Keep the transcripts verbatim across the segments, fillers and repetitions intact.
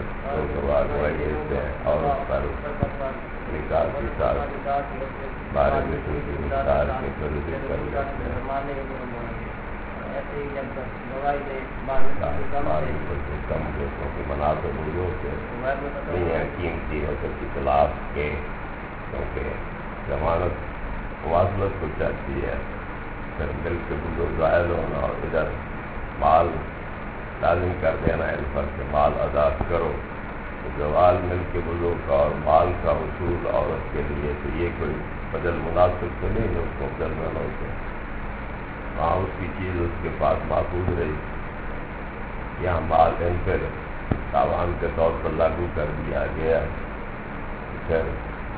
تو گواہ گواہی دیتے ہیں اور اس پر نکاح کے ساتھ بارہ مثل کی مقدار کے قرض کر لیتے ہیں. کم دوستوں کے مناسب حضور سے نہیں ہے قیمتی ہو سکتی اطلاف کے، کیونکہ ضمانت مواصلت کو چاہتی ہے. پھر مل کے بزرگ ظاہر ہونا اور ادھر مال لازم کر دینا ان پر کہ مال ادا کرو. تو زوال مل کے بزرگ کا اور مال کا حصول عورت کے لیے تو یہ کوئی بدل مناسب تو نہیں ہے اس کو بدل نہ ہو کے وہاں اس کی چیز اس کے پاس محفوظ رہی. یہاں مال ان پر تاوان کے طور پر لاگو کر دیا گیا، پھر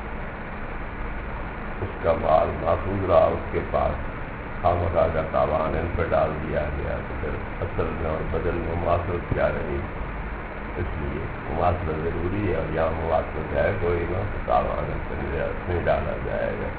اس کا مال محفوظ رہا اس کے پاس، خامخواہ کا تاوان ان پہ ڈال دیا گیا. تو پھر اصل میں اور بدل میں مواصلت کیا رہی؟ اس لیے مواصلت ضروری ہے، اور یہاں مواصلت ہے کوئی نہ تو تاوان ان پہ نہیں ڈالا جائے گا.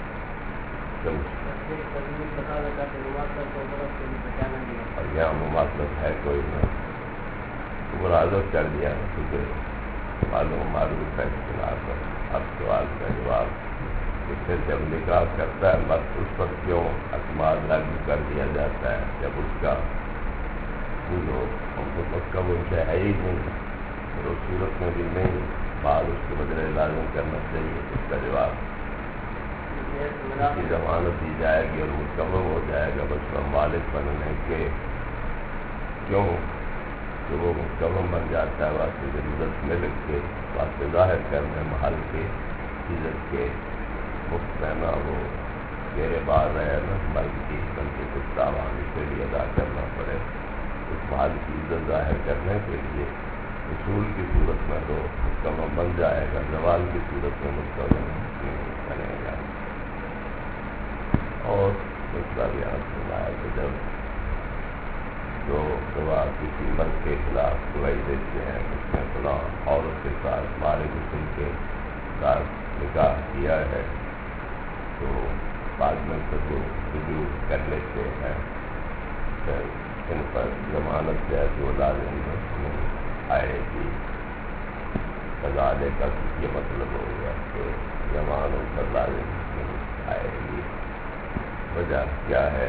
اور یہاں مماثلت ہے کوئی نہ مراعات کر دیا نا تجھے معلوم معروف ہے خلاف ہے. اب سوال کا جواب کہ پھر جب نکاح کرتا ہے مرد اس پر کیوں اعتماد لاگو کر دیا جاتا ہے جب اس کا جو اس کا وہ ہے ہی نہیں، اور اس صورت میں بھی نہیں بعد اس کے بدلے لازم کرنا چاہیے. اس کا جواب اس کی ضمانت دی جائے گی اور مکمل ہو جائے گا بس وہ مالک بننے کے. کیوں کہ وہ مکمل بن جاتا ہے واسطے عزت ملک کے واسطے ظاہر کرنے محل کے عزت کے مفت رہنا وہ میرے بار رہے نا مرد کی بلکہ کچھ تاوان اس کے لیے ادا کرنا پڑے. اس محل کی عزت ظاہر کرنے کے لیے اصول کی صورت میں تو مکمل بن جائے گا، زوال کی صورت میں مکمل نہیں بنے گا. اور دوسرا بھی آپ سنایا کہ جب جو گواہ کسی مرد کے خلاف گواہی دیتے ہیں اس میں فلاں عورت کے ساتھ مال غسل کے ساتھ نکاح کیا ہے تو بعد میں سب رجوع کر لیتے ہیں، پھر ان پر ضمانت جو ہے وہ لازم نہیں آئے گی. قضاء کا یہ مطلب ہو گیا کہ ضمانت پر لازم نہیں آئے گی. وجہ کیا ہے؟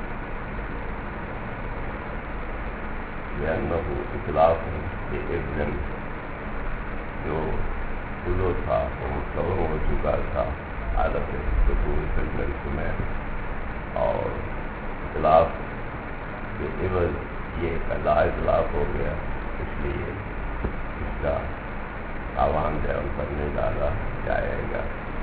لأنه اطلاق کے ایک دن جو عضو تھا وہ مستور ہو چکا تھا حالت دخول فی الملک میں، اور اطلاق کے عوض یہ قضاء اطلاق ہو گیا. اس لیے اس کا تاوان جو ان پر نہیں ڈالا جائے گا.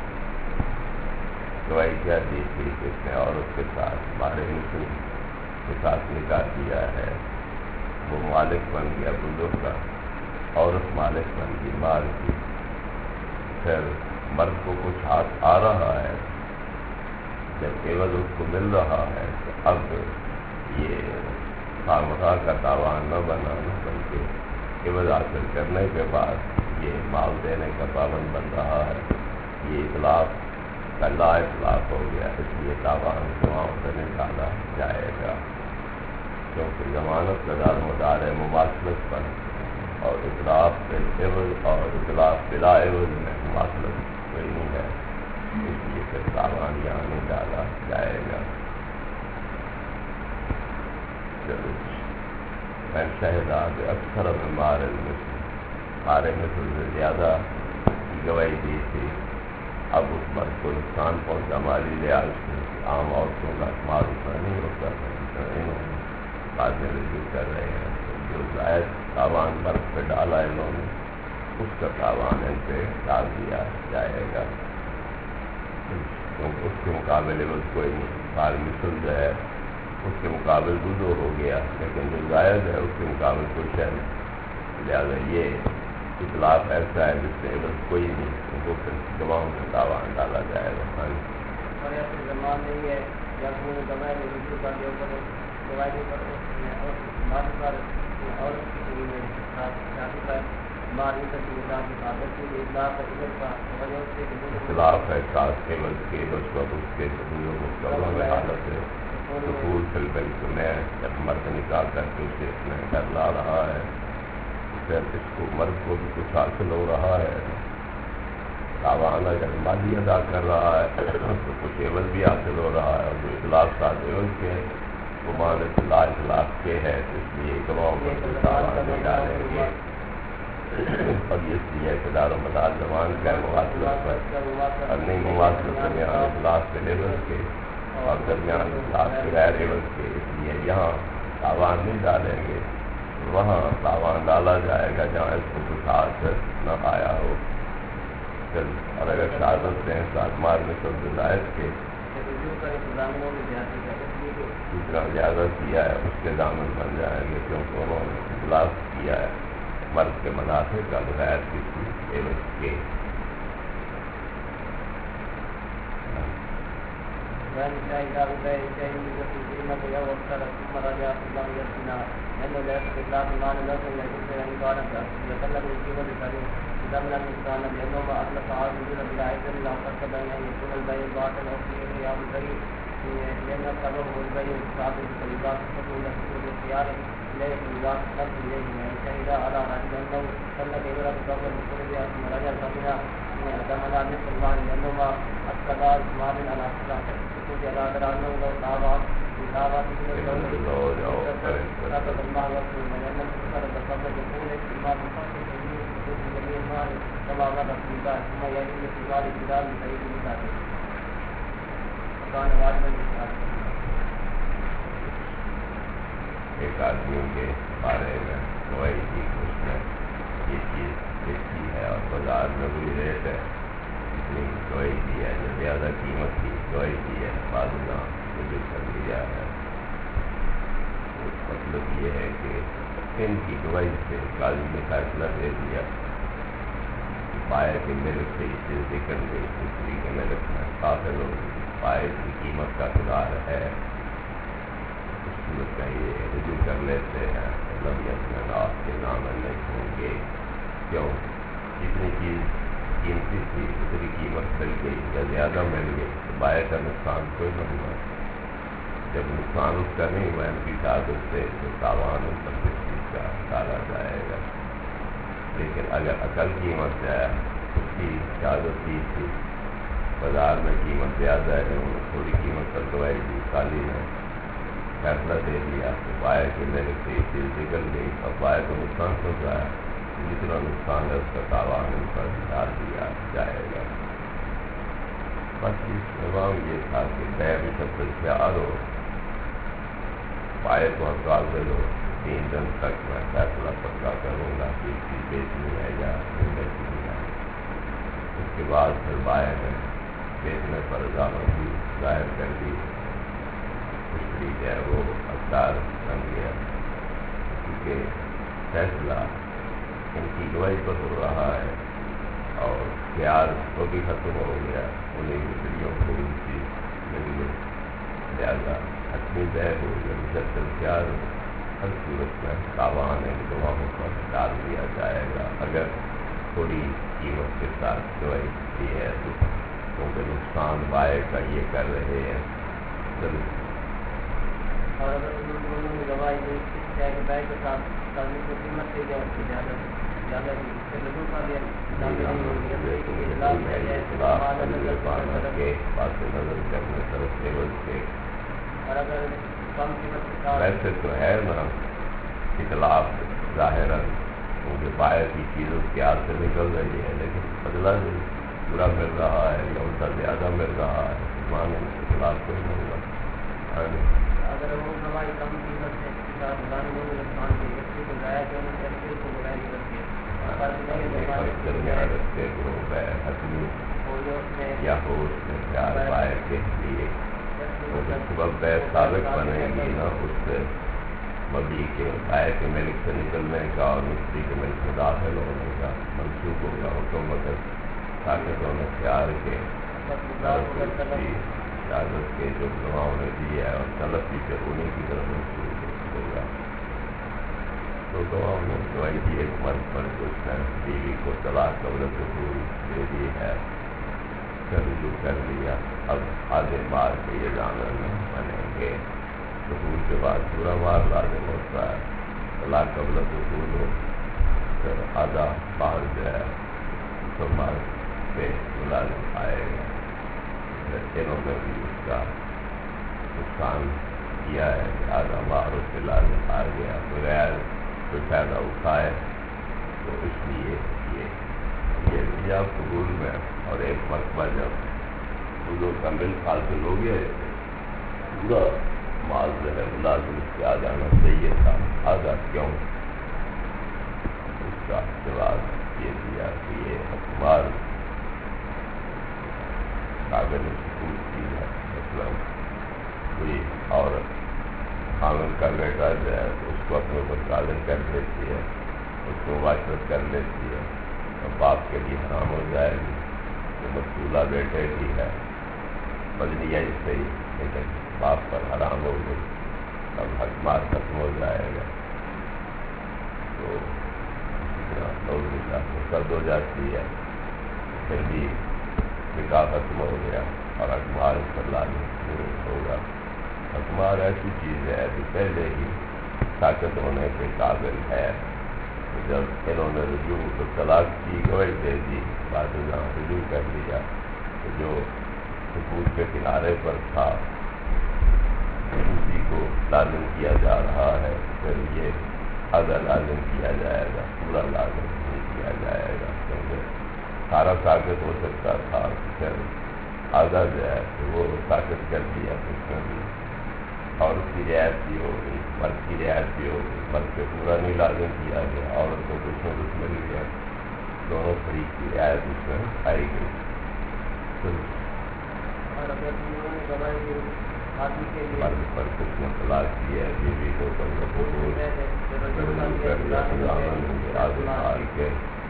گواہی کیا دی تھی کہ اس نے عورت کے ساتھ مالک مثل کے ساتھ نکاح کیا ہے، وہ مالک بن گیا بزرگ کا، عورت مالک بن گئی مال کی. پھر مرد کو کچھ ہاتھ آ رہا ہے، جب عوض اس کو مل رہا ہے تو اب یہ خامخواہ کا تاوان نہ بنانا بلکہ عوض حاصل کرنے کے بعد یہ مال دینے کا پابند بن رہا ہے. یہ اطلاق کا لا اطلاق ہو گیا، اس لیے تاوان گواہوں سے نکالا جائے گا، کیونکہ ضمانت کا دار مدار ہے مماثلت پر، اور اطلاق بالعوض اور اطلاق بلا عوض میں مماثلت کوئی نہیں ہے. اس لیے پھر تاوان یہاں نہیں ڈالا جائے گا. میں شہدا کہ اکثر میں مار المثل مار مثل سے زیادہ کی گواہی دی تھی. اب اس مرد کو نقصان پہنچا مالی لحاظ سے، عام عورتوں کا مال اتنا نہیں ہوتا تھا، انہوں نے بعد میں رجوع کر رہے ہیں. جو زائد تاوان مرد پہ ڈالا انہوں نے اس کا تاوان ان پہ ڈال دیا جائے گا، کیونکہ اس کے مقابلے میں کوئی نہیں. مال مثل جو ہے اس کے مقابل گزو ہو گیا، لیکن جو زائد ہے اس کے مقابل کوئی شے نہیں. لہٰذا یہ اطلاق ایسا ہے جس سے عوض کوئی نہیں، ان کو پھر گواہوں سے تاوان ڈالا جائے گا. اختلاف ہے خاص عوض کے بس وقت اس کے مستقبل میں حالت ہے دخول فی الملک میں جب مرد نکاح کر کے اسے اپنے گھر لا رہا ہے پھر اس کو مرد کو بھی کچھ حاصل ہو رہا ہے، تاوان اگر مالی ادا کر رہا ہے تو کچھ عوض بھی حاصل ہو رہا ہے، اور جو اخلاق ساتھ عوض کے گمان اطلاع اخلاق کے ہے، تو اس لیے گواہوں پر کوئی تاوان نہیں ڈالیں گے، اور اس لیے اقتدار و مدار زمان کا مواصلت پر اور نہیں مواصلت درمیان اخلاق کے عوض کے اور درمیان اخلاق کے غیر عوض کے، اس لیے یہاں تاوان نہیں ڈالیں گے، وہاں تاوان ڈالا جائے گا جہاں اس کو کچھ حاصل نہ آیا ہو۔ اور اگر شہادت نے ساتھ مار میں سب زائد کے دوسرا زیادہ کیا ہے اس کے دامن بن جائیں گے، کیونکہ انہوں نے اخلاق کیا ہے مرد کے منافع کا بغیر کسی عوض کے۔ من الإنسان لأنهما أطلق عاجزين بلا عزم لا فرق بين أن يكون البيع باطل أو فيه خيار البيع، لأن السبب هو البيع الصادق فالإضافة تكون له الاختيار إليه الإضافة تقبل إليه من شهد على رجل أنه سلك إلى الضبط بكل بيئة ثم رجع فمنها دمنا مثل المال لأنهما أطلقا مال على أصلاح السكوت على درانه لو طابع بطابع من الدولة فقد المال يصل لأن الكفر بالضبط يكون الاحتمال مخصص كما ورد في ذلك ثم يجب في ذلك الجدال بسيد المساعدة وكان واجبا للشهادة۔ ایک آدمی کے بارے میں گواہی کی، اس میں یہ چیز دیکھی ہے اور بازار میں وہی ریٹ ہے، اتنی گواہی دی ہے، جو زیادہ قیمت کی گواہی دی ہے، بعد میں مجھے کر لیا ہے۔ مطلب یہ ہے کہ ان کی گواہی سے قاضی نے فیصلہ دے دیا، پائے کے ملک سے اس چیز ذکر گئی، دوسری کے ملک میں قابل ہو، پائے کی قیمت کا خدار ہے، اس صورت میں یہ رجوع کر لیتے ہیں، مطلب یہ آپ کے نام نہیں ہوں گے، کیوں جتنی چیز قیمتی تھی اتنی قیمت مل گئی یا زیادہ مل گئی تو پائے کا نقصان کوئی نہ ہوا، جب نقصان اس کا نہیں ہوا ان کی شہادت سے تو تاوان ان پر کس چیز کا ڈالا جائے گا۔ لیکن اگر عقل قیمت ہے، اس کی شہادت کی تھی، بازار میں قیمت زیادہ ہے، انہوں نے تھوڑی قیمت پر گواہی دی، قاضی نے فیصلہ دے دیا تو پائے کہ میرے سے یہ چیز نکل گئی اور پائے کو نقصان پہنچایا، جتنا نقصان ہے اس کا تاوان ان پر ڈال دیا جائے گا۔ بس اس نظام یہ تھا کہ بے بھی سب سے پیار ہو، پائے کو ہڑتال دے دو، تین دن تک میں فیصلہ پکا کروں گا کہ اس کی بیچنی ہے یا نہیں بیچنی ہے۔ اس کے بعد پھر بائے نے بیچنے پر رضامندی ظاہر کر دی، مشتری جو ہے وہ حقدار بن گیا، کیونکہ فیصلہ ان کی گواہی پر ہو رہا ہے اور پیار کو بھی ختم ہو گیا، انہیں مشتریوں کو بھی چیز مل گئی، لہٰذا حتمی بے ہو یا مسلسل پیار ہو، ہر صورت میں تاوان ان گواہوں پر ڈال دیا جائے گا اگر تھوڑی قیمت کے ساتھ گواہی دی ہے تو، کیونکہ نقصان بائے کا یہ کر رہے ہیں۔ اور اگر انہوں نے گواہی دی ہے کہ بائے کے ساتھ قاضی کو قیمت دی جائے تو زیادہ زیادہ بھی پھر رجوع کا بھی نہیں ہوگی کے پاس نظر کرنے طرف عوض کے، اور اگر کم قیمت کے ساتھ ویسے تو ہے نا اطلاق ظاہراً کیونکہ باہر کی چیز اس کے ہاتھ سے نکل رہی ہے، لیکن بدلہ جو پورا مل رہا ہے یا ان کا زیادہ مل رہا ہے، مانے اطلاق کوئی نہیں ہوگا۔ اگر وہ گواہی کم قیمت سے اس کے ساتھ ظالموں میں نقصان کی اسی کو ضائع کے انہوں نے اسی کو گواہی کرتی ہے درمیان رکھتے ہوئے بے حتمی یا ہو اس میں پیار پائے کے لیے سبب بے سابق بنے گی نا، اس سے مبی کے پائے کے ملک سے نکلنے کا اور مستری کے ملک میں داخل ہونے کا منسوخ ہوگا حکم مگر تاکہ دونوں خیال کے اجازت کے جو گواہوں نے دی ہے اور طلب کی پھر انہیں کی طرف منسوخ ہوگا۔ تو گواہوں نے گواہی دی ایک مرد پر جو اس نے بیوی کو طلاق قبل قبول دے دی ہے، رجوع کر لیا، اب آدھے مار کے یہ ضامن بنیں گے، قبول کے بعد پورا مار لازم ہوتا ہے، طلاق قبل قبول ہو پھر آدھا باہر جو ہے مسلمان پہ ملازم آئے گا. انہوں نے بھی اس کا نقصان کیا ہے کہ آدھا باہر اس پہ لازم آ گیا بغیر کوئی فائدہ اٹھائے. تو اس لیے یہ یہ دیا قبول میں. اور ایک مرتبہ جب حضور کا ملک حاصل ہو گیا پورا مال جو ہے ملازم سے آ جانا چاہیے تھا. آدھا کیوں؟ اس کا جواب یہ دیا کہ یہ اخبار کاغذ سکول کی ہے. مطلب کوئی عورت خامن کا بیٹا جو ہے اس کو اپنے اوپر کاغذ کر لیتی ہے, اس کو واشرت کر لیتی ہے, اور باپ کے لیے حرام ہو جائے گی. تو مسئولہ بیٹے کی ہے بدنیا اس سے ہی, لیکن باپ پر حرام ہو گئی, اب حق مار ختم ہو جائے گا. تو سرد ہو جاتی ہے, پھر بھی نکاح ختم ہو گیا اور اخبار اس پر لازم نہیں ہوگا. اخبار ایسی چیز ہے کہ پہلے ہی طاقت ہونے کے قابل ہے. جب انہوں نے رجوع کو طلاق کی گواہی دے دی, بعد میں رجوع کر دیا, تو جو حقوق کے کنارے پر تھا اسی کو لازم کیا جا رہا ہے. پھر یہ آدھا لازم کیا جائے گا, پورا لازم نہیں کیا جائے گا, کیونکہ سارا طاقت ہو سکتا تھا. پھر آدھا جو ہے تو وہ طاقت کر دیا اس میں بھی, اور اس کی رعایت بھی ہو گئی, مرد کی رعایت بھی ہو گئی. مرد پہ پورا نہیں لازم کیا گیا, عورت کو کچھ نہ کچھ مل گیا, دونوں فریق کی رعایت اس میں آئی گئی. مرد پر کچھ نے طلاق کی ہے, بیوی کو کم کر آگے آ کے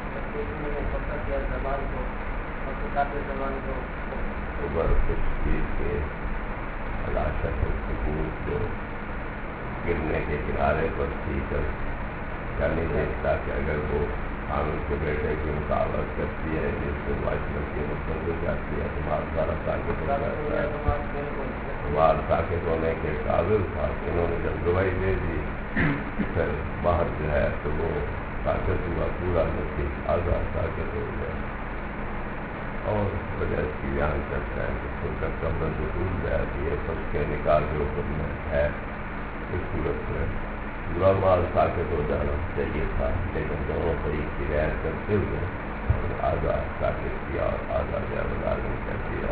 اوپر کچھ چیز کے علاشت سکوت جو گرنے کے کنارے پر تھی کر کیا نہیں دیکھتا کہ اگر وہ حامل کے بیٹے کی مطابقت کرتی ہے جس سے واجب کی مطلب ہو جاتی ہے, تمہارا سارا طاقت ہو جاتا ہے. تمہارا طاقت ہونے کے قابل تھا. انہوں نے جب گواہی دے دی پھر باہر جو ہے تو وہ طاقت ہوا پورا نصیب آزاد طاقت ہو گیا. اور وجہ اس کی بیان کرتا ہے کہ خود کا قبل رسول جاتی ہے سب کے نکاح کے حکم میں ہے. اس صورت میں پورا مال طاقت ہو جانا چاہیے تھا, لیکن دونوں فریق کی رعایت کرتے ہوئے آزاد طاقت کیا اور آزاد لازم کر دیا.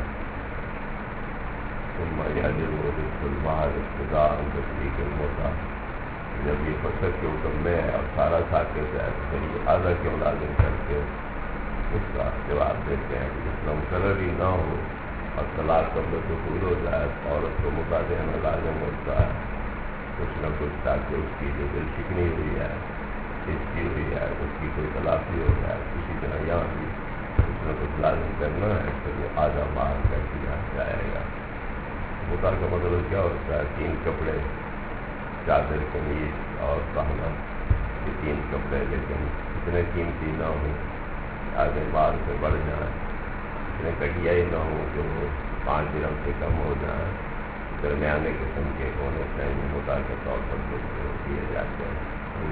ثم يجب المال ابتداء تشریک الموتا. جب یہ فصل کے حکم میں ہے اور سارا طاقت ہے تو پھر یہ آزاد کیوں لازم کرتے ہو؟ اس کا جواب دیتے ہیں کہ جس میں مقرر ہی نہ ہو اور طلاق قبل دخول ہو جائے, عورت کو مقادے میں لازم ہوتا ہے کچھ نہ کچھ تاکہ اس کی جو دل شکنی ہوئی ہے, اس کی ہوئی ہے, اس کی کوئی تلافی ہو جائے. اسی طرح یہاں بھی کچھ نہ کچھ لازم کرنا ہے تو وہ آدھا مار کر دیا جائے گا. مطالعہ کا مطلب کیا ہوتا ہے؟ تین کپڑے, چادر, قمیض اور پہنا, یہ تین کپڑے لیکن اتنے قیمتی نہ ہوں آگے بعد سے بڑھ جائیں, اتنے کٹیا ہی نہ ہوں کہ وہ پانچ درہم سے کم ہو جائیں, درمیانے قسم کے ہونے چاہیے. مطالعہ کے طور پر جو دیے جاتے ہیں.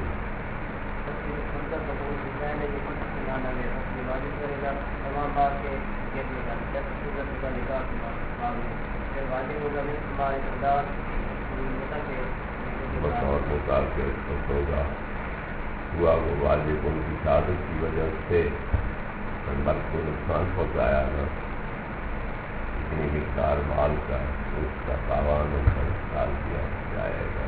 بطور مطالعے ہوگا ہوا وہ واجب ان کی شہادت کی وجہ سے مرد کو نقصان پہنچایا نا, اتنی مقدار مال کا اس کا تاوان ان پر ڈال دیا جائے گا.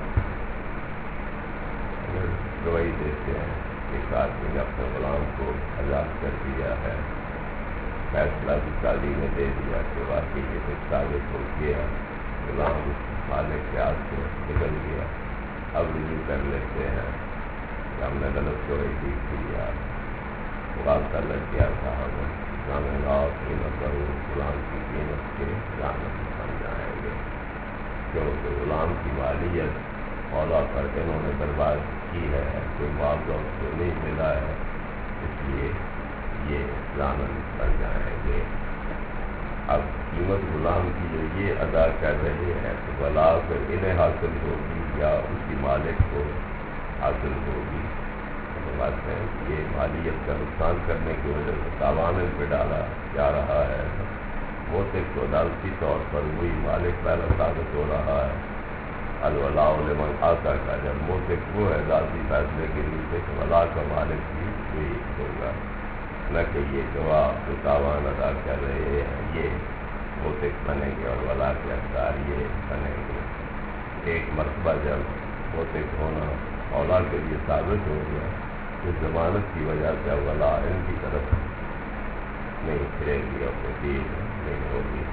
اگر گواہی دیتے ہیں ایک آدمی نے اپنے غلام کو آزاد کر دیا ہے, فیصلہ بھی قاضی نے دے دیا کہ واقعی یہ کچھ ثابت ہو گیا, غلام اس مالک کے ہاتھ سے نکل گیا. اب رجوع کر لیتے ہیں کہ ہم نے غلط گواہی دی تھی یا مغالطہ لگ گیا تھا, ہمیں جانے گا قیمت پر غلام کی قیمت کے جانب بن جائیں گے, کیونکہ غلام کی مالیت مولا پر انہوں نے برباد کی ہے, کوئی معاوضہ اس کو نہیں ملا ہے, اس لیے یہ ضامن بن جائیں گے. اب قیمت غلام کی جو یہ ادا کر رہے ہیں تو بلا پھر انہیں حاصل ہوگی یا اسی مالک کو حاصل ہوگی. فرماتے ہیں کہ یہ مالیت کا نقصان کرنے کی وجہ سے تاوان ان پہ ڈالا جا رہا ہے، موتق کو عدالتی طور پر وہی مالک پہلا ثابت ہو رہا ہے۔ الولاء لمن آتا کا جب موتق وہ ہے ذاتی فیصلے کے نیچے کہ ولا کا مالک بھی وہی ہوگا، نہ کہ یہ گواہ جو تاوان ادا کر رہے ہیں یہ موتق بنیں گے اور ولا کے اقدار یہ بنیں گے۔ ایک مرتبہ جب موتق ہونا اولا کے لیے ثابت ہو گیا تو ضمانت کی وجہ سے ولا ان کی طرف نہیں پھرے گی اور تبدیل نہیں ہوگی۔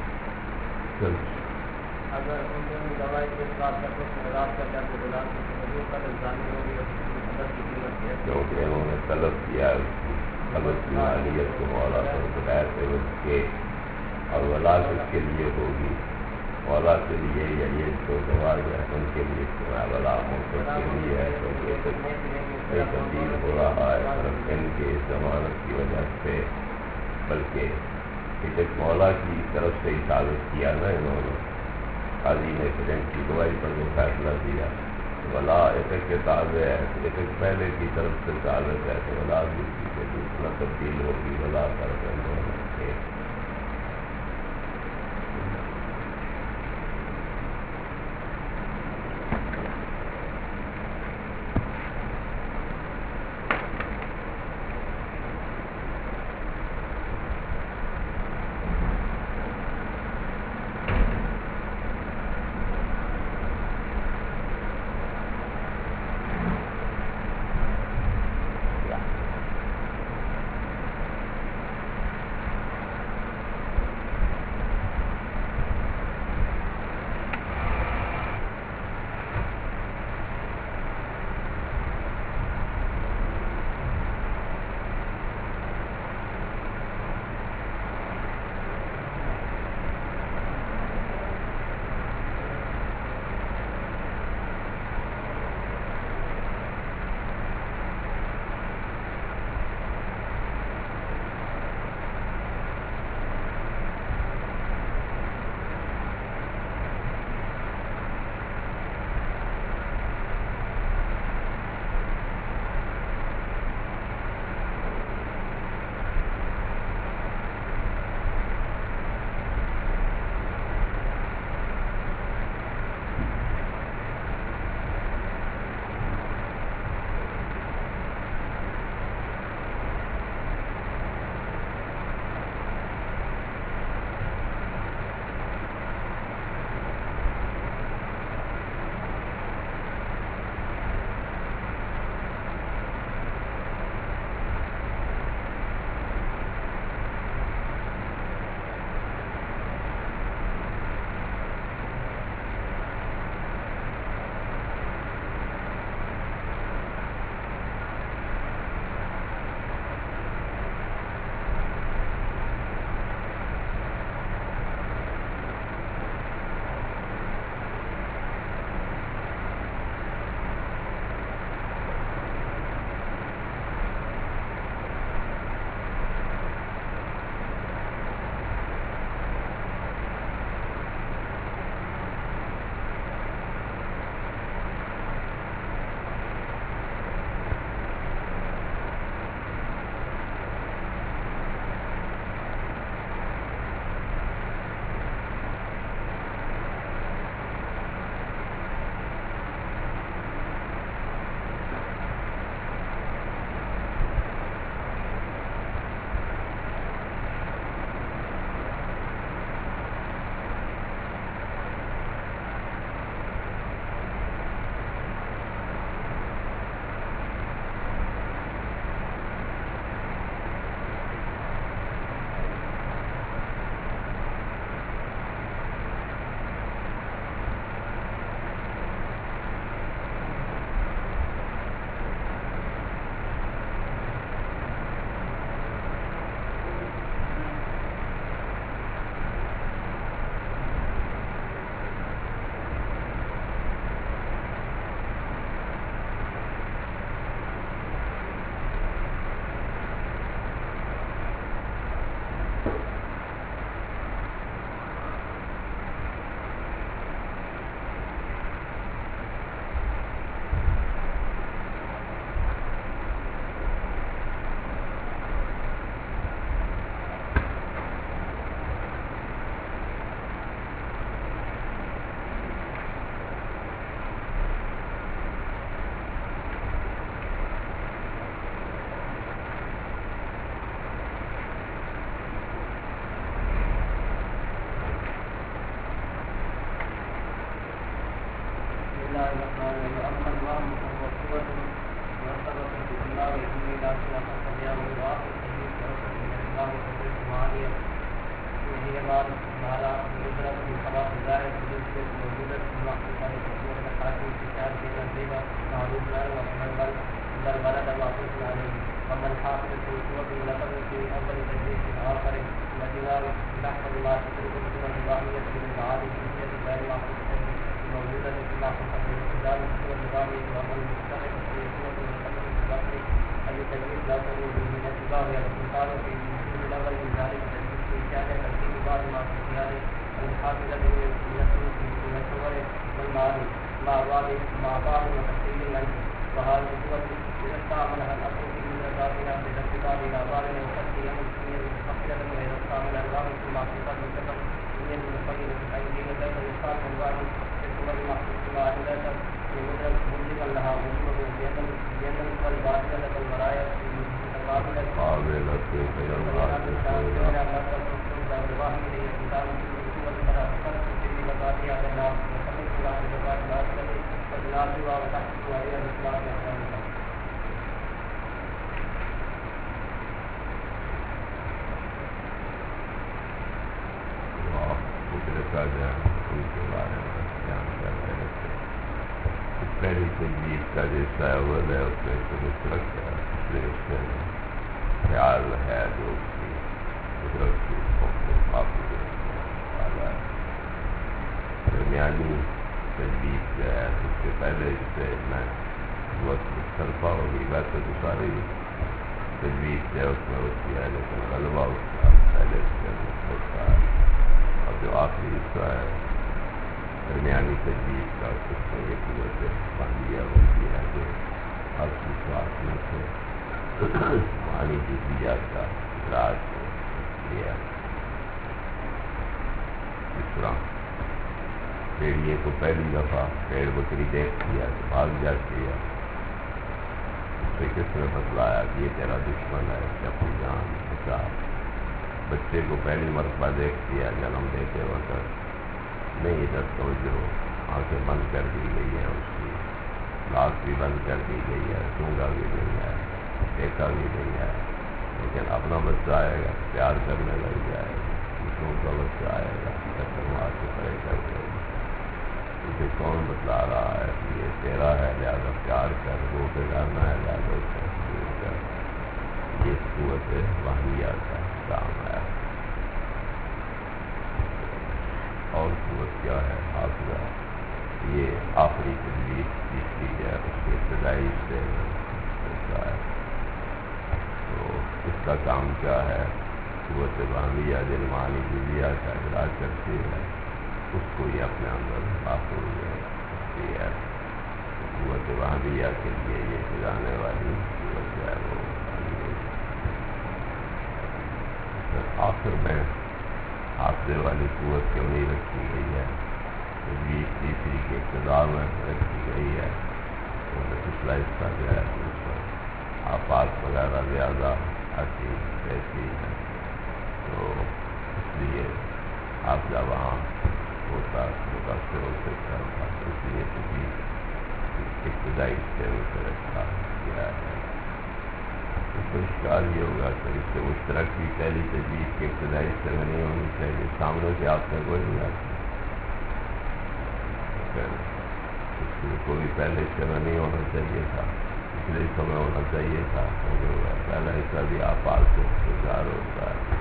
اگر ان دونوں دوائی کے ساتھ کرتے خراب کر جاتے بلال کی تجربے پر الزامی ہوگی اور مدد کی قیمت ہے کیونکہ انہوں نے طلب کیا اس کی طلب کی مالیت کو مولا سے بغیر سے اس کے اور ولا کس کے لیے ہوگی، مولا کے لیے یا یہ جو گواہ ہے ان کے لیے ولا موقف کے لیے ہے، کیونکہ کئی تبدیل ہو رہا ہے صرف ان کے ضمانت کی وجہ سے، بلکہ ایک مولا کی طرف سے ہی ثابت کیا نا انہوں نے، قاضی نے پرنٹ کی گواہی پر جو فیصلہ دیا ولا ایک کے تابع ہے، ایک پہلے کی طرف سے ثابت ہے تو ولا بھی اسی سے دوسرا تبدیل ہوگی، ولا کر کے وأما الوهم فهو قوة مرتبة بالدماغ يؤدي إلى خلاف الصبيان وآخر تجديد مرتبة من الدماغ تدريس معانية وهي ما لا يدرك بخلاف الظاهر بالنسبة موجودة في المحققة لتكون الحاكم في كتاب بين الربا معروف له ومن البلد معروف عليه. أما الحاصل في قوة لقد في أول تدريس آخر الدماغ تحفظ ما تدرك من النظامية من المعارف التي غير معقولة موجودة في المحققة ذلك هو النظامي وأما المستحق في قوة لقد في البصر أي تدريس لا تدرك من الاتباع والانتقال في المسلم الأول من ذلك تدريس في كان ترتيب بعض ما في خلال الحافظة من من الصور والمعارف مع بعض مع بعض وتفصيل منه. وهذه القوة إذا استعملها الأصل في المدرساتنا بالارتباط إلى بعض وقد هي مسلمية مستقلة وإذا استعملها الأمر في المعصية المكتبة سنية مقيدة أي دين ذات يقال من بعض الصور المحسوس معادلة لمدرك مجرما لها وجوده بأن بأن القوى الباطلة والمرايا القابلة قابلة غير الواحد الواحد إليه الكتاب في القوة فلا تفرق في مبادئ على الناس وتملك على مبادئ الآخرة والناظرة وتحت وهي الإسلام والإسلام. مدرسہ جائیں ان کے بارے میں بیان کر رہے تھے. پہلی تجویز کا جو ساول ہے اس میں درست رکھا ہے، اس لیے اس میں خیال ہے جو اس کی قدرت کی کافی والا ہے. درمیانی تجویز جو ہے اس سے پہلے اس سے میں بہت مختلفہ ہوگی. ویسے تو ساری تجویز جو ہے اس میں ہوتی ہے لیکن غلبہ اس کا پہلے سے ہوتا ہے. اور جو آخری حصہ ہے درمیانی تجویز کا اس میں یہ قوت فاندیہ ہوتی ہے جو ہر سوات میں سے معنی جزیات کا ادراج کیا. اس طرح بھیڑیے کو پہلی دفعہ بھیڑ بکری دیکھتی ہے تو بھاگ جاتی ہے. اس سے کس نے بتلایا کہ یہ تیرا دشمن ہے کہ اپنی جان بچا. بچے کو پہلی مرتبہ دیکھتی ہے جنم دیتے وقت نہیں ادھر توجہ، آنکھیں بند کر دی گئی ہے، اس کی ناک بھی بند کر دی گئی ہے، سونگا بھی نہیں ہے، دیکھا بھی نہیں ہے. لیکن اپنا بچہ آئے گا پیار کرنے لگ جائے گا. دوسروں کا بچہ آئے گا چکر مار کے پڑے کر دے گا. اسے کون بتلا رہا ہے کہ یہ تیرا ہے لہٰذا پیار کر، وہ پہ کرنا ہے لہٰذا اسے دور کر. یہ قوت وہمیہ کا کام ہے. اور قوت کیا ہے حافظہ؟ یہ آخری تجویز تیسری ہے اس کے ابتدائی سے ہوتا ہے. تو اس کا کام کیا ہے؟ قوت وہمیہ جو معنی جزیہ کا ادراک کرتی ہے اس کو یہ اپنے اندر داخل ہوتی ہے. قوت وہمیہ کے لیے یہ جانے والی قوت جو ہے وہ آخر میں حافظے والی قوت کیوں نہیں رکھی گئی ہے؟ تجویز تیسری کے ابتدا میں رکھی گئی ہے. تو پچھلا حصہ جو ہے اس پر آفات وغیرہ زیادہ آتی رہتی ہے تو اس لیے حافظہ وہاں ہوتا متاثر ہو سکتا تھا. اس لیے تجویز ابتدائی سے اسے رکھا گیا ہے. اس پر اشکال یہ ہوگا کہ اس سے مشترک بھی پہلی تجویز کے ابتدائی حصے میں نہیں ہونی چاہیے. سامنے سے آپ نے کوئی نہیں آتی اس کو بھی پہلے حصے میں نہیں ہونا چاہیے تھا، پچھلے حصوں میں ہونا چاہیے تھا. پہلا حصہ بھی آپ آل سے گزار ہوتا ہے.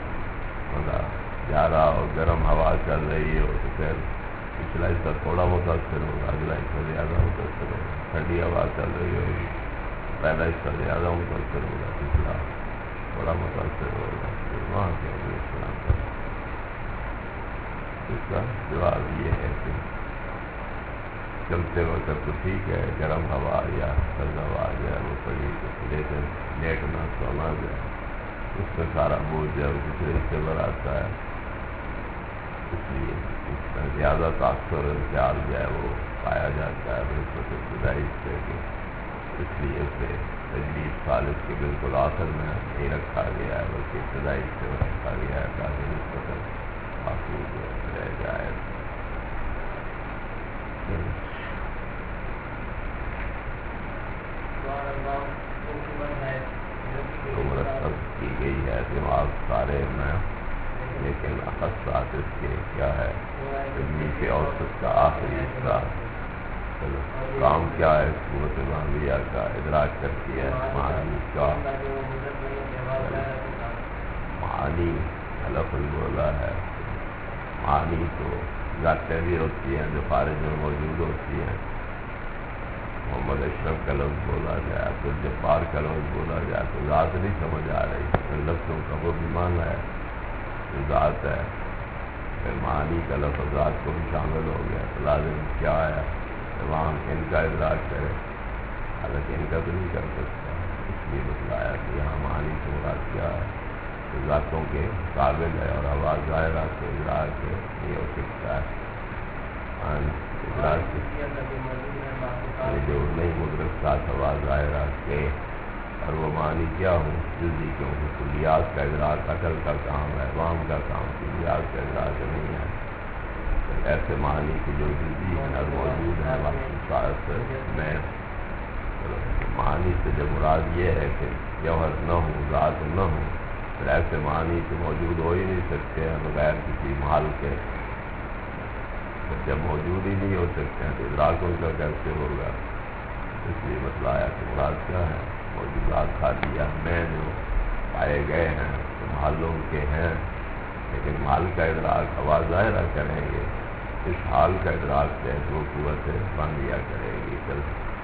جا رہا ہو گرم ہوا چل رہی ہو تو پھر پچھلا حصہ تھوڑا متاثر ہوگا، اگلا حصہ زیادہ متاثر ہوگا. ٹھنڈی ہوا چل رہی ہوگی پہلا حصہ زیادہ متاثر ہوگا، پچھلا تھوڑا متاثر ہوگا. وہاں کے اسلام کا اس کا جواب یہ ہے کہ چلتے وقت تو ٹھیک ہے گرم ہوا یا سرد ہوا آ جائے وہ پڑی لیکن لیٹنا سونا جائے اس میں سارا بوجھ جو ہے وہ پچھلے حصے پر آتا ہے. اس لیے اس میں زیادہ تاثر خیال جو ہے وہ پایا جاتا ہے بالکل ابتدائی حصے کے. اس لیے اسے تجویز خالص کے بالکل آخر میں نہیں رکھا گیا ہے بلکہ ابتدائی حصے میں رکھا گیا ہے تاکہ اس وقت محفوظ رہ جائے. تو مرتب کی گئی ہے دماغ سارے میں، لیکن اخصاص اس کے کیا ہے؟ تجویز اوسط کا آخری حصہ کام کیا ہے؟ قوت معاویہ کا ادراک کرتی ہے معانی کا، معانی لفظ بولا ہے، معانی تو ذاتیں بھی ہوتی ہیں جو خارج میں موجود ہوتی ہیں۔ محمد اشرف کا لفظ بولا جائے تو جبار کا لفظ بولا جائے تو ذات نہیں سمجھ آ رہی، لفظوں کا وہ بھی معنی ہے جو ذات ہے، پھر معانی کا لفظ ذات کو بھی شامل ہو گیا تو لازم کیا ہے؟ تمام ان کا ادراک کرے، حالانکہ ان کا تو نہیں کر سکتا، اس لیے بتلایا کہ یہاں معانی سے مراد کیا ہے؟ تو ذاتوں کے قابل ہے اور آواز ظاہرہ سے ادراک نہیں ہو سکتا ہے، ادراک جو نہیں مدرک ساتھ آواز ظاہرہ کے، اور وہ معنی کیا ہوں جلدی، کیونکہ کلیات کا ادراک عقل کا کام ہے، عوام کا کام کلیات کا ادراک نہیں ہے، ایسے معنی کی جو جلدی ہے اور موجود ہے مخصوصات میں، معنی سے جب مراد یہ ہے کہ جوہر نہ ہو، ذات نہ ہو، پھر ایسے معنی تو موجود ہو ہی نہیں سکتے ہیں بغیر کسی محال کے، جب موجود ہی نہیں ہو سکتے ہیں تو ادراک ان کا کیسے ہوگا؟ اس لیے بتلایا کہ مراد کیا ہے؟ موجودات خالیہ میں جو پائے گئے ہیں تو محلوں کے ہیں، لیکن محل کا ادراک آواز ظاہرہ کریں گے، اس حال کا ادراک سے وہ قوت باندھیا کرے گی، کل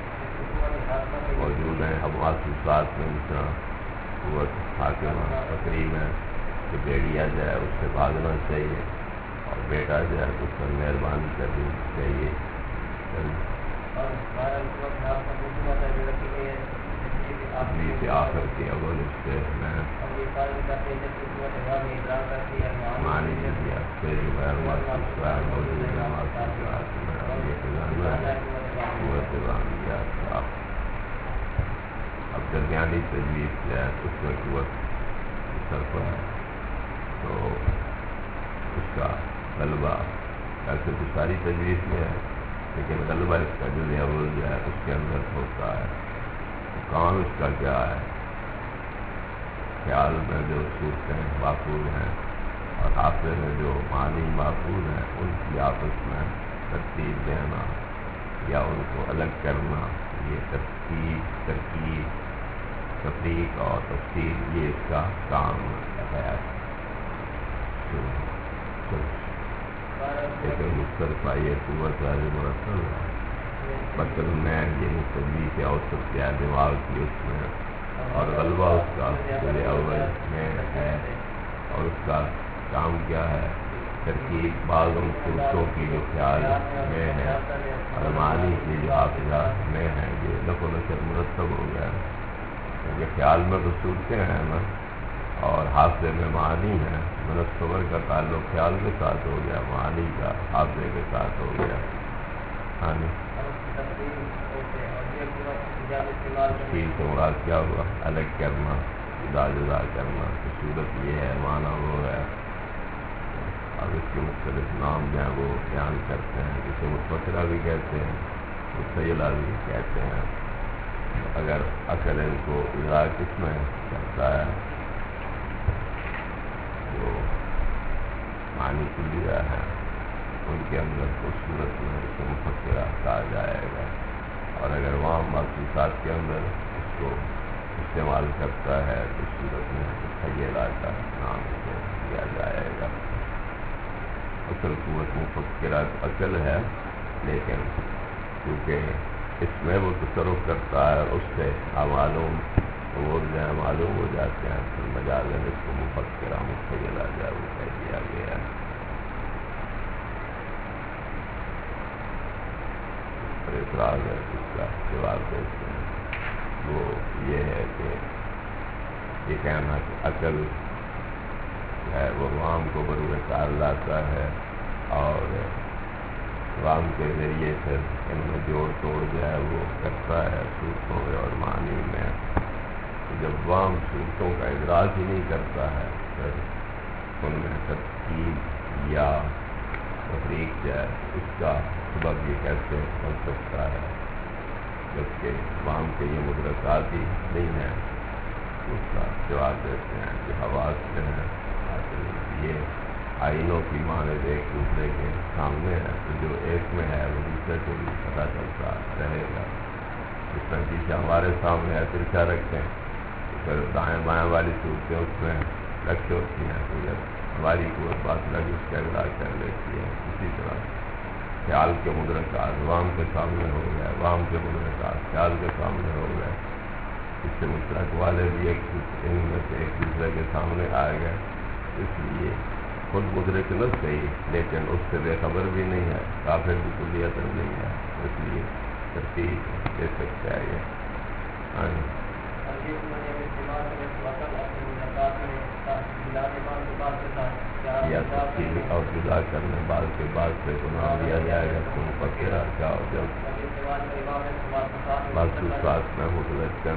موجود ہیں اب محسوسات میں اتنا قوت حاکمہ تقریب ہے کہ بیڑیا جو ہے اس سے بھاگنا چاہیے اور بیٹا جو ہے اس پر مہربانی کرنی چاہیے۔ اپنی سے آخر کی اول اس سے میں معنی نے دیا سے جو غیر محسوسات موجود ہے محسوسات میں اب یہ خزانہ ہے قوت باندھیا تھا۔ اب درمیانی تجویز جو ہے اس میں قوت صرف ہے تو اس کا غلبہ ایسے تو ساری تجویز میں ہے، لیکن غلبہ اس کا جو اول جو ہے اس کے اندر ہوتا ہے، کام اس کا کیا ہے؟ خیال میں جو صورتیں محفوظ ہیں اور حافظ میں جو معنی محفوظ ہیں ان کی آپس میں ترتیب دینا یا ان کو الگ کرنا، یہ ترتیب ترکیب تفریق اور تفصیل یہ اس کا کام ہے۔ لیکن مختلف آئیے قوت والی مرتب ہے مطلب میں یہ مستقبی سے اوسط کیا دماغ کی اس میں، اور غلبہ اس کا جو اول میں ہے، اور اس کا کام کیا ہے؟ ترکیب بعض ان صورتوں کی جو خیال میں ہے اور معنی کی جو حافظہ میں ہے، یہ لفظ و نشر مرتب ہو گیا ہے، کیونکہ خیال میں تو صورتیں ہیں نا اور حافظے میں معنی ہے، منصور کا تعلق خیال کے ساتھ ہو گیا، معنی کا حافظے کے ساتھ ہو گیا۔ ہاں تفصیل سے مراد کیا ہوا؟ الگ کرنا، جدا جدا کرنا، تو صورت یہ ہے، معنی وہ ہے۔ اب اس کے مختلف نام جو ہیں وہ بیان کرتے ہیں، جسے متفقرہ بھی کہتے ہیں، متعلہ بھی کہتے ہیں۔ اگر عقل ان کو ادراک کس میں کرتا ہے جو معنی کلیہ ہے ان کے اندر کو صورت میں اسے مفکرہ کہا جائے گا، اور اگر وہاں محسوسات کے اندر اس کو استعمال کرتا ہے تو صورت میں متعلہ کا نام اسے دیا جائے گا۔ اصل قوت مفکرہ عقل ہے، لیکن کیونکہ اس میں وہ تصرف کرتا ہے اور اس سے معلوم امور جو ہے معلوم ہو جاتے ہیں، پھر مجازاً اس کو مفکرہ متعلہ جو ہے وہ کہہ دیا گیا ہے۔ اعتراض ہے اس کا جواب دیتے ہیں، وہ یہ ہے کہ یہ کہنا کہ عقل ہے وہ عوام کو بروئے کار لاتا ہے اور عوام کے ذریعے سے ان میں جوڑ توڑ جو ہے وہ کرتا ہے صورتوں میں اور معنی میں۔ جب عوام صورتوں کا ادراک ہی نہیں کرتا ہے پھر ان میں ترتیب یا تفریق جو ہے اس کا سبب یہ کیسے بن سکتا ہے؟ جبکہ وام کے یہ مدرکات ہی نہیں ہیں. اس کا جواب دیتے ہیں کہ حواس جو ہیں یہ آئینوں کی مانند ایک دوسرے کے سامنے ہے، تو جو ایک میں ہے وہ دوسرے کو بھی پتہ چلتا رہے گا. اس طرح پیچھے ہمارے سامنے ہے ترچا رکھتے ہیں، پھر دائیں بائیں والی صورتیں اس میں رکھتے ہوتی ہیں، تو جب ہماری قوت بات لگ اس کا اگلا کر لیتی ہے. اسی طرح خیال کے مدرکات وام کے سامنے ہو گئے، وام کے مدرکات خیال کے سامنے ہو گئے. اس سے مشترک والے بھی ایک ان میں سے ایک دوسرے کے سامنے آئے گئے. اس لیے خود مدرک نہ صحیح، لیکن اس سے بے خبر بھی نہیں ہے، کافر بھی کلیت نہیں ہے. اس لیے ترتیب دے سکتے ہیں یہ. یا تفصیل اور جدا کرنے بعد کے بعد سے گناہ دیا جائے گا تم پکڑا جاؤ جب محسوسات میں مطلقاً.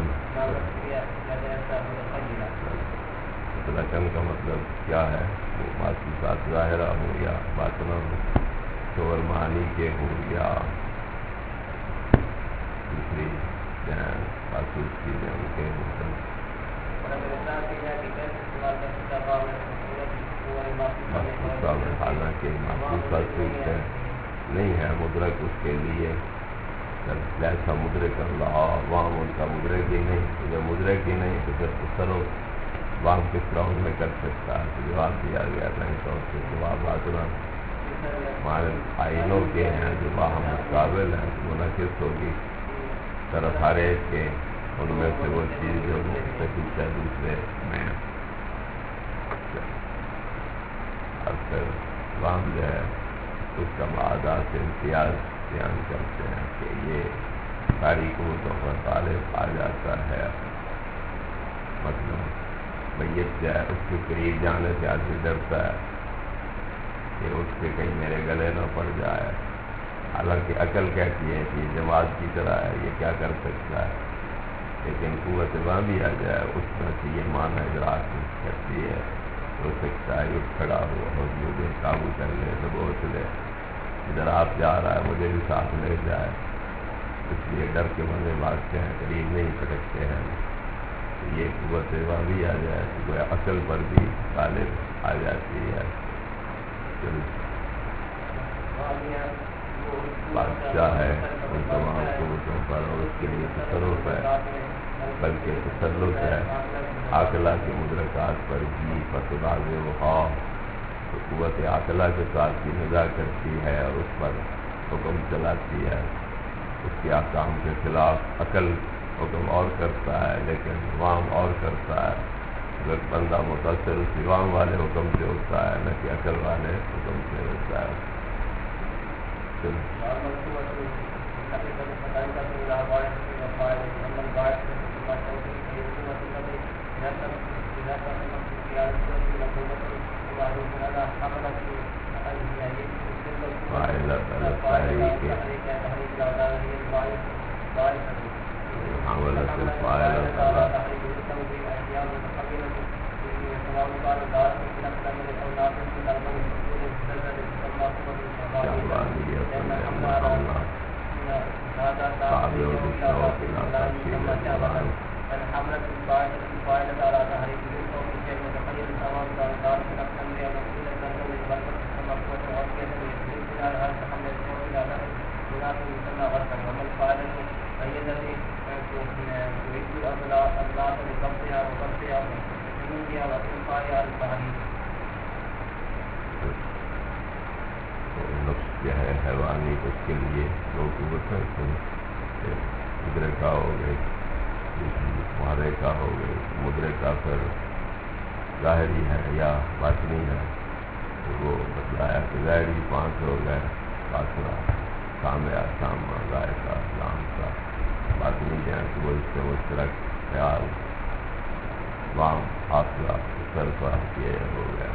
مطلقاً کا مطلب کیا ہے؟ وہ محسوسات ظاہرہ ہوں یا باطنہ ہوں، شور معنی کے ہوں یا دوسری محسوس چیزیں ان کے ہوں. محسوسہ میں حالانکہ محسوسہ صورتیں نہیں ہے مدرک اس کے لیے. جیسا مدرک اللہ وہاں ان کا مدرک ہی نہیں، تو جب مدرک ہی نہیں تو پھر تصرف وہاں کس طرح ان میں کر سکتا ہے؟ تو جواب دیا گیا تھا تو اس کے جواب آدھنا ہمارے آئینوں کے ہیں جو باہم مقابل ہیں، منعقد ہوگی طرف ہر ایک کے ان میں سے وہ چیز جو مستقل ہے دوسرے میں. اور پھر وہاں جو ہے اس کا معادات امتیاز بیان کرتے ہیں کہ یہ ساری قوتوں پر غالب آ جاتا ہے. مطلب میت جو ہے اس کے قریب جانے سے آدمی ڈرتا ہے کہ اس سے کہیں میرے گلے نہ پڑ جائے، حالانکہ عقل کہتی ہے کہ یہ جماعت کی طرح ہے، یہ کیا کر سکتا ہے. لیکن قوت وہاں بھی آ جائے اس میں سے یہ معنی ادراک کرتی ہے، ہو سکتا ہے اٹھ کھڑا ہو اور مجھے قابو کر لے دبوچ لے، ادھر آپ جا رہا ہے مجھے بھی ساتھ لے جائے. اس لیے ڈر کے بندے بھاگتے ہیں، قریب نہیں پھٹکتے ہیں. یہ قوت وہاں بھی آ جائے تو وہ عقل پر بھی غالب آ جاتی ہے. بادشاہ ہے ان تمام قوتوں پر اور اس کے لیے تصرف ہے، بلکہ تسلط ہے عاقلہ کے مدرکات پر بھی. فتناز و خواب تو قوت عاقلہ کے ساتھ بھی نظا کرتی ہے اور اس پر حکم چلاتی ہے. اس کے احکام کے خلاف عقل حکم اور کرتا ہے لیکن وام اور کرتا ہے. اگر بندہ متاثر اس وام والے حکم سے ہوتا ہے نہ کہ عقل والے حکم سے ہوتا ہے. حیوانی اس کے لیے دو قوتیں مدرکہ ہو گئی، محرکہ ہو گئی. مدرکہ پھر ظاہری ہے یا باطنی ہے، تو وہ بتلایا کہ ظاہری پانچ ہو گئے، باطنہ سامع سامہ ذائقہ لام کا. باطنی جو ہے کہ وہ اس سے مشترک خیال وام حاصلہ سرفہ یہ ہو گیا.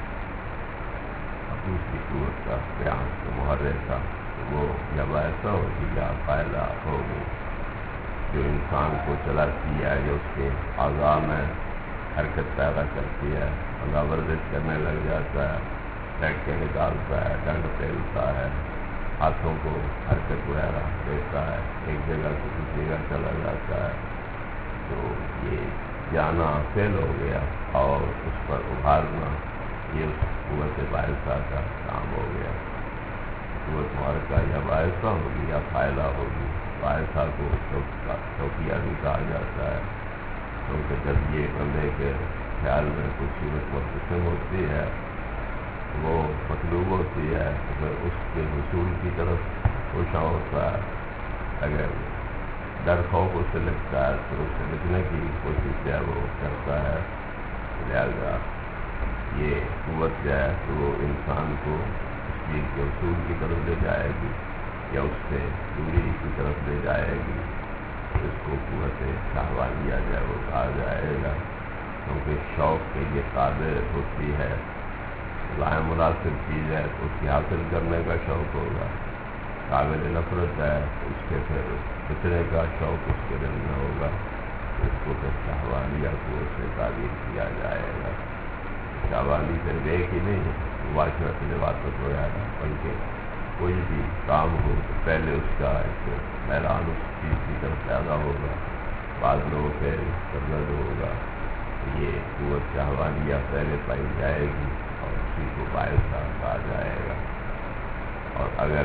دوسری قوت کا بیان تو محرک کا وہ جب ایسا ہوگی یا فائدہ ہوگی جو انسان کو چلاتی ہے، جو اس کے اعضاء میں حرکت پیدا کرتی ہے. اعضاء ورزش کرنے لگ جاتا ہے، بیٹھ کے نکالتا ہے، ڈنڈ پھیلتا ہے، ہاتھوں کو حرکت وغیرہ دیتا ہے، ایک جگہ سے دوسری جگہ چلا جاتا ہے، تو یہ جانا فیل ہو گیا اور اس پر ابھارنا یہ اس قوت باعثہ کا کام ہو گیا۔ قوت محرکہ یا باعثہ ہوگی یا فائلہ ہوگی۔ باعثہ کو چوکیہ بھی کہا جاتا ہے، کیونکہ جب یہ بندے کے خیال میں کوئی صورت مرتسم ہوتی ہے، وہ مطلوب ہوتی ہے، تو پھر اس کے حصول کی طرف کوشاں ہوتا ہے۔ اگر ڈر خوف اس سے لگتا ہے تو اس سے بچنے کی کوشش جو ہے وہ کرتا ہے، لہذا یہ قوت جو ہے تو وہ انسان کو اس چیز کے حصول کی طرف لے جائے گی یا اس سے دوری کی طرف لے جائے گی، اس کو قوت شہوانیہ جو ہے وہ کہا جائے گا، کیونکہ شوق کے یہ قابل ہوتی ہے، لائے مناسب چیز ہے تو اس کی حاصل کرنے کا شوق ہوگا، قابل نفرت ہے اس کے پھر بچنے کا شوق اس کے دل میں ہوگا، اس کو پھر شہوانیہ کو اس سے تعبیر کیا جائے گا۔ شہوانی صرف ایک ہی نہیں مباشرت لواطت وغیرہ، بلکہ کوئی بھی کام ہو تو پہلے اس کا ایک میلان اس چیز کی طرف پیدا ہوگا، بعد میں وہ پھر سرگرد ہوگا، یہ قوت شہوانیہ پہلے پائی جائے گی اور اسی کو باعثہ کہا جائے گا۔ اور اگر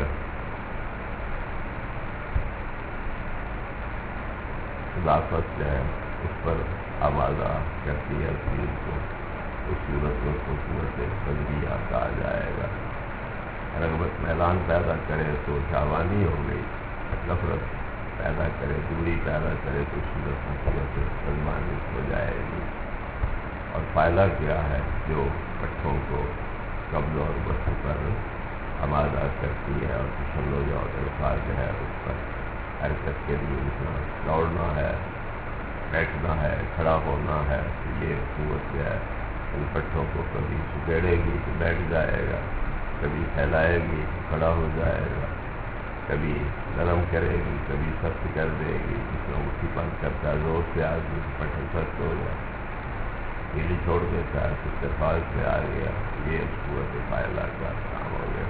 اضافت جو ہے اس پر آوازہ کرتی ہے چیز کو، اس صورت میں اس کو قوت قلبیہ کہا جائے گا۔ رغبت میلان پیدا کرے تو شہوانی ہو گئی، نفرت پیدا کرے دوری پیدا کرے تو صورت میں قوت قلبانی ہو جائے گی۔ اور فائلہ کیا ہے؟ جو پٹھوں کو قبض اور بسط پر آمادہ کرتی ہے اور تشنج اور الفاظ جو ہے اس پر حرکت کے لیے اٹھنا دوڑنا ہے، بیٹھنا ہے، کھڑا ہونا ہے، تو یہ قوت جو ہے ان پٹھوں کو کبھی سکیڑے گی تو بیٹھ جائے گا، کبھی پھیلائے گی تو کھڑا ہو جائے گا، کبھی نرم کرے گی کبھی سخت کر دے گی، جس میں مٹھی بند کرتا ہے زور سے آدمی تو پٹھن سخت ہو گیا، پیلی چھوڑ دیتا ہے تو اتفاق سے آ گیا، یہ اس قوت فائلہ کا کام ہو گیا۔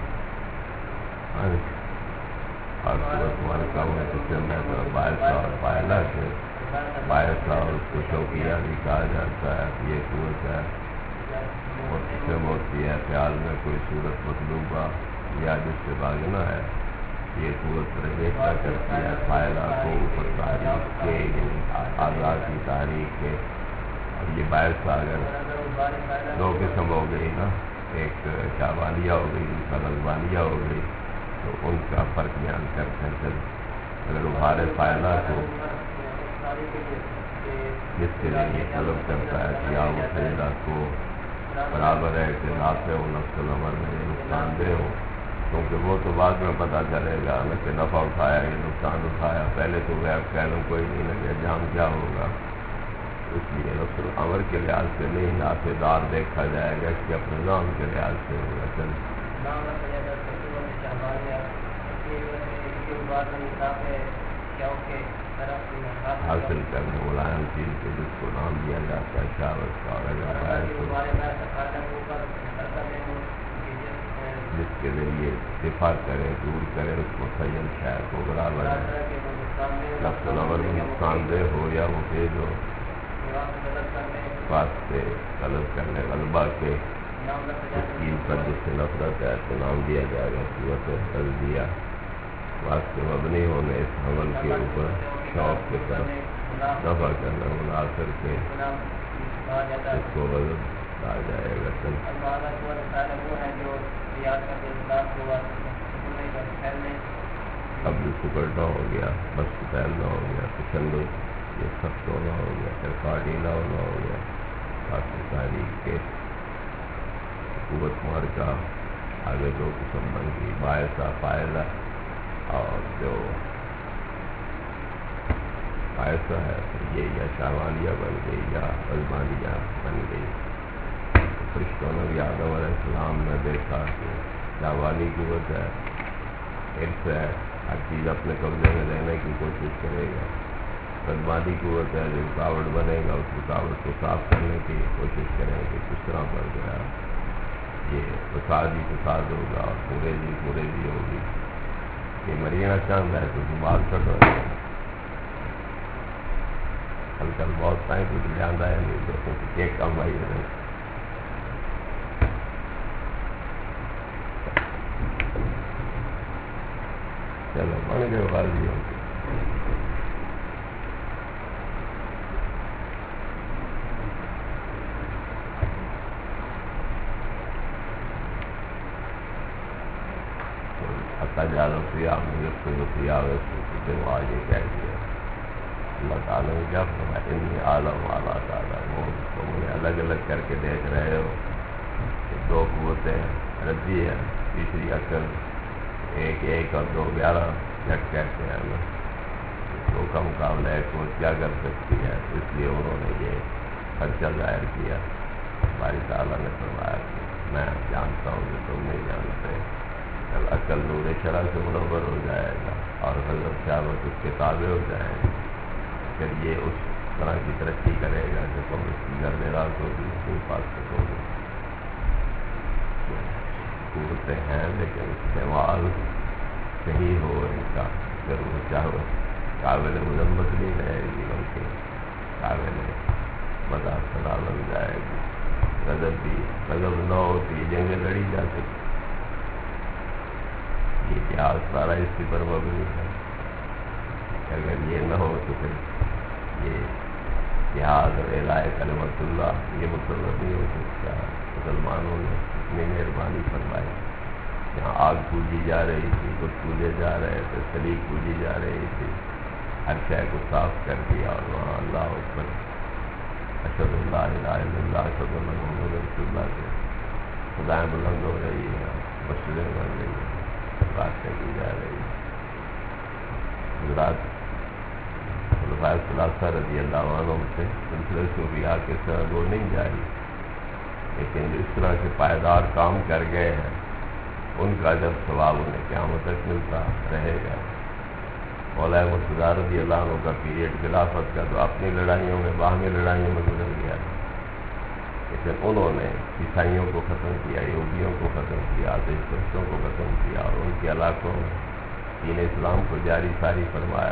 اور قوت محرکہ میں جسے میں تو باعثہ اور فائلہ سے باعثہ اور اس کو شوقیہ بھی کہا جاتا ہے، یہ قوت ہے مرتسم ہوتی ہے، خیال میں کوئی صورت مطلوبہ یا جس سے بھاگنا ہے، یہ قوت رجیشہ کرتی ہے فائلہ کو اوپر تحریک کے، یعنی آزاد کی تحریک کے۔ اور یہ باعثہ اگر دو قسم ہو گئی نا، ایک شہوانیہ ہو گئی دوسرا غضبانیہ ہو گئی، تو ان کا فرق بیان کرتے ہیں۔ اگر ابھارے فائلہ کو جس کے لیے یہ طلب کرتا ہے کہ آپ سجدہ کو برابر ہے کہ نافع و نفس الامر میں یہ نقصان دہ ہو، کیونکہ وہ تو بعد میں پتہ چلے گا نہ کہ نفع اٹھایا یہ نقصان اٹھایا، پہلے تو غیب کا علم کوئی نہیں لگے جام کیا ہوگا، اس لیے نفس الامر کے لحاظ سے نہیں نافع دار دیکھا جائے گا کہ اپنے نام کے لحاظ سے ہوگا۔ چل حاصل کرنے ملائم چیز کے جس کو نام دیا جاتا ہے شہوت کا، اور اگر جس کے ذریعے دفاع کرے دور کرے اس کو خیل شہر کو برابر ہے، نفس الامر میں نقصان دہ ہو یا مفید ہو، واسطے طلب کرنے غلبہ کے اس چیز پر جس سے نفرت ہے تو نام دیا جائے گا قوت قلبیہ۔ واسطے مبنی ہونے اس حمل کے اوپر شوق کی طرف دفع کرنا مناظر کے اس کو غضب کہا جائے گا۔ اب جو سکڑنا ہو گیا، بس پھیلنا ہو گیا، تشنج یہ سخت ہونا ہو گیا، ارفع ڈھیلا ہونا ہو گیا، واسطے تاریخ کے قوت محرکہ آگے دو قسم بن گئی، باعثہ فائلہ، اور جو باعثہ ہے یہ یا شہوانیہ بن گئی یا غضبانیہ بن گئی۔ فرشتوں نے بھی آدم علیہ السلام نے دیکھا کہ شہوانی قوت ہے، عرص ہے، ہر چیز اپنے قبضے میں لینے کی کوشش کرے گا، غضبانی قوت ہے جو رکاوٹ بنے گا اس رکاوٹ کو صاف کرنے کی کوشش کریں گے، کس طرح پر گیا یہ فساد ہی فساد ہوگا اور پورے جی پورے بھی ہوگی. یہ مرینا چاہتا ہے تو بیمار چھوڑ رہے ہیں. کل کل بہت ٹائم کچھ دھیان آیا نہیں دوستوں کی کیک کم آئی ہے. چلو بن گئے غازی ہو کے. جالو سیا مجھے کوئی سیا ویسے وہ آج یہ کہہ دیا اللہ تعالیٰ نے کیا فرمایا انی عالم اعلیٰ تعالیٰ وہ تم انہیں الگ الگ کر کے دیکھ رہے ہو کہ دو قوتیں رضی ہے تیسری عقل ایک ایک اور دو گیارہ جٹ کہتے ہیں نا دو کا مقابلہ ایک قوت کیا کر سکتی ہے. اس لیے انہوں نے یہ خدشہ ظاہر کیا. ہماری تعالیٰ نے فرمایا کہ میں جانتا ہوں کہ تم نہیں جانتے. عقل نور شرع سے منور ہو جائے گا اور حضرت شہوت اس کے تابع ہو جائے گا. پھر یہ اس طرح کی ترقی کرے گا کہ تم اس کی گھر میں راز ہوگی اس کے پاس سکو گے. قوتیں ہیں لیکن استعمال صحیح ہو ان کا ضرور شہوت قابل مذمت نہیں رہے گی بلکہ قابل مدح ثنا بن جائے گی. غضب بھی غضب نہ ہوتی جنگیں لڑی جا سکتی. یہ اتہاس سارا اسی پر مبنی ہے. اگر یہ نہ ہو تو پھر یہ اتحاد اور الہ کلمت اللہ یہ مقرر نہیں ہو سکتا. مسلمانوں نے اتنی مہربانی فرمائی. یہاں آگ پوجی جا رہی تھی کچھ پوجے جا رہے تھے سلیق پوجی جا رہی تھی. ہر شے کو صاف کر دیا اور وہاں اللہ اکبر اشہد اللہ الہ الا اللہ اشہد ان محمد رسول اللہ سے خدائیں بلند ہو رہی ہیں مسجدیں بن رہی ہیں باتیں کی جا رہی ہیں. حضرات خلفائے ثلاثہ رضی اللہ عنہ سے سلسلہ صوفیاء کے ساتھ وہ نہیں جاری لیکن جو اس طرح کے پائیدار کام کر گئے ہیں ان کا جب ثواب انہیں قیامت تک ملتا رہے گا. مولا مرتضیٰ رضی اللہ عنہ کا پیریڈ خلافت کا تو اپنی لڑائیوں میں باہمی لڑائیوں میں گزر گیا لیکن انہوں نے عیسائیوں کو ختم کیا یہودیوں کو ختم کیا آتش پرستوں کو ختم کیا اور ان کے علاقوں میں دین اسلام کو جاری ساری فرمایا.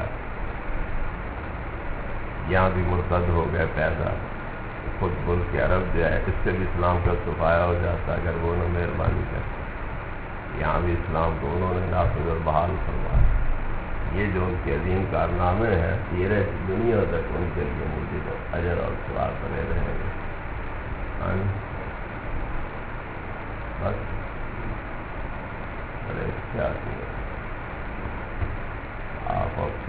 یہاں بھی مرتد ہو گئے پیدا. خود ملک عرب جو ہے اس سے بھی اسلام کا صفایا ہو جاتا اگر وہ انہوں نے مہربانی کرتے. یہاں بھی اسلام کو انہوں نے نافذ اور بحال فرمایا. یہ جو ان کے عظیم کارنامے ہیں یہ رہے دنیا تک ان کے لیے مجھے اجر اور ثواب بنے رہیں گے. بس ارے کیا آپ اور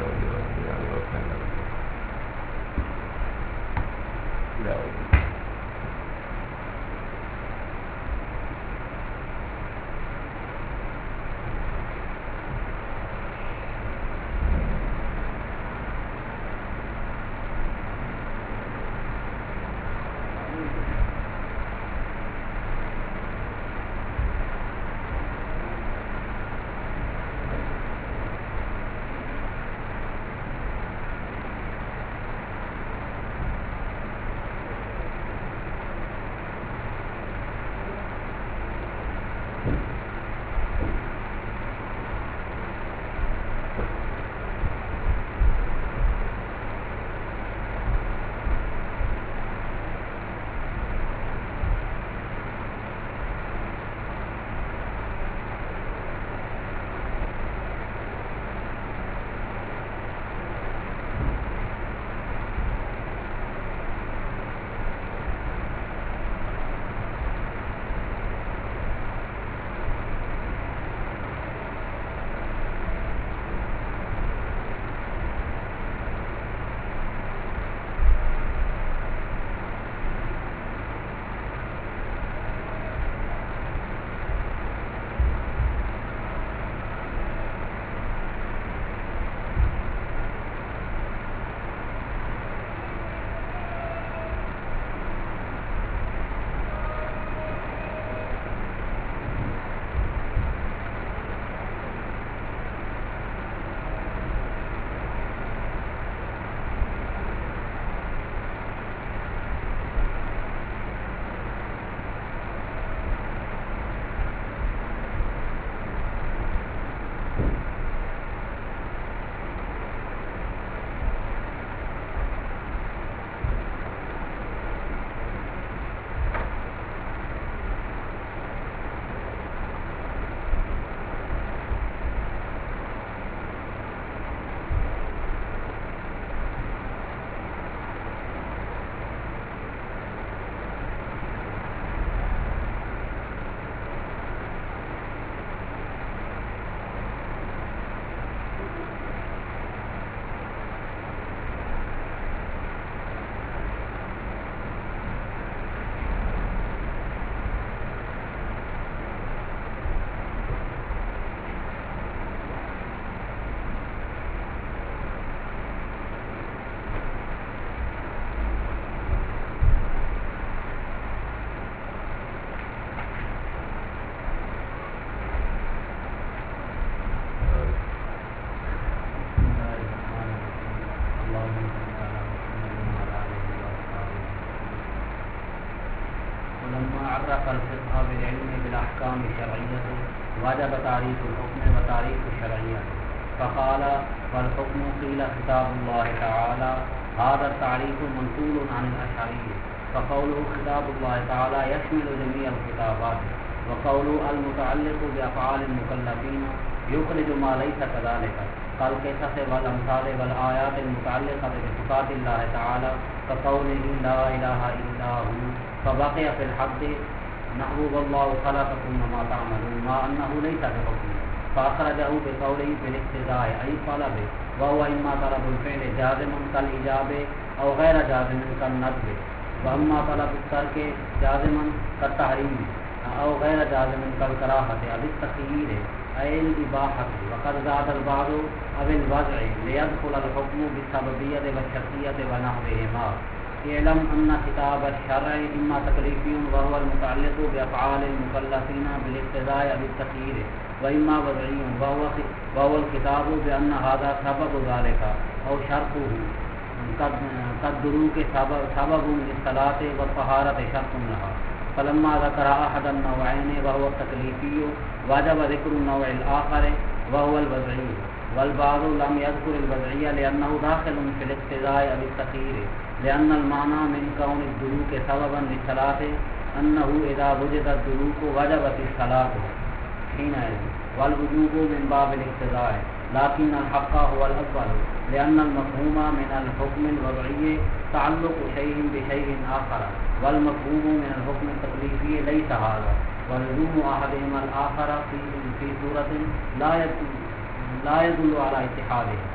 ولما عرف الفقه بالعلم بالاحکام الشرعیۃ وجب تعریف الحکم وتعریف الشرعیۃ فقال والحکم قیل خطاب اللہ تعالی هذا التعریف منقول عن الاشعری فقوله خطاب اللہ تعالی يشمل جميع الخطابات وقوله المتعلق بافعال المکلفین یخرج ما ليس كذلك كالقصص والامثال والآیات المتعلقة بصفات اللہ تعالی كقوله لا الہ الا هو فبقي في الحق نحو والله خلقكم وما تعملون ما انه ليس بحكم فاخرجه بقوله بالاقتضاء اي طلب وهو اما طلب الفعل جازم كالايجاب او غير جازم كالندب واما طلب الترك جازم كالتحريم او غير جازم كالكراهه او التخيير اي الاباحه وقد زاد البعض او الوضع ليدخل الحكم بالسببيه والشرطيه ونحوهما اعلم ان خطاب الشرع اما تکلیفی وهو المتعلق بافعال المکلفین بالاقتضاء او بالتخییر واما وضعی وهو وهو الخطاب بان هذا سبب ذلك او شرطه كالدروك سبب للصلاة والطهارة شرط لها فلما ذكر احد النوعين وهو التکلیفی وجب ذکر النوع الاخر وهو الوضعی والبعض لم يذكر الوضعی لانه داخل في الاقتضاء او بالتخییر لأن المعنى من كون الدلوك سببا للصلاة أنه إذا وجد الدلوك وجبت الصلاة حينئذ والوجوب من باب الاقتضاء لكن الحق هو الأول لأن المفهوم من الحكم الوضعي تعلق شيء بشيء آخر والمفهوم من الحكم التكليفي ليس هذا ولزوم أحدهما الآخر في في صورة لا يدل لا يدل على اتحاده.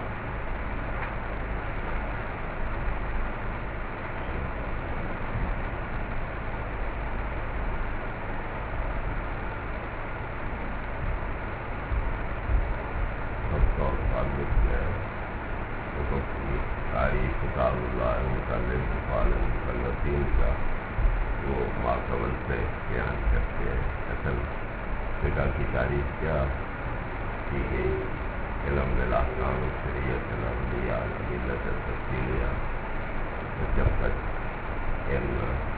کی تعریف کیا کی گئی علم بالاحکام الشرعیۃ العملیہ الادلۃ التفصیلیہ جب تک علم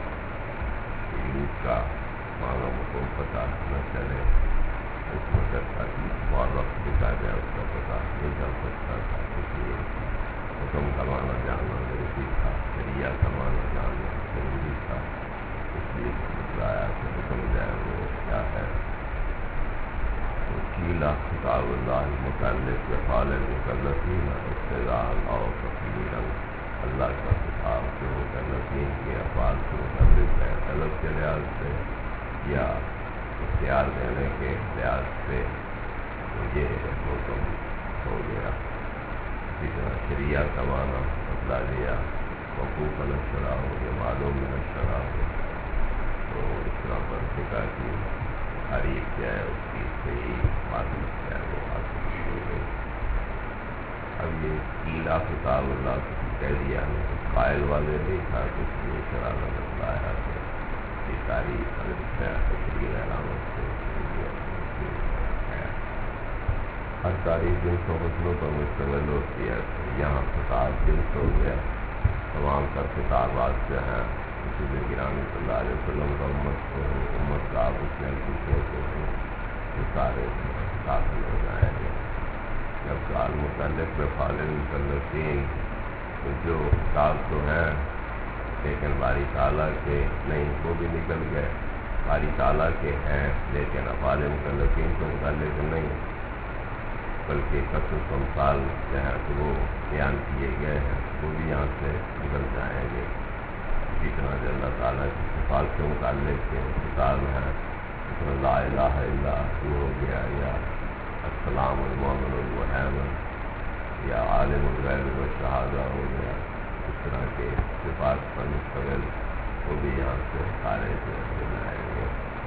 کا معنی کو پتہ نہ چلے اس وقت تک اور وقت بتا جائے اس کا پتہ نہیں چل سکتا تھا. اس لیے حکم کا معنی جاننا ضروری تھا, شریعہ کا معنی جاننا ضروری تھا. اس لیے بتلایا کہ حکم جائے وہ کیا ہے. وکیلا خطاب اللہ متعلق بافعال المکلفین اقتضاء او تقلیلا, اللہ کا خطاب جو مکلفین کے افعال سے متعلق ہے طلب کے لحاظ سے یا اختیار دینے کے لحاظ سے یہ حکم ہو گیا. اسی طرح شریعہ کا معنی بتلا دیا, وقوف الشرع ہو یا معلوم الشرع ہو. تو اس طرح پر فقہ کی تعریف کیا ہے, اس کی صحیح معلوم کیا ہے, وہ حاصل کی ہو گئی. اب یہ کیلا خطاب اللہ کو کہہ دیا نہیں, قائل والے نہیں تھا, کچھ لیے شرع نے بتلایا کہ یہ تعریف تشریح علامت سے ہے. ہر تاریخ جن سو حسنوں پر مشتمل ہوتی ہے. یہاں خطاب جن ہو گیا, تمام کا خطابات جو ہیں رسول گرامی صلی اللہ علیہ وسلم کا امت کو امت کا اس میں دوسرے کو وہ سارے داخل ہو جائیں گے. جب کال متعلق بافعال المکلفین جو خطاب تو ہیں لیکن باری تعالیٰ کے نہیں, وہ بھی نکل گئے. باری تعالیٰ کے ہیں لیکن افعال مکلفین سے متعلق نہیں, بلکہ قصص امثال جو ہیں تو وہ بیان کیے گئے ہیں, وہ بھی یہاں سے نکل جائیں گے. اسی طرح جو اللہ تعالیٰ کی صفات سے متعلق کے خطاب ہیں, اس میں لا الہ الا ہو ہو گیا, یا السلام المؤمن المہیمن, یا عالم الغیب والشہادہ ہو گیا. اس طرح کے صفات پر مشتمل وہ بھی یہاں سے سارے سے مل جائیں گے.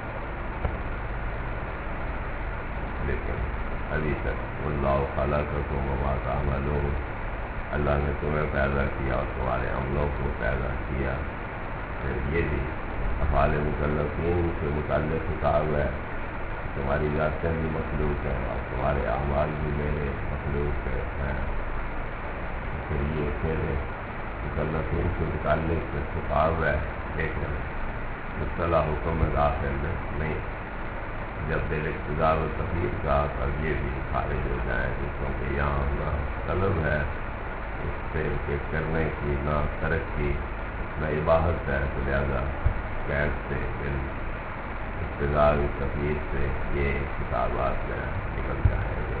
لیکن ابھی تک اللہ خلقکم وما تعملون, اللہ نے تمہیں پیدا کیا اور تمہارے عملوں کو پیدا کیا. یہ بھی افعال مکلفین سے متعلق خطاب ہے. تمہاری ذاتیں بھی مخلوق ہیں اور تمہارے اعمال بھی میرے مخلوق ہیں. پھر یہ پھر مکلفین سے متعلق خطاب ہے. لیکن مصطلح حکم میں داخل نہیں. جب دل اقتضاء و تخییر کا تب یہ بھی خارج ہو جائے جسوں کے یہاں نہ طلب ہے اس سے کے کرنے کی، نہ ترک کی، نہ اباحت ہے، تو لہذا قید سے دل اقتضاء و تخییر سے یہ کتابات میں نکل جائیں گے.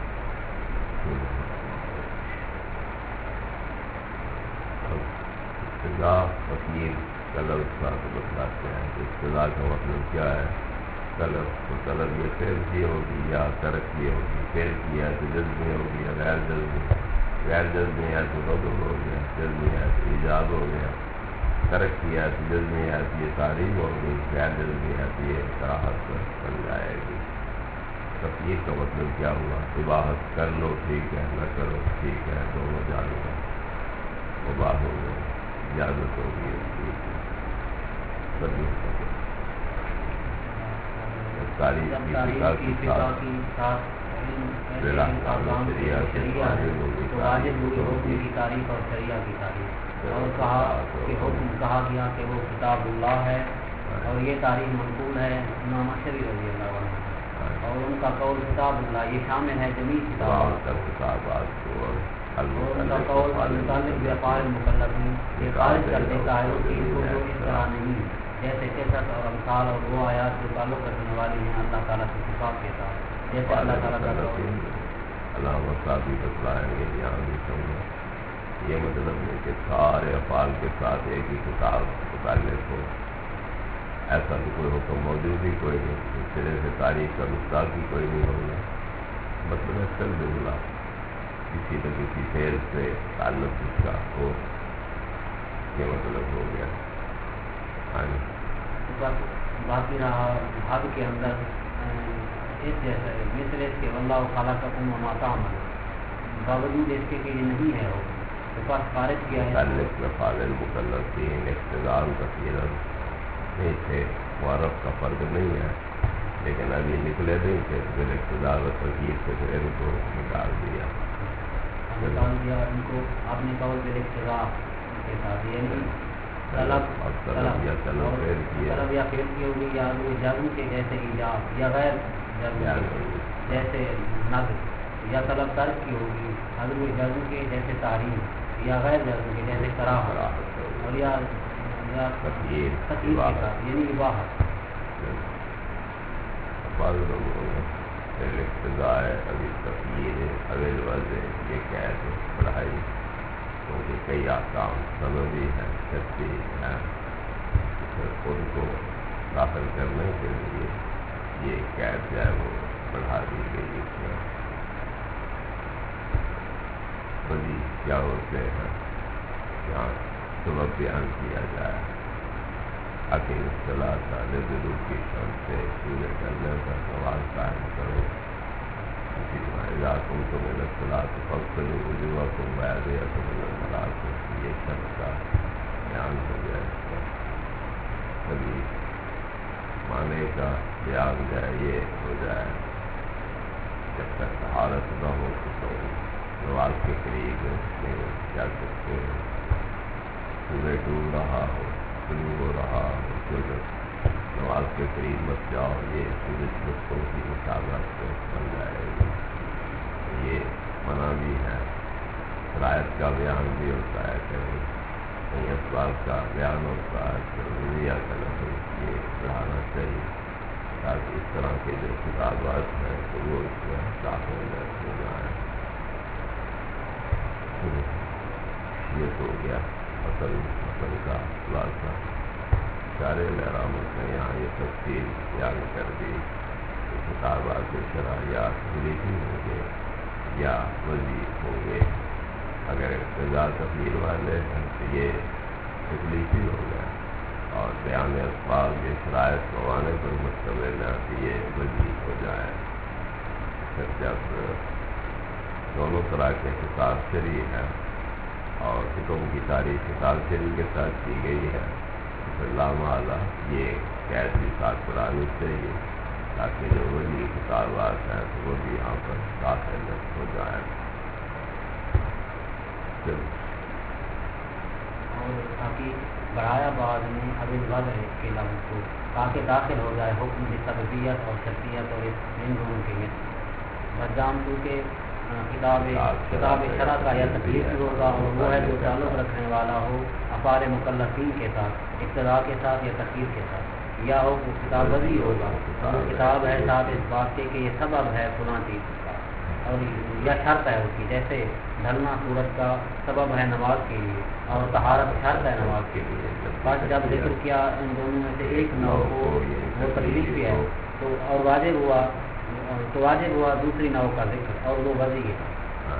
اقتضاء تخییر طلب کا تو بتلاتے ہیں کہ اقتضاء کا مطلب کیا ہے. طلب تو طلب یہ فعل کی ہوگی یا ترک کی ہوگی. فعل کی ہے تو جذبی ہوگی یا غیر جذبی، غیر جذبی ہے تو غضب ہو گیا، جذبی ہے تو ایجاب ہو گیا، ترک کی ہے تو جذبی ہے تو یہ تعریف ہوگی، غیر جذبی ہے تو یہ کراہت بن جائے گی. تفسیر کا مطلب کیا ہوا؟ اباحت، کر لو ٹھیک ہے، نہ کرو ٹھیک ہے، دونوں جانب ہے، مباح ہو گئے، اجازت ہوگی ٹھیک ہے. تاریخ کی فقہ کی ساتھ واجب ہوئی حکم کی تاریخ اور شریعہ کی تاریخ، اور کہا کہ حکم کہا گیا کہ وہ کتاب اللہ ہے اور یہ تاریخ منقول ہے امام اشعری رضی اللہ عنہ، اور ان کا قول کتاب اللہ یہ شامل ہے جمیع کتابات کو، اور ان کا قول متعلق بافعال المکلفین یہ خارج کر دیتا ہے اس چیز کو جو اس طرح نہیں، جیسے قصص اور امثال اور وہ آیات جو تعلق رکھنے والی ہیں اللہ تعالیٰ سے صفات کے ساتھ، جیسے اللہ تعالیٰ کا قول علامہ صاحبی بتلائیں گے یہاں بھی سمجھو. یہ مطلب ہے کہ سارے افعال کے ساتھ ایک ہی کتاب متعلق ہو، ایسا تو کوئی حکم موجود ہی کوئی نہیں. اس طرح سے تاریخ کا گستاخی کوئی نہیں ہوگا. مطلب ہے سل جملہ کسی نہ کسی فعل سے تعلق اس کا ہو، یہ مطلب ہو گیا. ہاں باقی رہا حد کے اندر اس جیسے مثل اس کے واللہ خلقکم وما تعملون، باوجود اس کے کہ یہ نہیں ہے وہ تو پاس خارج کیا ہے. تعلق میں فعال المکلفین اقتضاء کثیرا نہیں تھے، معرف کا فرق نہیں ہے، لیکن ابھی نکلے نہیں تھے پھر اقتضاء و تغییر سے پھر ان کو نکال دیا نکال دیا ان کو. آپ نے قول بال اقتضاء کے ساتھ یعنی طلب اور طلب یا طلب فعل کیا، طلب یا فعل کی ہوگی، یا جزم کے جیسے ایجاب، یا غیر جزم جیسے نقد، یا طلب ترک کی ہوگی، عدم جزم کے جیسے تعریف، یا غیر جزم کے جیسے کراہت، اور یا تخییر کے ساتھ یعنی اباحت. بعض لوگوں نے اقتضاء ابھی تخییر اویل وضع یہ قید پڑھائی کیونکہ کئی احکام سببی ہیں، شرطی ہیں، ان کو داخل کرنے کے لیے یہ قید جو ہے وہ بڑھا دی گئی. اس میں بڑی کیا ہوتے ہیں یہاں سبب بیان کیا جائے. اکیل اصطلاح سالے ضرور کی شان سے پورے کرنے کا سوال قائم کرو. اسی طرح تم تو میرا اصطلاح تو فخر وجوہ کو بیاد یا تو میرا یہ شخص کا بیان ہو جائے. اس کا کبھی معنی کا بیان جائے یہ ہو جائے جب تک طہارت نہ ہو تو نماز کے قریب نہیں جا سکتے. سورج ڈوب رہا ہو، طلوع ہو رہا ہو، تو جب نماز کے قریب مت جاؤ، یہ سورج رخوں کی مطابقت سے بن جائے گی. یہ منع بھی ہے. شرائط کا بیان بھی ہوتا ہے، کہیں کہیں اسباب کا بیان ہوتا ہے، ضروریہ کا لفظ یہ پڑھانا چاہیے تاکہ اس طرح کے جو کتابات ہیں تو وہ اس میں داخل ہو جائیں. یہ تو ہو گیا اصل اصل کا خلاصہ. سارے لہرامت نے یہاں یہ تفصیل بیان کر دی کہ کتابات شرح یا تخلیقی ہوں گے یا وظیف ہوں گے. اگر اقتضاء تخییر والے ہیں تو یہ تخلیقی ہو گیا، اور بیان اسباب یہ شرائط موانع پر مشتمل ہے کہ یہ وظیف ہو جائے. پھر جب دونوں طرح کے کتاب شرعی ہیں اور حکم کی تاریخ کتاب شرعی کے ساتھ کی گئی ہے تو پھر لامحالہ یہ قید بھی ساتھ پڑھانی چاہیے تاکہ جو ولی کتابات ہیں تو وہ بھی یہاں پر داخل ہو جائیں. اور تاکہ بڑھایا بعض نے ابھی وضع کے لفظ کو تاکہ داخل ہو جائے حکم کی سببیت اور شرطیت اور ان دونوں کے لیے بجام تو کہ کتاب کتاب شرع کا یا تکلیف ہوگا اور وہ ہے جو تعلق رکھنے والا ہو افعال مکلفین کے ساتھ ابتدا کے ساتھ یا تخیر کے ساتھ یا ہو وہ کتاب وضعی ہوگا وہ کتاب ہے ساتھ اس بات کے کہ یہ سبب ہے فلاں چیز کا اور یا شرط ہے اس کی جیسے ڈھلنا سورج کا سبب ہے نماز کے لیے اور طہارت شرط ہے نماز کے لیے بس جب ذکر کیا ان دونوں میں سے ایک نو کو وہ تکلیف بھی ہے تو اور واجب ہوا تو واجب ہوا دوسری نو کا ذکر اور وہ وضعی ہے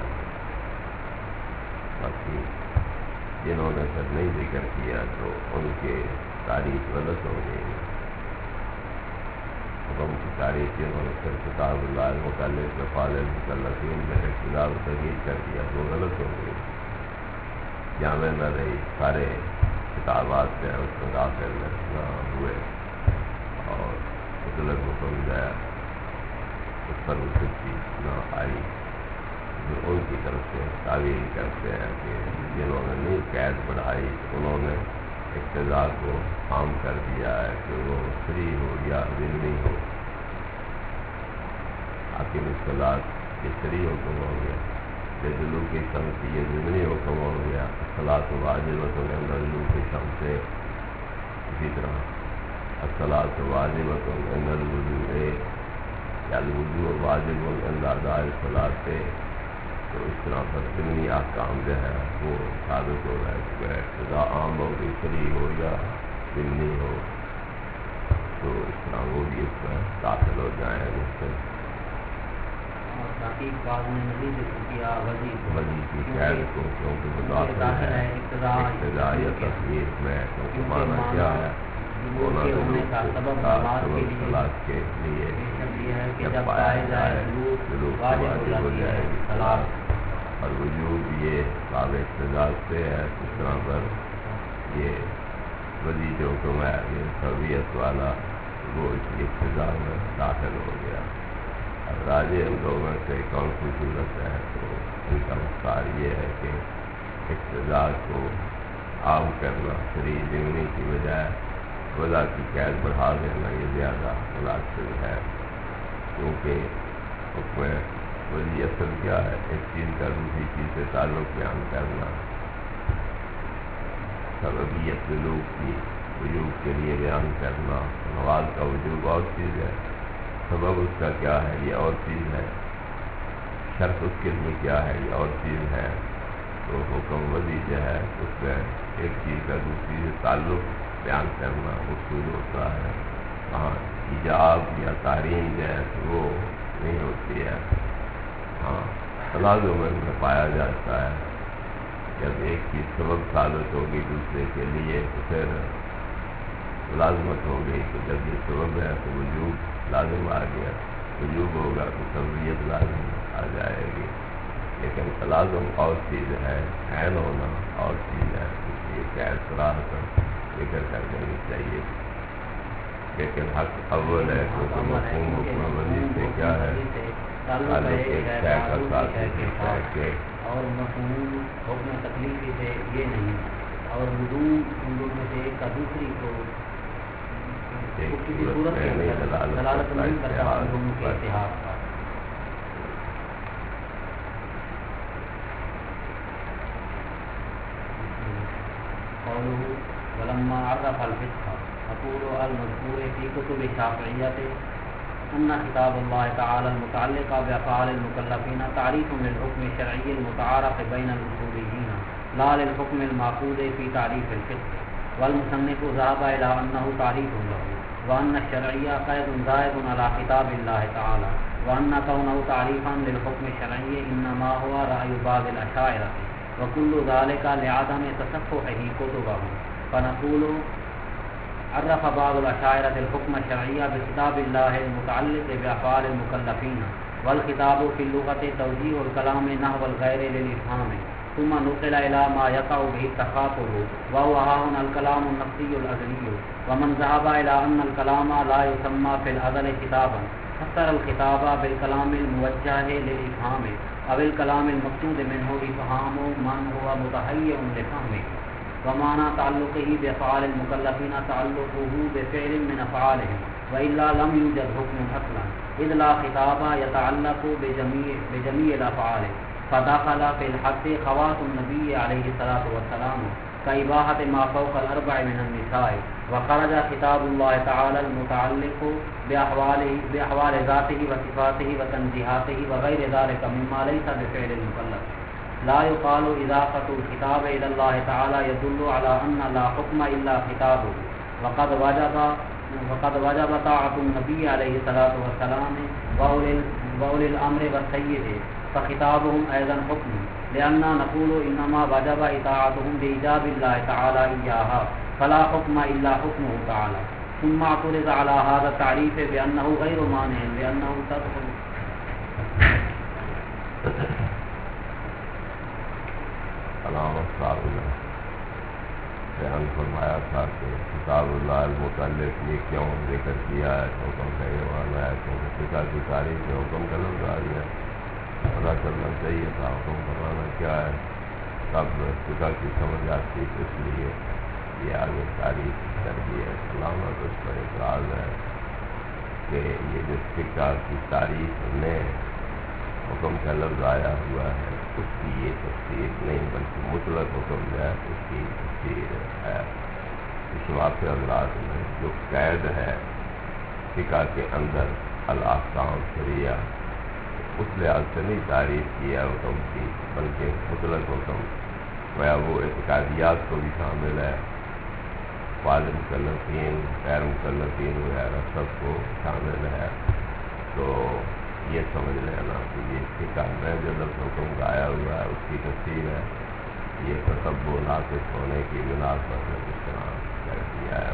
باقی جنہوں نے سر نہیں ذکر کیا تو ان کے تاریخ غلط ہو گئی حکم کی تاریخ جنہوں نے سر کتاب اللہ متعلق افعال المکلفین میں اختلاف تغیر کر دیا وہ غلط ہو گئی جامع نہ رہی سارے کتابات سے اس میں داخل نہ ہوئے اور مطلق حکم گیا اس پر اس چیز نہ آئی جو ان کی طرف سے تعویل کرتے ہیں کہ جنہوں نے نہیں قید بڑھائی انہوں نے اقتضاء کو عام کر دیا ہے کہ وہ فری ہو یا ضمنی ہو حاکم اصطلاح یہ فری حکم ہو گیا دلو کی سم سے یہ ضمنی حکم ہو گیا اصلاۃ واجبۃ عند الوضوء کی سم سے اسی طرح اصلاۃ واجبۃ عند الوضوء یا الوضوء واجب عند اداء الصلاۃ سے تو اس طرح پر ضمنی احکام جو ہے وہ ثابت ہو رہا ہے کہ اقتضاء عام ہو گئی فری ہو یا ضمنی ہو تو اس طرح وہ بھی اس میں داخل ہو جائیں جس سے وضعی کی قید کو کیونکہ وہ داخل ہے اقتضاء یا تصویر میں کیونکہ معنی کیا ہے ہونا سبب صلاح کے لیے جب پایا جائے سلوک واجب ہو جائے گی صلاح اور وجوب یہ باب اقتضاء سے ہے اس طرح پر یہ وضعی جو حکم ہے یہ سببیت والا وہ اس کی اقتضاء میں داخل ہو گیا اب راجے ان لوگوں سے کون سی صورت ہے تو ان کا مختار یہ ہے کہ اقتضاء کو عام کرنا فری ضمنی کی بجائے وضع کی قید بڑھا دینا یہ زیادہ مناسب ہے کیونکہ حکم وضعی اصل کیا ہے ایک چیز کا دوسری چیز سے تعلق بیان کرنا سببیت سلوک کی وجوب کے لیے بیان کرنا نماز کا وجوب اور چیز ہے سبب اس کا کیا ہے یہ اور چیز ہے شرط اس کے لیے کیا ہے یہ اور چیز ہے تو حکم وضعی جو ہے اس میں ایک چیز کا دوسری سے تعلق بیان کرنا اصول ہوتا ہے ہاں ایجاب یا تحریم جو ہے تو وہ نہیں ہوتی ہے ہاں تلازم میں پایا جاتا ہے جب ایک چیز سبب ثابت ہوگی دوسرے کے لیے تو پھر لازمت ہو گئی تو جب یہ سبب ہے تو وجوب لازم آ گیا وجوب ہوگا تو سببیت لازم آ جائے گی لیکن تلازم اور چیز ہے عین ہونا اور چیز ہے اس لیے قید صراحت ذکر کر دینی چاہیے لیکن حق اول ہے کیونکہ مفہوم حکم وضعی سے کیا ہے تعلق ایک شے کا ساتھ شے کے اور مفہوم حکم تکلیفی سے یہ نہیں اور وجود ان لوگوں میں سے ایک کا دوسری کو کسی صورت میں دلالت نہیں کرتا ان دونوں کے اتحاد کا قوله ولما عرف الفقه أقول المذكور في كتب الشافعية أن كتاب الله تعالى المتعلق بأفعال المكلفين تعريف للحكم الشرعي المتعارف بين الأصوليين لا للحكم المأخوذ في تعريف الفقه والمصنف ذهب إلى أنه تعريف له وأن الشرعي قيد زائد على كتاب الله تعالى وأن كونه تعريفا للحكم الشرعي إنما هو رأي بعض الأشاعرة وكل ذلك لعدم تصححه كتبهم فنقول عرف بعض الأشاعرة الحكم الشرعي بكتاب الله المتعلق بأفعال المكلفين والخطاب في اللغة توجيه الكلام نحو الغير للإفهام ثم نقل إلى ما يقع به التخاطب وهو ها هنا الكلام النفسي الأزلي ومن ذهب إلى أن الكلام لا يسمى في الأزل كتابا فسر الخطاب بالكلام الموجه للإفهام أو الكلام المقصود منه إفهام من هو متهيئ لفهمه ومعنى تعلقه بأفعال المكلفين تعلقه بفعل من أفعالهم وإلا لم يوجد حكم أصلا إذ لا خطاب يتعلق بجميع بجميع الأفعال فدخل في الحد خواص النبي عليه الصلاة والسلام كإباحة ما فوق الأربع من النساء وخرج خطاب الله تعالى المتعلق بأحواله بأحوال ذاته وصفاته وتنزيهاته وغير ذلك مما ليس بفعل المكلف. لا يقال إضافة الخطاب إلى الله تعالى يدل على أن لا حكم إلا خطابه وقد وجب وقد وجب طاعة النبي عليه الصلاة والسلام وأولي الأمر والسيد فخطابهم أيضا حكم لأننا نقول إنما وجب إطاعتهم بإيجاب الله تعالى إياها فلا حكم إلا حكمه تعالى. ثم اعترض على هذا التعريف بأنه غير مانع لأنه تدخل علامہ صاحب نے بیان فرمایا تھا کہ کتاب اللہ المتعلق یہ کیوں ذکر کیا ہے حکم کا یہ معنی ہے کیونکہ فقہ کی تاریخ میں حکم کا لفظ آ گیا پتا کرنا چاہیے تھا حکم کروانا کیا ہے تب فقہ کی سمجھ آتی اس لیے یہ آگے تاریخ کر دی ہے. علامہ تو اس پر اعتراض ہے کہ یہ جو فقہ کی تاریخ میں حکم کا لفظ آیا ہوا ہے اس کی یہ تفسیر نہیں بلکہ مطلق حکم جو ہے اس کی تفسیر ہے. اشواق حضرات میں جو قید ہے فقہ کے اندر الاحکام شریعہ اس لحاظ سے نہیں تعریف کیا حکم کی بلکہ مطلق حکم گویا وہ اعتقادیات کو بھی شامل ہے فعال مکلفین غیر مکلفین وغیرہ سب کو شامل ہے. تو یہ سمجھ لینا کہ یہ فقہ میں جو لفظ حکم کا آیا ہوا ہے اس کی تفسیر ہے یہ تتبع ناقص ہونے کی بنا پر اس طرح کر دیا ہے.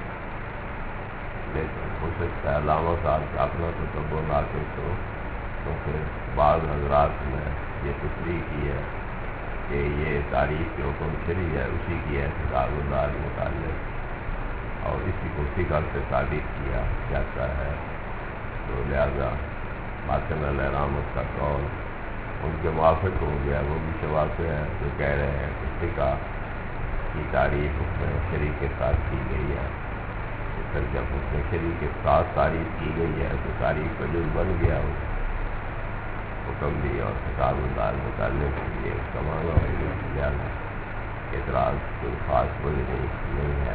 لیکن ہو سکتا ہے علامہ صاحب کا اپنا تتبع ناقص ہو تو پھر بعض حضرات نے یہ تصریح کی ہے کہ یہ تاریخ کے حکم شریع ہے اسی کی ہے کتاب اللہ المتعلق اور اسی کو فقہ سے ثابت کیا جاتا ہے. تو لہذا ماتن علیہ رحمت کا قول ان کے موافق ہو گیا. وہ بھی شواقع ہیں جو کہہ رہے ہیں کہ فقہ کی تعریف حکم شریع کے ساتھ کی گئی ہے. پھر جب حکم شریع کے ساتھ تعریف کی گئی ہے تو تعریف کا جز بن گیا ہو حکم بھی اور کتاب اللہ المتعلق بھی اس کا معنی ہو گیا. لہٰذا اعتراض کوئی خاص وجہ نہیں ہے.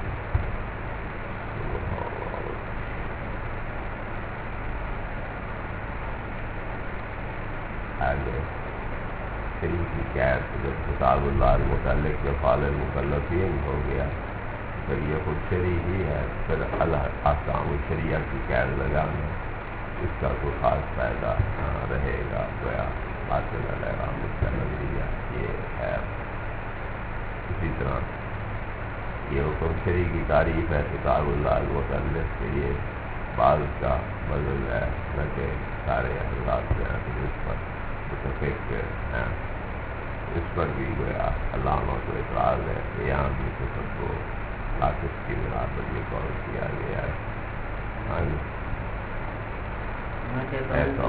آگے شریع کی قید جب کتاب اللہ المتعلق کے فعال المکلفین ہو گیا پھر یہ خود شریع ہی ہے پھر احکام شریعہ کی قید لگانا اس کا کوئی خاص فائدہ رہے گا. گویا ماتن علیہ رحمت کا نظریہ یہ ہے. اسی طرح یہ حکم شریع کی تعریف ہے کتاب اللہ المتعلق کے لیے بعض کا بدل ہے نہ کہ سارے حضرات جو ہیں اس پر متفق ہیں. اس پر بھی گویا علامہ کو اعتراض ہے کہ یہاں بھی تتبع ناقص کی بنا پر یہ قول کیا گیا ہے. ہاں جی ایسا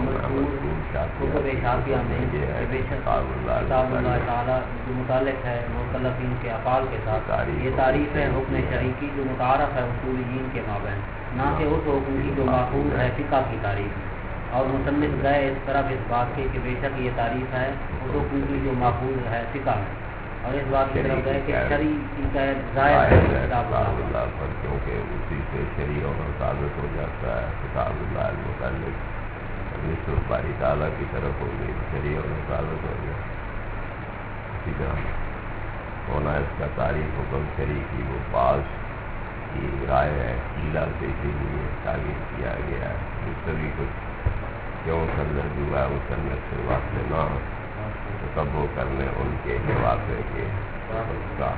جو متعلق ہے مکلفین کے افعال کے ساتھ یہ تعریف ہے حکم شرعی کی جو متعارف ہے اصولیین کے مابین نہ کہ اس حکم کی جو ماخوذ ہے فقہ کی تعریف میں. اور مصنف گئے اس طرف اس بات کے کہ بے شک یہ تعریف ہے اس حکم کی جو ماخوذ ہے فقہ میں اور اس بات کی طرف گئے کہ شرعی کی قید ظاہر ہے کتاب اللہ پر کیونکہ اسی سے شرعی ہونا ثابت ہو جاتا ہے. کتاب اللہ المتعلق نسبت باری تعالیٰ کی طرف ہوگی شرعی ہونا ثابت ہو گیا. اسی طرح ہونا اس کا تعریف حکم شرعی کی وہ بعض کی رائے ہے قیلہ سے اسی لیے تعریف کیا گیا ہے. اس سبھی کچھ کیوں سرزد ہوا ہے مصنف سے واقع نہ تتبع کرنے ان کے واقعے کے کا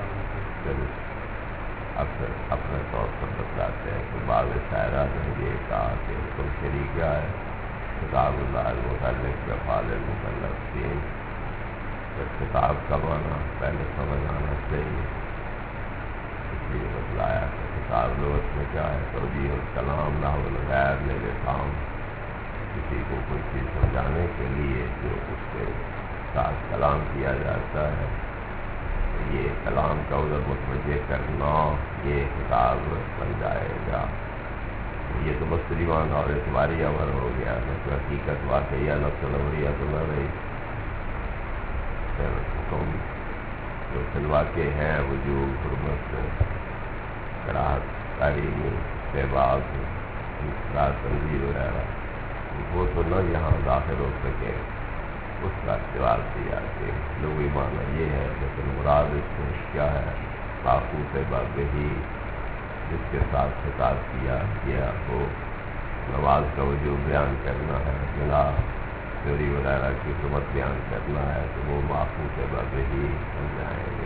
اکثر اپنے طور پر بتلاتے ہیں کہ بعض شاعرات نے یہ کہا کہ حکم شریع کیا ہے کتاب اللہ المتعلق کے افعال المکلفین. کتاب کا معنی پہلے سمجھ آنا چاہیے اس لیے بتلایا کہ کتاب لغت میں کیا ہے توجیہ الکلام نحو الغیر للافہام کسی کو کوئی چیز سمجھانے کے لیے جو اس کے ساتھ کلام کیا جاتا ہے یہ کلام کا ادھر متوجہ کرنا یہ خطاب بن جائے گا. یہ تو بس ایمان اور اعتباری عمل ہو گیا، تو حقیقت واقعی یا نفس الامریہ تو نہ رہی. حکم جو فی الواقع ہیں وجوب، حرمت، کراہت، تحریمی، استحباب، انفراد، تنزیل وغیرہ، وہ تو نہ یہاں داخل ہو سکے. اس کا جواب دیا کہ لغوی معنی یہ ہے، لیکن مراد اس میں کیا ہے؟ معقوف باب ہی جس کے ساتھ خطاب کیا گیا ہو. نماز کا وجوب بیان کرنا ہے، گناہ، چوری وغیرہ کی حکمت بیان کرنا ہے، تو وہ معقوف باب ہی بن جائیں گے.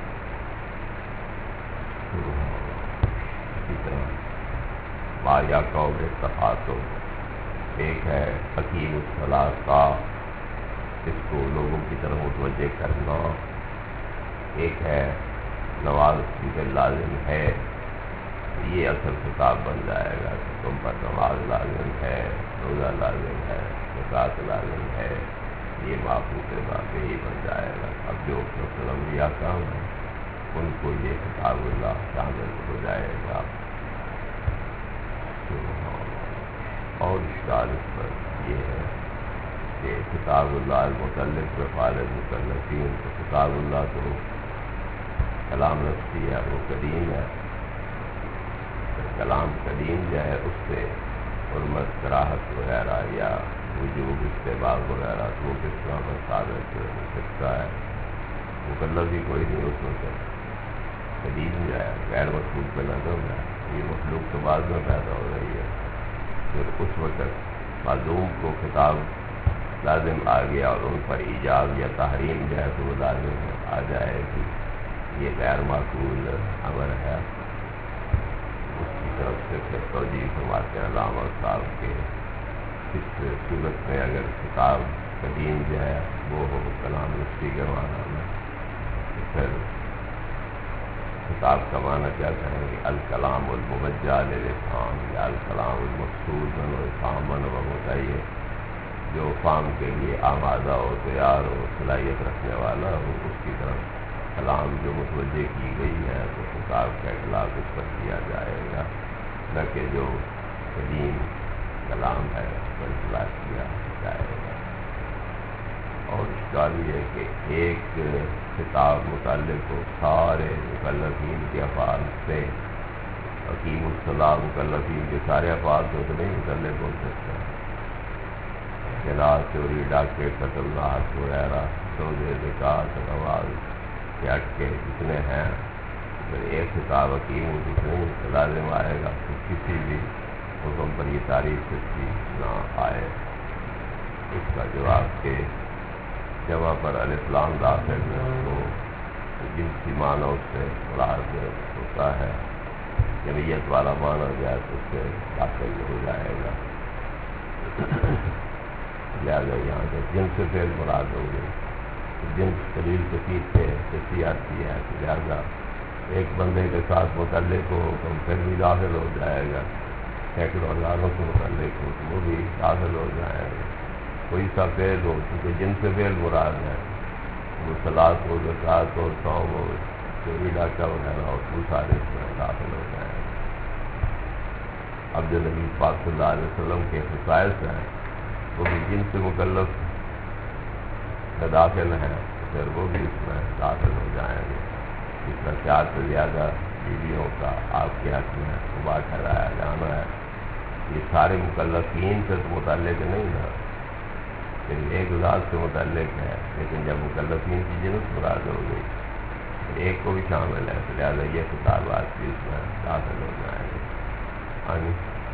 اسی طرح ما یا قوم اتفاق، ایک ہے حکیم الصلاۃ کا، اس کو لوگوں کی طرف متوجہ کرنا. ایک ہے نماز کی لازم ہے، یہ اصل خطاب بن جائے گا کہ تم پر نماز لازم ہے، روزہ لازم ہے، زکوٰۃ لازم ہے. یہ معقوف باب ہی بن جائے گا. اب جو انبیاء کام ہے ان کو یہ خطاب اللہ شامل ہو جائے گا. اور اشکال اس پر یہ ہے کہ کتاب اللہ المتعلق بفعال المکلفین، تو کتاب اللہ تو کلام نفسی ہے، وہ قدیم ہے. کلام قدیم جو ہے اس سے حرمت، کراہت وغیرہ یا وجوب، استحباب وغیرہ تو وہ کس طرح پر ثابت ہو سکتا ہے؟ مکلف ہی کوئی نہیں اس میں. قدیم جو ہے غیر مخلوق پہ نہ ہوگا، یہ مخلوق تو بعد میں پیدا ہو رہی ہے. پھر اس وقت معلوم کو خطاب لازم آ گیا اور ان پر ایجاب یا تحریم جو ہے تو وہ لازم آ جائے گی. یہ غیر معقول امر ہے. اس کی طرف سے پھر توجیہ فرماتے ہیں علامہ صاحب کے اس صورت میں اگر خطاب قدیم جو ہے وہ ہو کلام نفسی کے معنی میں، تو پھر خطاب کا معنی کیا کہیں گے؟ الکلام الموجہ للافہام، یا الکلام المقصود من افہام من و متعین، جو فہم کے لیے آمادہ ہو، تیار ہو، صلاحیت رکھنے والا ہو، اس کی طرف کلام جو متوجہ کی گئی ہے تو خطاب کا اطلاق اس پر کیا جائے گا، نہ کہ جو قدیم کلام ہے اس پر اطلاق کیا جائے گا. اور اشکال یہ ہے کہ ایک خطاب متعلق ہو سارے مکلفین کے افعال سے. حکیم الصلاۃ مکلفین کے سارے افعال سے تو نہیں متعلق ہو سکتا. خلاف، چوری، ڈاکے، قتل، ناحق وغیرہ، روزے، زکوٰۃ، نماز کے اٹکے جتنے ہیں، اگر ایک خطاب حکیم جتنے لازم آئے گا تو کسی بھی حکم پر یہ تعریف سچی نہ آئے. اس کا جواب کہ جمع پر الف لام داخل ہو جنسی معنی اس سے مراد ہوتا ہے، جمعیت والا معنی جائے تو اس سے داخل ہو جائے گا. لہٰذا یہاں سے جن سے فعل مراد ہو گئی، جنس قلیل کثیر سے کسی آتی ہے، لہٰذا ایک بندے کے ساتھ متعلق ہو تو پھر بھی داخل ہو جائے گا. سینکڑوں ہزاروں سے متعلق ہو تو وہ بھی داخل ہو جائے گا. کوئی سا فعل ہو کیونکہ جن سے فعل مراد ہے، وہ صلاۃ ہو، زکوٰۃ ہو، صوم ہو، چوری ڈاکہ وغیرہ ہو، وہ سارے اس میں داخل ہو جائیں گے. اب جو نبی پاک صلی اللہ علیہ وسلم کے خصائص ہیں وہ بھی جن سے مکلف میں داخل ہیں، پھر وہ بھی اس میں داخل ہو جائیں گے. اس کا چار سے زیادہ بیویوں کا آپ کے حق میں صبح ٹھہرایا جانا ہے. یہ سارے مکلفین سے متعلق نہیں ہے، پھر ایک ذات سے متعلق ہے، لیکن جب مکلفین کی جنس مراد ہو گئی تو ایک کو بھی شامل ہے، تو لہٰذا یہ خطابات بھی اس میں داخل ہو جائیں گے. آگے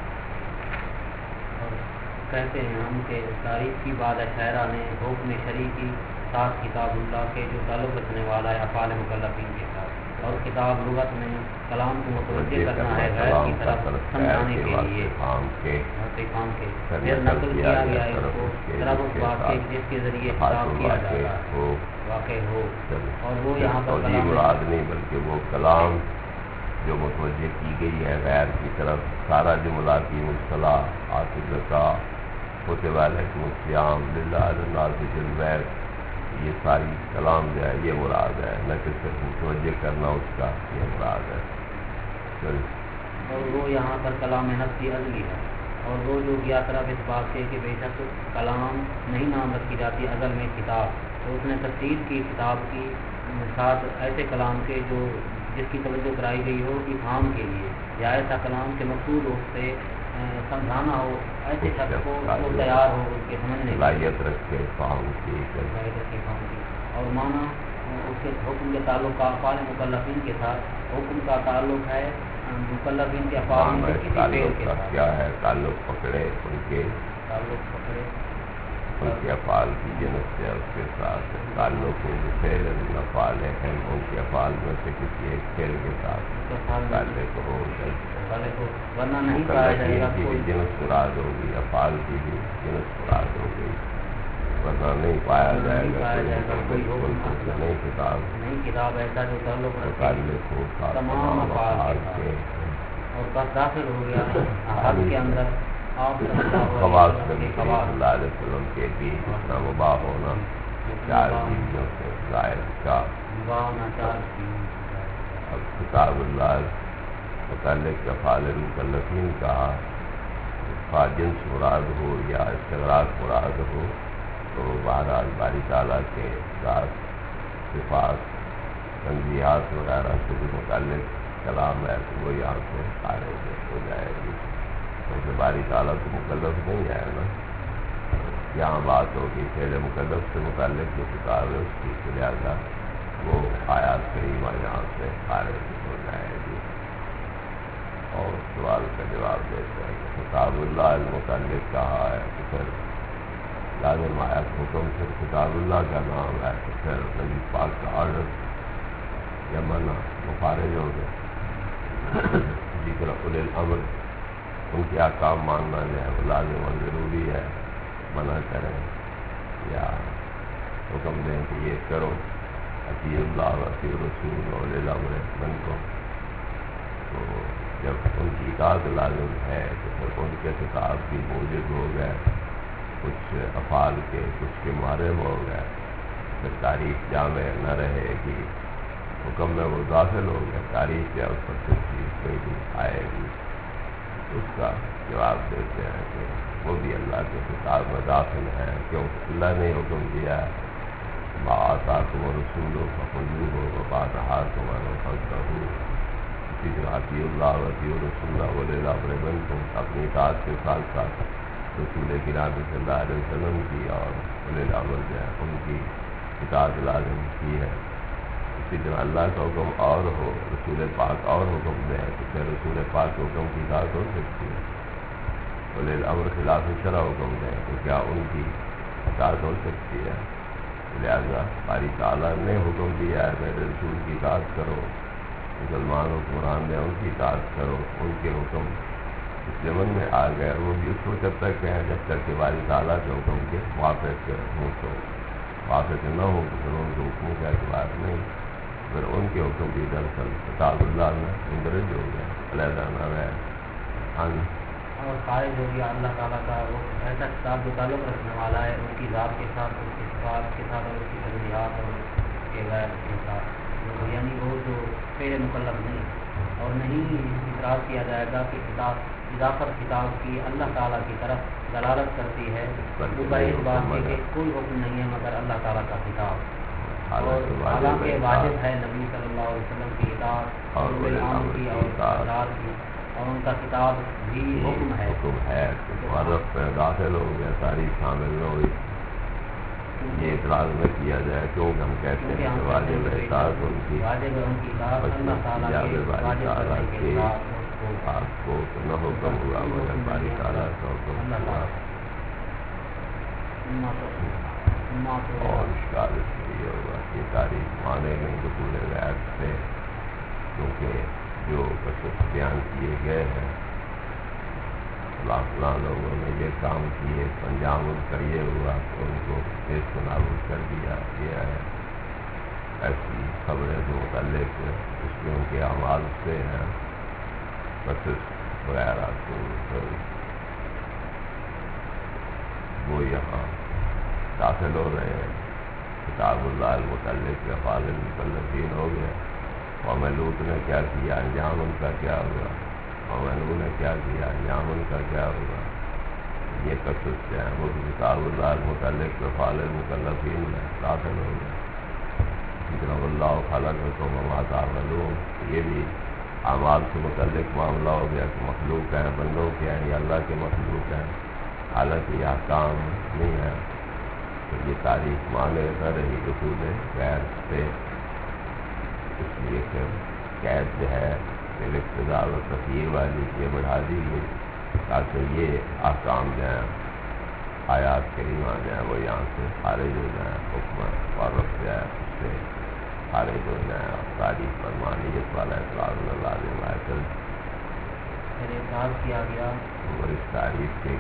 کہتے ہیں ہم کہ تاریخ کی بعد اشاعرہ نے حکم شرعی کی ساتھ کتاب اللہ کے جو تعلق رکھنے والا ہے افعال مکلفین کے ساتھ، اور کتاب لغت میں کلام کو متوجہ کرنا ہے غیر کی طرف سمجھانے کے لیے کام کے پھر نقل کیا گیا اس کو طرف اس بات کے جس کے ذریعے خطاب کیا جاتا ہے واقع ہو، اور وہ یہاں پر مراد نہیں بلکہ وہ کلام جو متوجہ کی گئی ہے غیر کی طرف. سارا جملہ کی مصطلح آصف کا ہوتے والے الصیام للہ الناس بالبیت، یہ ساری کلام جو ہے یہ مراد ہے، نہ کہ صرف متوجہ کرنا اس کا، یہ مراد ہے۔ اور وہ یہاں پر کلام نفسی ازلی ہے، اور وہ جو گیا طرف اس بات سے کہ بے شک کلام نہیں نام رکھی جاتی ازل میں کتاب، تو اس نے تفصیل کی کتاب کی ساتھ ایسے کلام کے جو جس کی توجہ کرائی گئی ہو افہام کے لیے، یا ایسا کلام کے مقصود اس سے سمجھانا ہو، ایسے شخص کو وہ تیار ہو اس کے سمجھنے کی صلاحیت رکھے فہم کی صلاحیت رکھے فہم کی، اور معنی اس کے حکم کے تعلق کا افعال مکلفین کے ساتھ، حکم کا تعلق ہے مکلفین کے افعال میں کسی فعل کے ساتھ، کیا ہے تعلق پکڑے ان کے تعلق پکڑے ان کے افعال کی جنس سے اس کے ساتھ تعلق فعل افعال ہیں ان کے افعال میں سے کسی ایک فعل کے ساتھ تعلق ہو، ورنہ نہیں پایا جائے گا کی بھی جنس مراد ہوگی، افعال کی بھی جنس مراد ہوگی، ورنہ نہیں پایا جائے گا کوئی نئی کتاب نئی کتاب ایسا جو تعلق تعلق ہو تمام افعال کے، اور بس داخل ہو گیا حد کے اندر آپ خواص نبی صلی اللہ علیہ وسلم کے بھی اتنا مباح ہونا چار چیزوں سے ظاہر کا، اب کتاب اللہ متعلق افعال مکلفین کا جنس مراد ہو یا استغراق مراد ہو، تو بہرحال باری تعالیٰ کے ساتھ صفات تنزیہات وغیرہ سے بھی متعلق کلام ہے تو وہ یہاں سے خارج ہو جائے گی، کیونکہ باری تعالیٰ تو مکلف نہیں ہے نا، یہاں بات ہوگی فعل مکلف سے متعلق جو کتاب ہے اس کی، لہٰذا وہ آیات کریمہ یہاں سے خارج ہو جائے گی۔ اور سوال کا جواب دیتے ہیں کہ کتاب اللہ المتعلق کہا ہے تو پھر لازم آیا حکم پھر کتاب اللہ کا نام ہے تو پھر نبی پاک کا آرڈر یا منع مخارج ہو گئے، اسی طرح اولی الامر ان کے احکام ماننا جو ہے وہ لازم اور ضروری ہے، منع کریں یا حکم دیں کہ یہ کرو، اطیع اللہ و اطیع الرسول اولی الامر منکم، تو جب ان کی اطاعت لازم ہے تو پھر ان کے خطاب بھی موجب ہو گئے، کچھ افعال کے کچھ کے محرم ہو گئے، پھر تعریف جامع نہ رہے گی، حکم میں وہ داخل ہو گئے، تعریف یا اس پر کچھ چیز کوئی بھی آئے گی، اس کا جواب دیتے ہیں کہ وہ بھی اللہ کے خطاب میں داخل ہے، کیونکہ اللہ نے حکم دیا ہے ما آتاکم الرسول فخذوہ وما نہاکم عنہ فانتہوا، اسی طرح اطیعوا اللہ و اطیعوا الرسول واولی الامر منکم، اپنی اطاعت کے ساتھ ساتھ رسول کرام صلی اللہ علیہ وسلم کی اور اولی الامر جو ہے ان کی اطاعت لازم کی ہے۔ اسی طرح اللہ کا حکم اور ہو، رسول پاک اور حکم دے تو پھر رسول پاک کے حکم کی اطاعت ہو سکتی ہے، اولی الامر خلاف شرع حکم دیں تو کیا ان کی اطاعت ہو سکتی ہے؟ لہذا باری تعالیٰ نے حکم دیا ہے میرے رسول کی اطاعت کرو، مسلمان حکمران نے ان کی اطاعت کرو، ان کے حکم اس زمن میں آ گئے، وہ بھی اس وقت تک ہیں جب تک کہ باری تعالیٰ کے حکم کے موافق ہوں، تو موافق نہ ہو تو پھر ان کے حکموں کا اعتبار نہیں، پھر ان کے حکم بھی دراصل کتاب اللہ میں مندرج ہو گئے، علیحدہ نہ رہے، اور خارج ہو گیا اللہ تعالیٰ کا وہ ایسا کتاب جو تعلق رکھنے والا ہے ان کی ذات کے ساتھ، اس کی صفات کے ساتھ، اور اس کی تجزیات اور اس کے غیر کے ساتھ، یعنی وہ جو فعل مکلف نہیں، اور نہیں اعتراض کیا جائے گا کہ کتاب اضافت کتاب کی اللہ تعالیٰ کی طرف دلالت کرتی ہے، دوسرے اس بات کی کہ کوئی حکم نہیں ہے مگر اللہ تعالیٰ کا کتاب، اور حالانکہ واجب ہے نبی صلی اللہ علیہ وسلم کی اطاعت اور غلام کی اور اطاعت کی، اور ان کا کتاب بھی حکم ہے، حکم ہے معرف میں داخل ہو گیا، تاریخ شامل نہ ہوئی، یہ اعتراض نہ کیا جائے کیونکہ ہم کہتے ہیں کہ واجب ہے اطاعت ان کی، واجب ہے ان کی اطاعت اللہ تعالیٰ کے واجب کرنے کے بعد آپ کو نہ حکم ہوا مگر باری تعالیٰ کا حکم ہوا، اور اشکال اس لیے ہوگا کہ تاریخ مانے نہیں دخول غیب سے، کیونکہ جو قصص بیان کیے گئے ہیں فلاں فلاں لوگوں نے یہ کام کیے، انجام ان کا یہ ہوا تو ان کو پیش و نابود کر دیا گیا ہے، ایسی خبریں جو متعلق اس میں ان کے اعمال سے ہیں قصص وغیرہ، تو پھر وہ یہاں داخل ہو رہے ہیں، کتاب اللہ المتعلق افعال المکلفین ہو گیا. قوم لوط نے کیا کیا انجام ان کا کیا ہوا, قوم نوح نے کیا کیا انجام ان کا کیا ہوا. یہ قصص کیا ہے وہ کتاب اللہ المتعلق افعال المکلفین میں داخل ہو گیا. اللہ خلقکم وما تعملون, یہ بھی اعمال سے متعلق معاملہ ہو گیا کہ مخلوق ہیں, بندوں کے ہیں یا اللہ کے مخلوق ہیں, حالانکہ یہ احکام نہیں ہے. تو یہ تاریخ مانے نہ رہی اصول قید سے, اس لیے کہ قید جو ہے اقتدار و تخیر والی یہ بڑھا دی گئی تاکہ یہ احکام جو ہیں آیات کریمہ جو ہیں وہ یہاں سے خارج ہو جائیں, حکم اور رکھ جائے اس سے خارج ہو جائیں اور تاریخ پر معنیت والا اطلاع لازم آئے چل کیا گیا اور اس تاریخ کے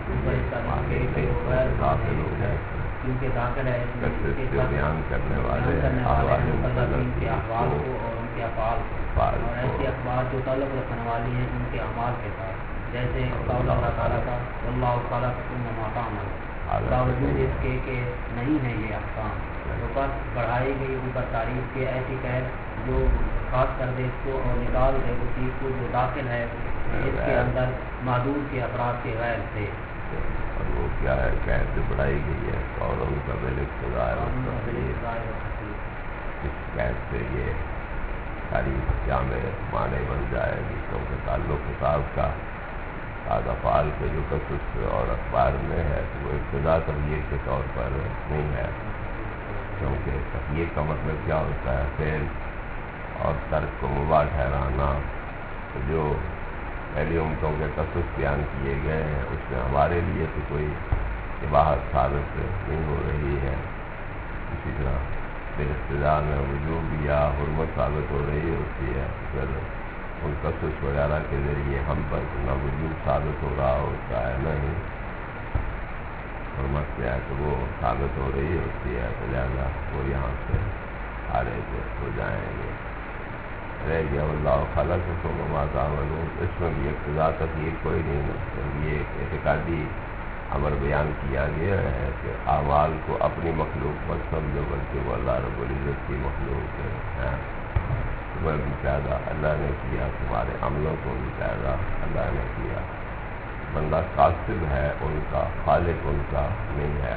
داخل ہو جائے کیونکہ داخل ہے جو بیان کرنے والے ان کے احوال کو اور ان کے افعال کو, اور ایسے اخبار جو تعلق رکھنے والی ہیں ان کے اعمال کے ساتھ, جیسے قول اللہ تعالیٰ کا اللہ تعالیٰ کا تعمل, باوجود اس کے کہ نہیں ہے یہ احکام, تو بس بڑھائی گئی اوپر تعریف کے ایسی قید جو خاص کر دے اس کو اور نکال دے اس چیز کو جو داخل ہے اس کے اندر معدود کے افراد کے غیر سے. اور وہ کیا ہے قید جو بڑھائی گئی ہے اور ان کا بل اقتداء ہے, اس قید سے یہ ساری جامع معنی بن جائے گی, کیونکہ تعلق کتاب کا بعض افعال کے جو قصص اور اخبار میں ہے تو وہ ابتدا تغیر کے طور پر نہیں ہے, کیونکہ تغیر کا مطلب کیا ہوتا ہے فعل اور ترک کو مباح ٹھہرانا. تو جو پہلی امتوں کے قصص بیان کیے گئے ہیں اس میں ہمارے لیے تو کوئی اباحت ثابت نہیں ہو رہی ہے, اسی طرح بالاقتداء میں وجوب یا حرمت ثابت ہو رہی ہوتی ہے, پھر ان قصص وغیرہ کے ذریعے ہم پر نہ وجود ثابت ہو رہا ہوتا ہے نہ ہی حرمت کیا ہے تو وہ ثابت ہو رہی ہوتی ہے, تو لہٰذا وہ یہاں سے خارج ہو جائیں گے. رہ گیا اللہ خلقکم وما تعملون, اس میں بھی اقتضاء تخیر کوئی نہیں ہے. یہ ایک اعتقادی امر بیان کیا گیا ہے کہ اعمال کو اپنی مخلوق مت سمجھو بلکہ وہ اللہ رب العزت کی مخلوق ہے. تمہیں بھی پیدا اللہ نے کیا, تمہارے عملوں کو بھی پیدا اللہ نے کیا. بندہ قاصد ہے ان کا, خالق ان کا نہیں ہے.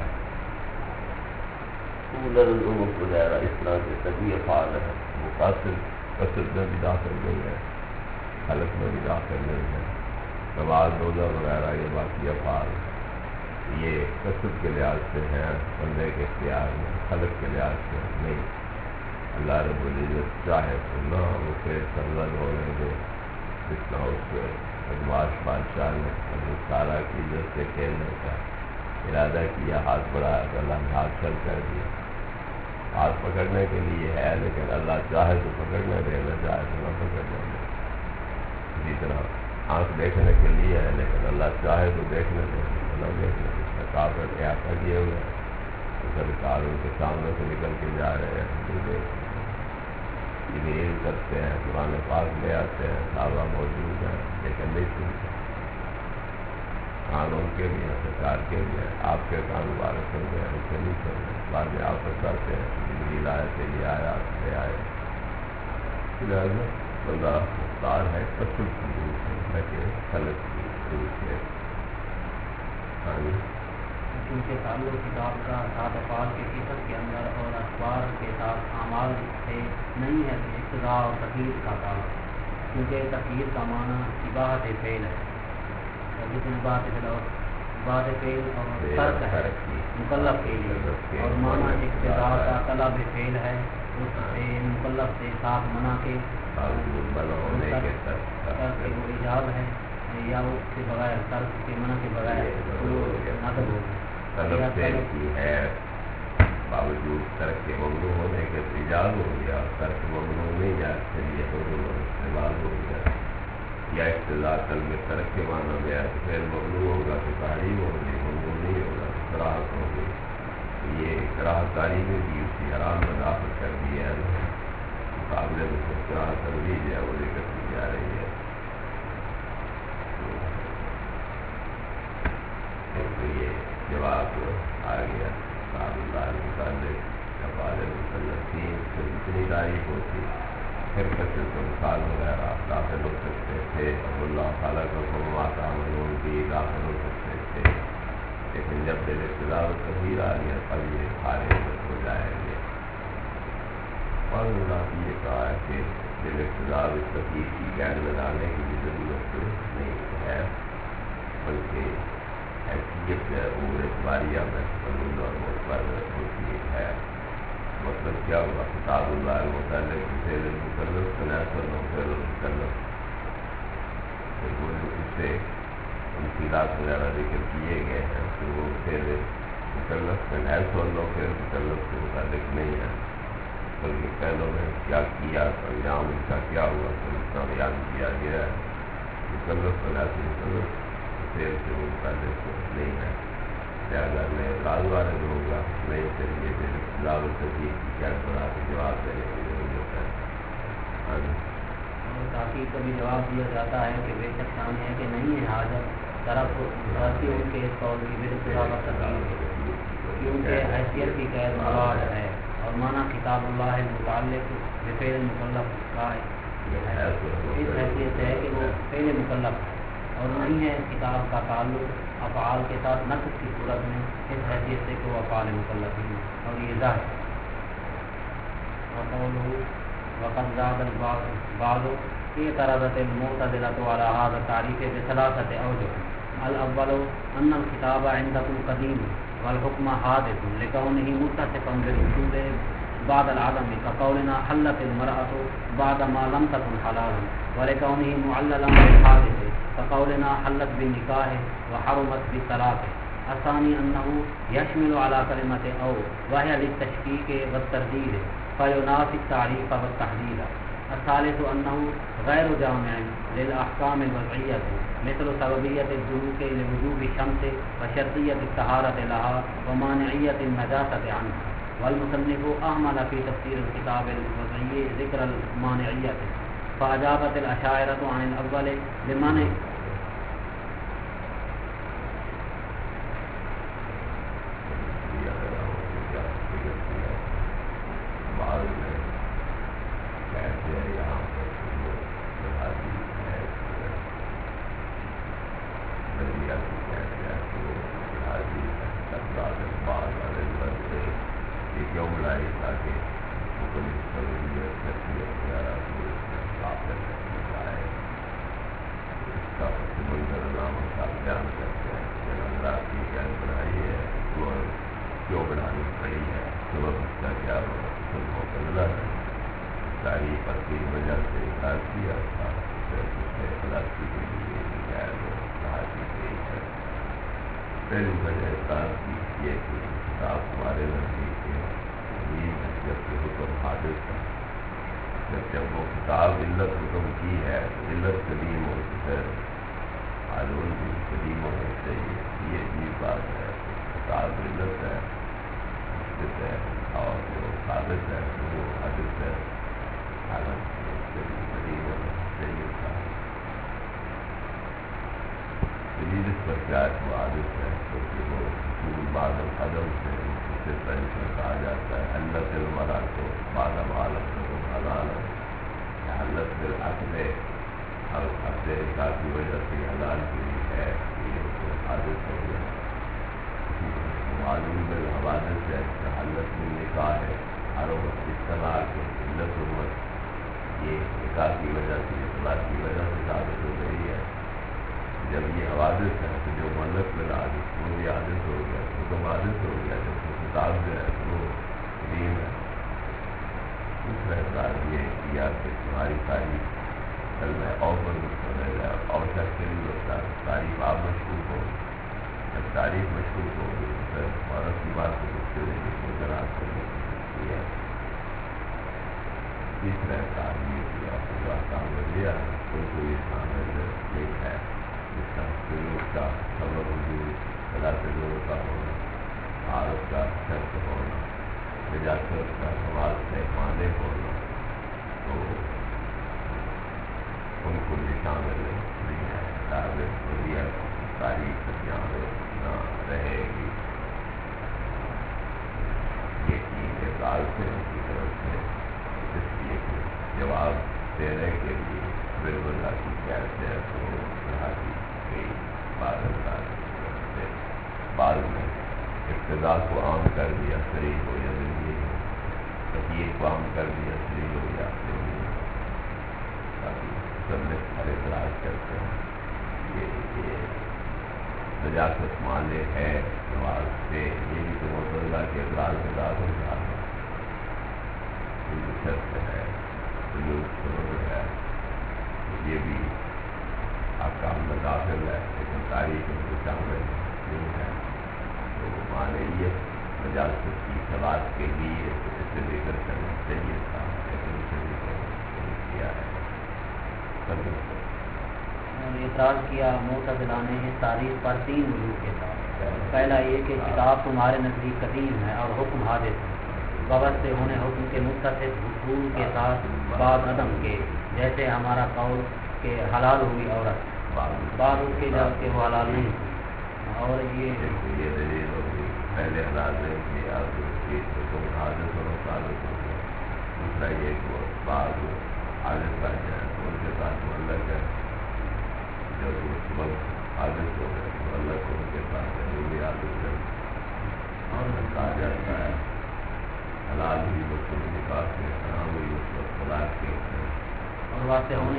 وغیرہ اس طرح سے سبھی افعال ہے وہ قاصد قصد میں بھی داخل نہیں ہے, خلق میں بھی داخل نہیں ہے. نماز روزہ وغیرہ یہ باقی افعال یہ قصد کے لحاظ سے ہیں بندے کے اختیار میں, خلق کے لحاظ سے نہیں. اللہ رب العزت چاہے تو نہ وہ پھر سرزد ہونے دے, جس طرح اس کے بدماش بادشاہ نے سارا کی عزت سے کھیلنے کا ارادہ کیا, ہاتھ بڑھایا تو اللہ نے ہاتھ چل کر دیا. ہاتھ پکڑنے کے لیے ہے لیکن اللہ چاہے تو پکڑنے دے, نہ چاہے تو نہ پکڑنے دے. اسی طرح آنکھ دیکھنے کے لیے ہے لیکن اللہ چاہے تو دیکھنے دے, نہ دیکھنے دے. کافر احاطہ کیے ہوئے تو سرکار ان کے سامنے سے نکل کے جا رہے ہیں, جو دیکھ جبریل کرتے ہیں, قرآن پاک لے آتے ہیں, صحابہ موجود ہیں لیکن نہیں سنتے. کان ان کے بھی ہیں, سرکار کے بھی ہیں, آپ کے کان مبارک سن گئے ان سے نہیں سن گئے. بعد میں آپ بتاتے ہیں جبریل آئے تھے, یہ آیا لے آئے. لہٰذا بندہ مختار ہے قصد کی روح سے نہ کہ خلق کی روح سے. ہاں جی, کیونکہ تعلق کتاب کا سات افعال کے قسم کے اندر اور اخبار کے ساتھ اعمال سے نہیں ہے ابتداء اور تخیر کا تعلق, کیونکہ تخیر کا معنی اباحت فعل ہے, جس میں بات بات فعل اور ترک ہے مکلف کے لیے, اور معنی ابتداء کا طلب فعل ہے اس سے مکلف سے ساتھ منع کے ترک کے وہ ایجاب ہے یا اس کے بغیر ترک کے منع کے بغیر نظر ہو طلب فعل کی ہے باوجود ترک کے ممنوع ہونے کے ایجاد ہو گیا, ترک ممنوع نہیں یا اس کے لیے استعمال ہو گیا. یا اقتضاء طلب ترک کے معنی میں ہے تو پھر ممنوع ہوگا تو تحریم ہوگی, ممنوع نہیں ہوگا تو کراہت ہوگی. یہ کراہت کاری میں بھی اسی حرام میں داخل کر دیا ہے, مقابلے میں کچھ کراہت ترویج ہے وہ ذکر کی جا رہی ہے. تو یہ جواب آ گیا صاحب اللہ متعلق افعال مکلفین سے اتنی تعریف ہوتی پھر کثرت مثال وغیرہ داخل ہو سکتے تھے اور اللہ تعالیٰ کا فرمات عملون بھی داخل ہو سکتے تھے، لیکن جب دل ابتدا و تغیر آ گیا تب یہ سارے ہو جائیں گے۔ اور اللہ نے یہ کہا ہے کہ دل ابتدا و تغیر کی قید میں ڈالنے کی بھی ضرورت نہیں ہے، بلکہ حیثیت امور اعتباریہ میں قانون اور معتبر ہوتی ہے۔ مطلب کیا ہوا؟ کتاب اللہ المتعلق بفعل المکلف تناسل و فعل المکلف، وہ اس سے انفراد وغیرہ ذکر کیے گئے ہیں کہ وہ فعل مکلف تناسل و فعل مکلف سے متعلق نہیں ہے، بلکہ پہلوں میں کیا کیا انجام ان کا کیا ہوا تو اس کا بیان کیا گیا ہے۔ مکلف تناسل مکلف فعل سے متعلق نہیں ہے، لہٰذا میں راز والے ہوگا میں اس کے لیے لاول تقریب کی کیا بنا کے جواب دینے کی ضرورت ہے۔ تاکہ کبھی جواب دیا جاتا ہے کہ بے شک شان ہے کہ نہیں ہے حاجت طرف رسی ان کے اس قول کی بالخلاف تقریب، کیونکہ حیثیت کی قید مراد ہے اور معنی کتاب اللہ متعلق بفعل مکلف کا اس حیثیت ہے کہ وہ فعل مکلف ہے اور نہیں ہے اس کتاب کا تعلق افعال کے ساتھ نقص کی صورت میں اس حیثیت سے کہ وہ افعال مکلف ہیں، اور یہ ظاہر وقت زاد البعض اعترضت المعتزلة على هذا التعريف بثلاثة أوجه۔ الأول أن الخطاب عندكم قديم والحكم حادث لكونه متصفا بالوجود بعد العدم، كقولنا حلت المرأة بعد ما لم تكن حلالا، ولكونه معللا بالحادث كقولنا حلت بالنكاح وحرمت بالطلاق۔ الثاني أنه يشمل على كلمة أو وهي للتشكيك والترديد فينافي التعريف والتحديد۔ الثالث أنه غير جامع للأحكام الوضعية مثل سببية الدلوك لوجوب الشمس وشرطية الطهارة لها ومانعية النجاسة عنها، والمصنف أهمل في تفسير الكتاب الوضعي ذكر المانعية، فأجابت الأشاعرة عن الأول لمن پہلی وجہ کار کی یہ کہ کتاب ہمارے نزدیک جب کہ حکم حادث ہے، جب جب وہ کتاب علت حکم کی ہے تو علت قدیم ہوتی ہے، قانون بھی قدیم ہونا چاہیے، یہ عجیب بات ہے۔ کتاب علت ہے حادث ہے اور جو حادث ہے وہ حادث ہے، حالانکہ قدیم ہونا چاہیے تھا۔ جدید اس پر کیا ہے وہ عادت ہے، کیونکہ وہ اصول بعد القدم سے اس سے پہلے سے کہا جاتا ہے حلت المرا کو بعد عالم کو حلال ہے، حلت بالعقد اور عقد نکاح کی وجہ سے حلال کی ہے، یہ عادت ہو گیا۔ معلوم بالحوادث ہے کہ حلت میں نکاح ہے، ہر وقت اطلاع کے علت امت یہ نکاح کی وجہ سے اطلاع کی وجہ سے ثابت ہو گئی ہے۔ جب یہ حوادث ہے تو جو ملت میں عادت وہ بھی عادت ہو گیا، حکم عادت ہو گیا، جب کہ کتاب جو ہے وہ قدیم ہے۔ دوسرا اعتراض یہ کیا کہ تمہاری تاریخ کل میں اور پر مشہور ہے اور کیا کری ہوتا ہے، تاریخ آپ مشہور ہو، جب تاریخ مشہور ہوگی تو پھر عورت کی بات کو پوچھتے ہوئے جس کو جناب کرنی ہے۔ تیسرا اعتراض یہ کیا کہ جو احکام وزیہ ہے ان کو یہ شامل نہیں ہے، جس کا سلوک کا سبب وجود خلاف لوگوں کا ہونا، عارف کا شرط ہونا، نجاست کا سوال سے مانے ہونا، تو ان کو یہ شامل نہیں ہے۔ تعلق وزیہ تاریخ جامع نہ رہے گی۔ یہ تین اعتراض جو ہے تو بڑھا دی گئی بعض اللہ سے، بعض میں ابتدا کو عام کر دیا، صریح ہو یا ذریعے ہو، تقیر کو عام کر دیا، صریح ہو یا ذریعے ہو، تاکہ سب میں ہر اعتراض کرتے ہیں یہ یہ نجاست مانے ہے نماز سے، یہ بھی تو معتزلہ کے اعتراض میں داخل رہا ہے، یہ شرط ہے سلوک شروع ہے، یہ بھی احکام میں داخل ہے لیکن تاریخ میں تو شامل نہیں ہے، تو مانے یہ نجاست کی صلاح کے لیے اسے لے کر کرنا چاہیے تھا لیکن اسے لے کر نہیں کیا ہے۔ اعتراض کیا معتزلہ نے اس تاریخ پر تین وجوہ کے ساتھ، پہلا یہ کہ کتاب تمہارے نزدیک قدیم ہے اور حکم حادث ہے، وابستہ سے ہونے حکم کے متصف حصول کے ساتھ بعد عدم کے، جیسے ہمارا قول کہ حلال ہوئی عورت بعد اس کے جب کہ وہ حلال نہیں تھی، اور یہ دلیل ہوگی پہلے حلال نہیں تھی اب حکم حادث اور تعلق ہو گیا، دوسرا یہ کہ بعد حادث بن جائے تو ان کے ساتھ معلق ہے، جب وہ وقت حادث ہو گئے تو اللہ کو ان کے ساتھ ضروری عادت ہے، اور کہا جاتا ہے حلال بھی وقت نکاح کے حرام ہوئی اس وقت طلاق کے اور واسطے ہونے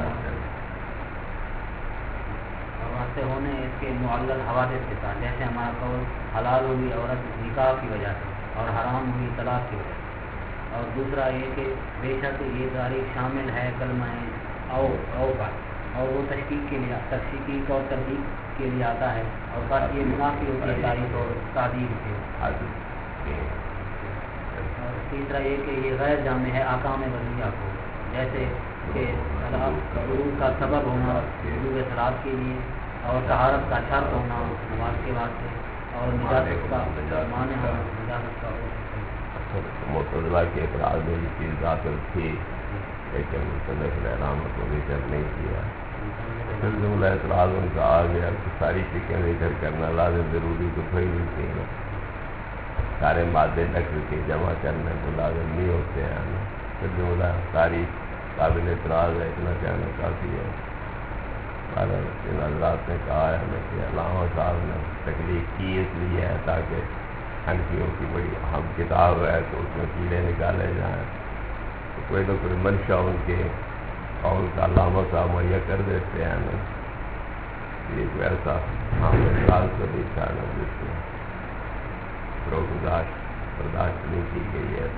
اور واسطے ہونے اس کے معلل حوادث کے ساتھ، جیسے ہمارا قول حلال ہوئی عورت نکاح کی وجہ سے اور حرام ہوئی طلاق کی وجہ سے، اور دوسرا یہ کہ بے شک یہ تاریخ شامل ہے کلمہ او او کا، اور وہ تحقیق کے لیے تحقیق اور تحقیق کے لیے آتا ہے، اور بس یہ منافی ہوتی ہے تاریخ اور تعدیل کے، اور تیسرا یہ کہ یہ غیر جامع ہے احکام وضعیہ کو، جیسے کہ ضرور کا سبب ہونا وجوب صلاۃ کے لیے، اور طہارت کا شرط ہونا نماز کے واسطے، اور نجاست کا مانع ہونا نجاست کا ہو۔ معتزلہ کے اعتراض میں یہ چیز داخل تھی لیکن مصنف نے علامت کو ذکر نہیں کیا، پھر جملہ اعتراض ان کا آ گیا کہ ساری چیزیں ذکر کرنا لازم ضروری تو کوئی نہیں تھی نا، سارے مادے نقل کے جمع کرنے کو لازم نہیں ہوتے ہیں نا، پھر جملہ تاریخ قابل اعتراض ہے اتنا کہنا کافی ہے۔ ان حضرات نے کہا ہے ہمیں کہ علامہ صاحب نے تکلیف کی اس لیے ہے تاکہ حنفیوں کی بڑی اہم کتاب ہے تو اس میں کیڑے نکالے جائیں، تو کوئی نہ کوئی منشا ان کے قول کا علامہ صاحب مہیا کر دیتے ہیں نا، یہ کوئی ایسا ہم اعتراض تو نہیں تھا نا جس میں پروگداشت برداشت نہیں کی گئی ہے،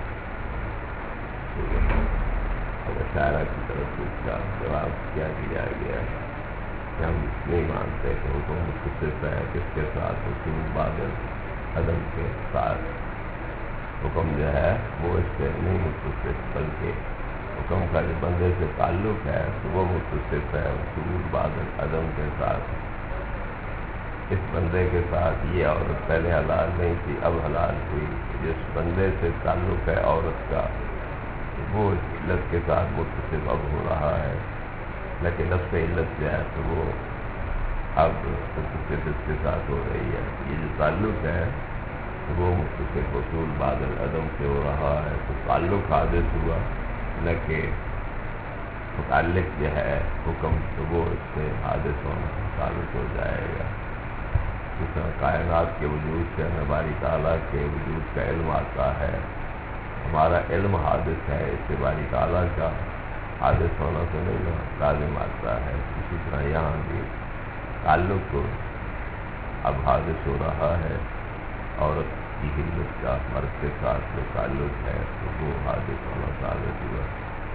مشاعرہ کی طرف سے اس کا جواب کیا دیا گیا ہے کہ ہم نہیں مانتے کہ حکم متصف ہے جس کے ساتھ حکم بادل عدم کے ساتھ، حکم جو ہے وہ اس سے نہیں متصف بلکہ حکم کا جو بندے سے تعلق ہے تو وہ متصف ہے حکم بادل عدم کے ساتھ، اس بندے کے ساتھ یہ عورت پہلے حلال نہیں تھی اب حلال ہوئی، جس بندے سے تعلق ہے عورت کا وہ علت کے ساتھ متصف اب ہو رہا ہے، لیکن لفظ علت جو ہے تو وہ اب متصف اس کے ساتھ ہو رہی ہے، یہ جو تعلق ہے وہ متصف حصول بادل عدم سے ہو رہا ہے، تو تعلق حادث ہوا نہ کہ متعلق جو ہے حکم تو وہ اس سے حادث ہونا ثابت ہو جائے گا، جس طرح کائنات کے وجود سے ہمیں باری تعالیٰ کے وجود کا علم آتا ہے، ہمارا علم حادث ہے، اس سے باری تعالیٰ کا حادث ہونا تو نہیں لازم آتا ہے، اسی طرح یہاں بھی تعلق اب حادث ہو رہا ہے، عورت کی حلت کا مرد کے ساتھ جو تعلق ہے تو وہ حادث ہونا ثابت ہوا۔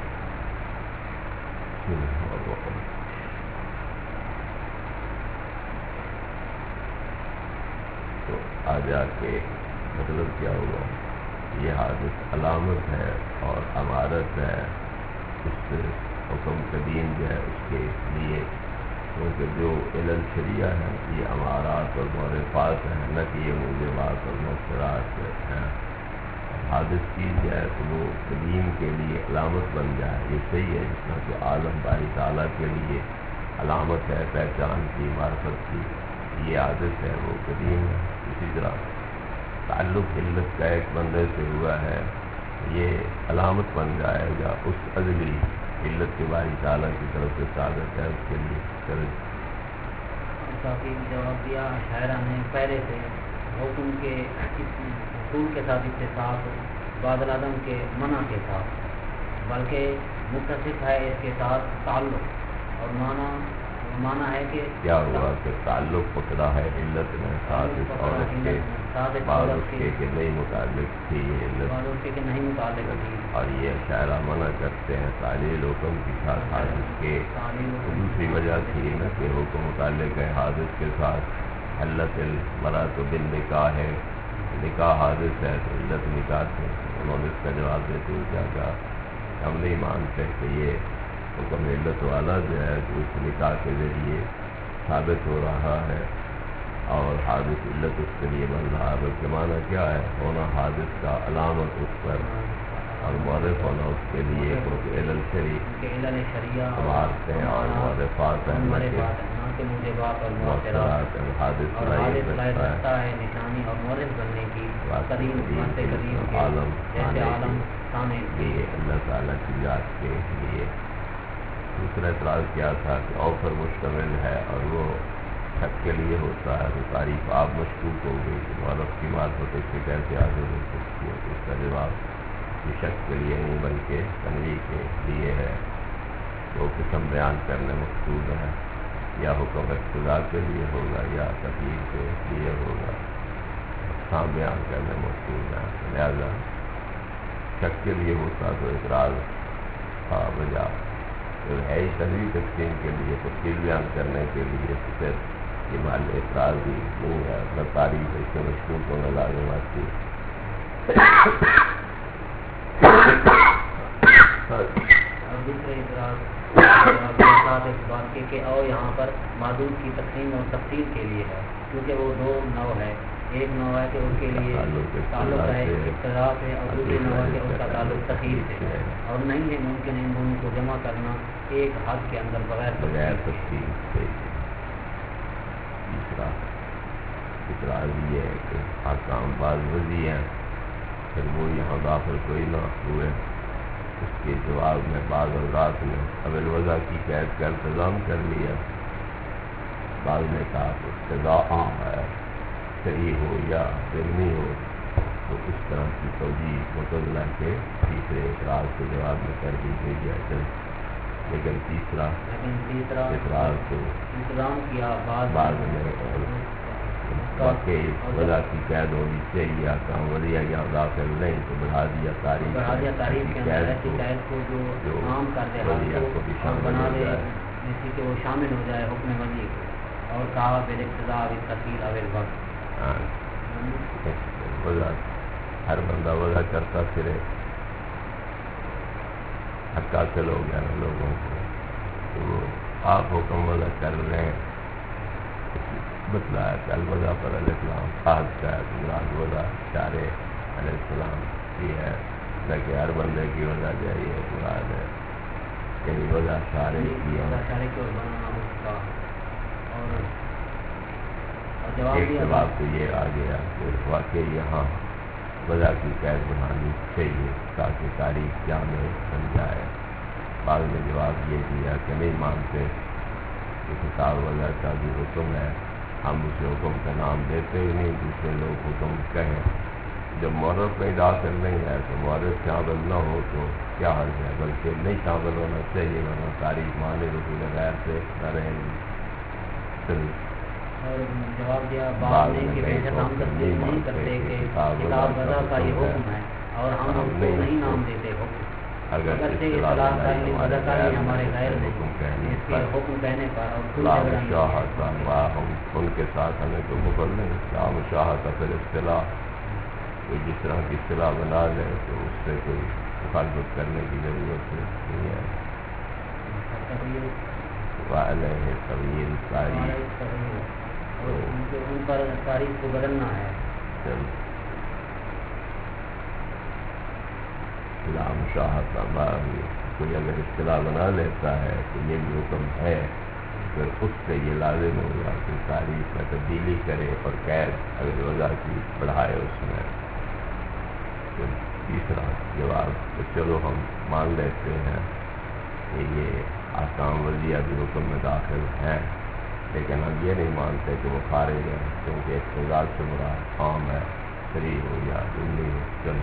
تو آ جا کے مطلب کیا ہوا، یہ حادث علامت ہے اور امارت ہے اس حکم قدیم جو ہے اس کے لیے، کیونکہ جو علل شریعہ ہے یہ امارات اور معرفات ہیں نہ کہ یہ موجبات اور مؤثرات ہیں، حادث چیز جو ہے تو وہ قدیم کے لیے علامت بن جائے، یہ صحیح ہے، جس طرح کہ عالم باری تعالیٰ کے لیے علامت ہے پہچان کی معرفت کی، یہ حادث ہے وہ قدیم ہے، اسی طرح تعلق علت کا ایک بندے سے ہوا ہے یہ علامت بن جائے گا اس ازلی علت کے باری تعالیٰ کی طرف سے سعادت ہے اس کے لیے چلے کافی جواب دیا شاعرہ نے پہلے سے حکم کے حصول کے ساتھ اتفاق بعد العدم کے منع کے ساتھ بلکہ متصف ہے اس کے ساتھ تعلق اور معنی معنی ہے کہ کیا ہوا کہ تعلق پکڑا ہے علت میں ساتھ اس اور اس کے بعض اس کے کہ نہیں متعلق تھی یہ علت بعض اس کے کہ نہیں متعلق تھی اور یہ شاعرہ منع کرتے ہیں تعلیل حکم کی ساتھ حادث کے دوسری وجہ تھی نہ کہ حکم متعلق ہے حادث کے ساتھ علت المرا تو بن نکاح ہے نکاح حادث ہے تو علت نکاح سے انہوں نے اس کا جواب دیتے ہوئے کیا کہا ہم نہیں مانتے کہ یہ حکم علت والا جو ہے تو اس نکاح کے ذریعے ثابت ہو رہا ہے اور حادث علت اس کے لیے بن رہا ہے بلکہ معنی کیا ہے ہونا حادث کا علامت اس پر اور معرف ہونا اس کے لیے کیونکہ علل شریع مارتے ہیں اور معرفات مؤثرات حادث رکھتا ہے نشانی اور معرف بننے کی عالم یہ اللہ تعالیٰ کی ذات کے لیے دوسرا اعتراض کیا تھا کہ او پر مشتمل ہے اور وہ شک کے لیے ہوتا ہے تو تعریف آپ مشکوک ہو گئی کہ معرف کی معرفت اس سے کیسے آگے ہو سکتی ہے تو اس کا جواب یہ شک کے لیے نہیں بلکہ تنویع کے لیے ہے وہ قسم بیان کرنے مقصود ہے یا حکم اقتضاء کے لیے ہوگا یا تقریر کے لیے ہوگا اقسام بیان کرنے مقصود ہے لہذا شک کے لیے ہوتا تو اعتراض تھا بجا تو ہے ہی تنویع تقسیم کے لیے تفصیل بیان کرنے کے لیے تو پھر یہ مال اعتراض بھی نہیں ہے نہ تعریف اس سے مشکوک ہونے لازم آتی اور دوسرے اعتراض اس بات کے کہ اور یہاں پر معدود کی تقسیم اور تفصیل کے لیے ہے کیونکہ وہ دو نو ہے ایک نو ہے کہ ان کے لیے تعلق ہے اقتضاء سے اور دوسری نو ہے کہ ان کا تعلق تخیر سے اور نہیں ہے ممکن ان دونوں کو جمع کرنا ایک حد کے اندر بغیر بغیر تفصیل سے تیسرا اعتراض یہ ہے کہ حکام بعض وضعی ہیں پھر وہ یہاں داخل کوئی نہ ہوئے اس کے جواب میں بعض اوقات میں اول وضع کی قید کا انتظام کر لیا بعض نے کہا کہ اقتضاء عام ہے صحیح ہو یا ضمنی ہو تو اس طرح کی توجیہ متضلہ کے تیسرے اعتراض کے جواب میں کر دی گئی جائے لیکن تیسرا اعتراض تو انتظام کیا بعد میں واقعی وضع کی قید ہونی چاہیے کام وضعیہ یا داخل نہیں تو بڑھا دیا تاریخ کی قید کو جو عام کر دے وضعیہ کو بھی شامل ہو جائے جیسے کہ وہ شامل ہو جائے حکم وضعی اور کہا بالاقتضاء بالتخیر او الوقت وضع ہر بندہ وضع کرتا پھرے حق حاصل ہو گیا نا لوگوں کو تو آپ حکم وضع کر رہے ہیں بتلایا کہ الوضع پر علیہ السلام خاص کا مراد وضع شارع علیہ السلام کی ہے نہ کہ ہر بندے کی وضع جائیے مراد ہے یعنی وضع شارع کی ایک جواب تو یہ آ گیا کہ واقعی یہاں وضع کی قید بنانی چاہیے تاکہ تاریخ جامع بن جائے بعد میں جواب یہ دیا کہ نہیں مانتے کہ کتاب وضع کا بھی حکم ہے ہم اسے حکم کا نام دیتے ہی نہیں دوسرے لوگ حکم کہیں جب معرف میں داخل نہیں ہے تو معرف شامل نہ ہو تو کیا حرض ہے بلکہ نہیں شامل ہونا چاہیے ورنہ تاریخ معنی رسول غیر سے نہ رہیں گی اور جواب دیا بعد میں کہ بہتر ہم تصدیق نہیں کرتے کہ کتاب وضع کا یہ حکم ہے اور ہم اس کو نہیں نام دیتے حکم اگر اصطلاح کا علم وضع کا ہی ہمارے غیر میں اس کے حکم کہنے پر اور کوئی جھگڑا نہیں ہم ان کے ساتھ ہمیں تو مقبل نہیں اسلام شاہ کا پھر اصطلاح کوئی جس طرح کی اصطلاح بنا لے تو اس سے کوئی مخالفت کرنے کی ضرورت نہیں ہے وعلیہ طویل تاریخ ان پر تاریخ کو بدلنا ہے اسلام شاہ کا باغی کوئی اگر اصطلاح بنا لیتا ہے تو یہ بھی حکم ہے پھر اس سے یہ لازم ہوگا کہ تاریخ میں تبدیلی کرے اور قید اگر وضع کی بڑھائے اس میں تیسرا جواب تو چلو ہم مان لیتے ہیں کہ یہ احکام وضیہ بھی حکم میں داخل ہیں، لیکن ہم یہ نہیں مانتے کہ وہ خارج ہیں، کیونکہ اقتضاء سے مراد عام ہے، صریح ہو یا ضمنی ہو۔ چل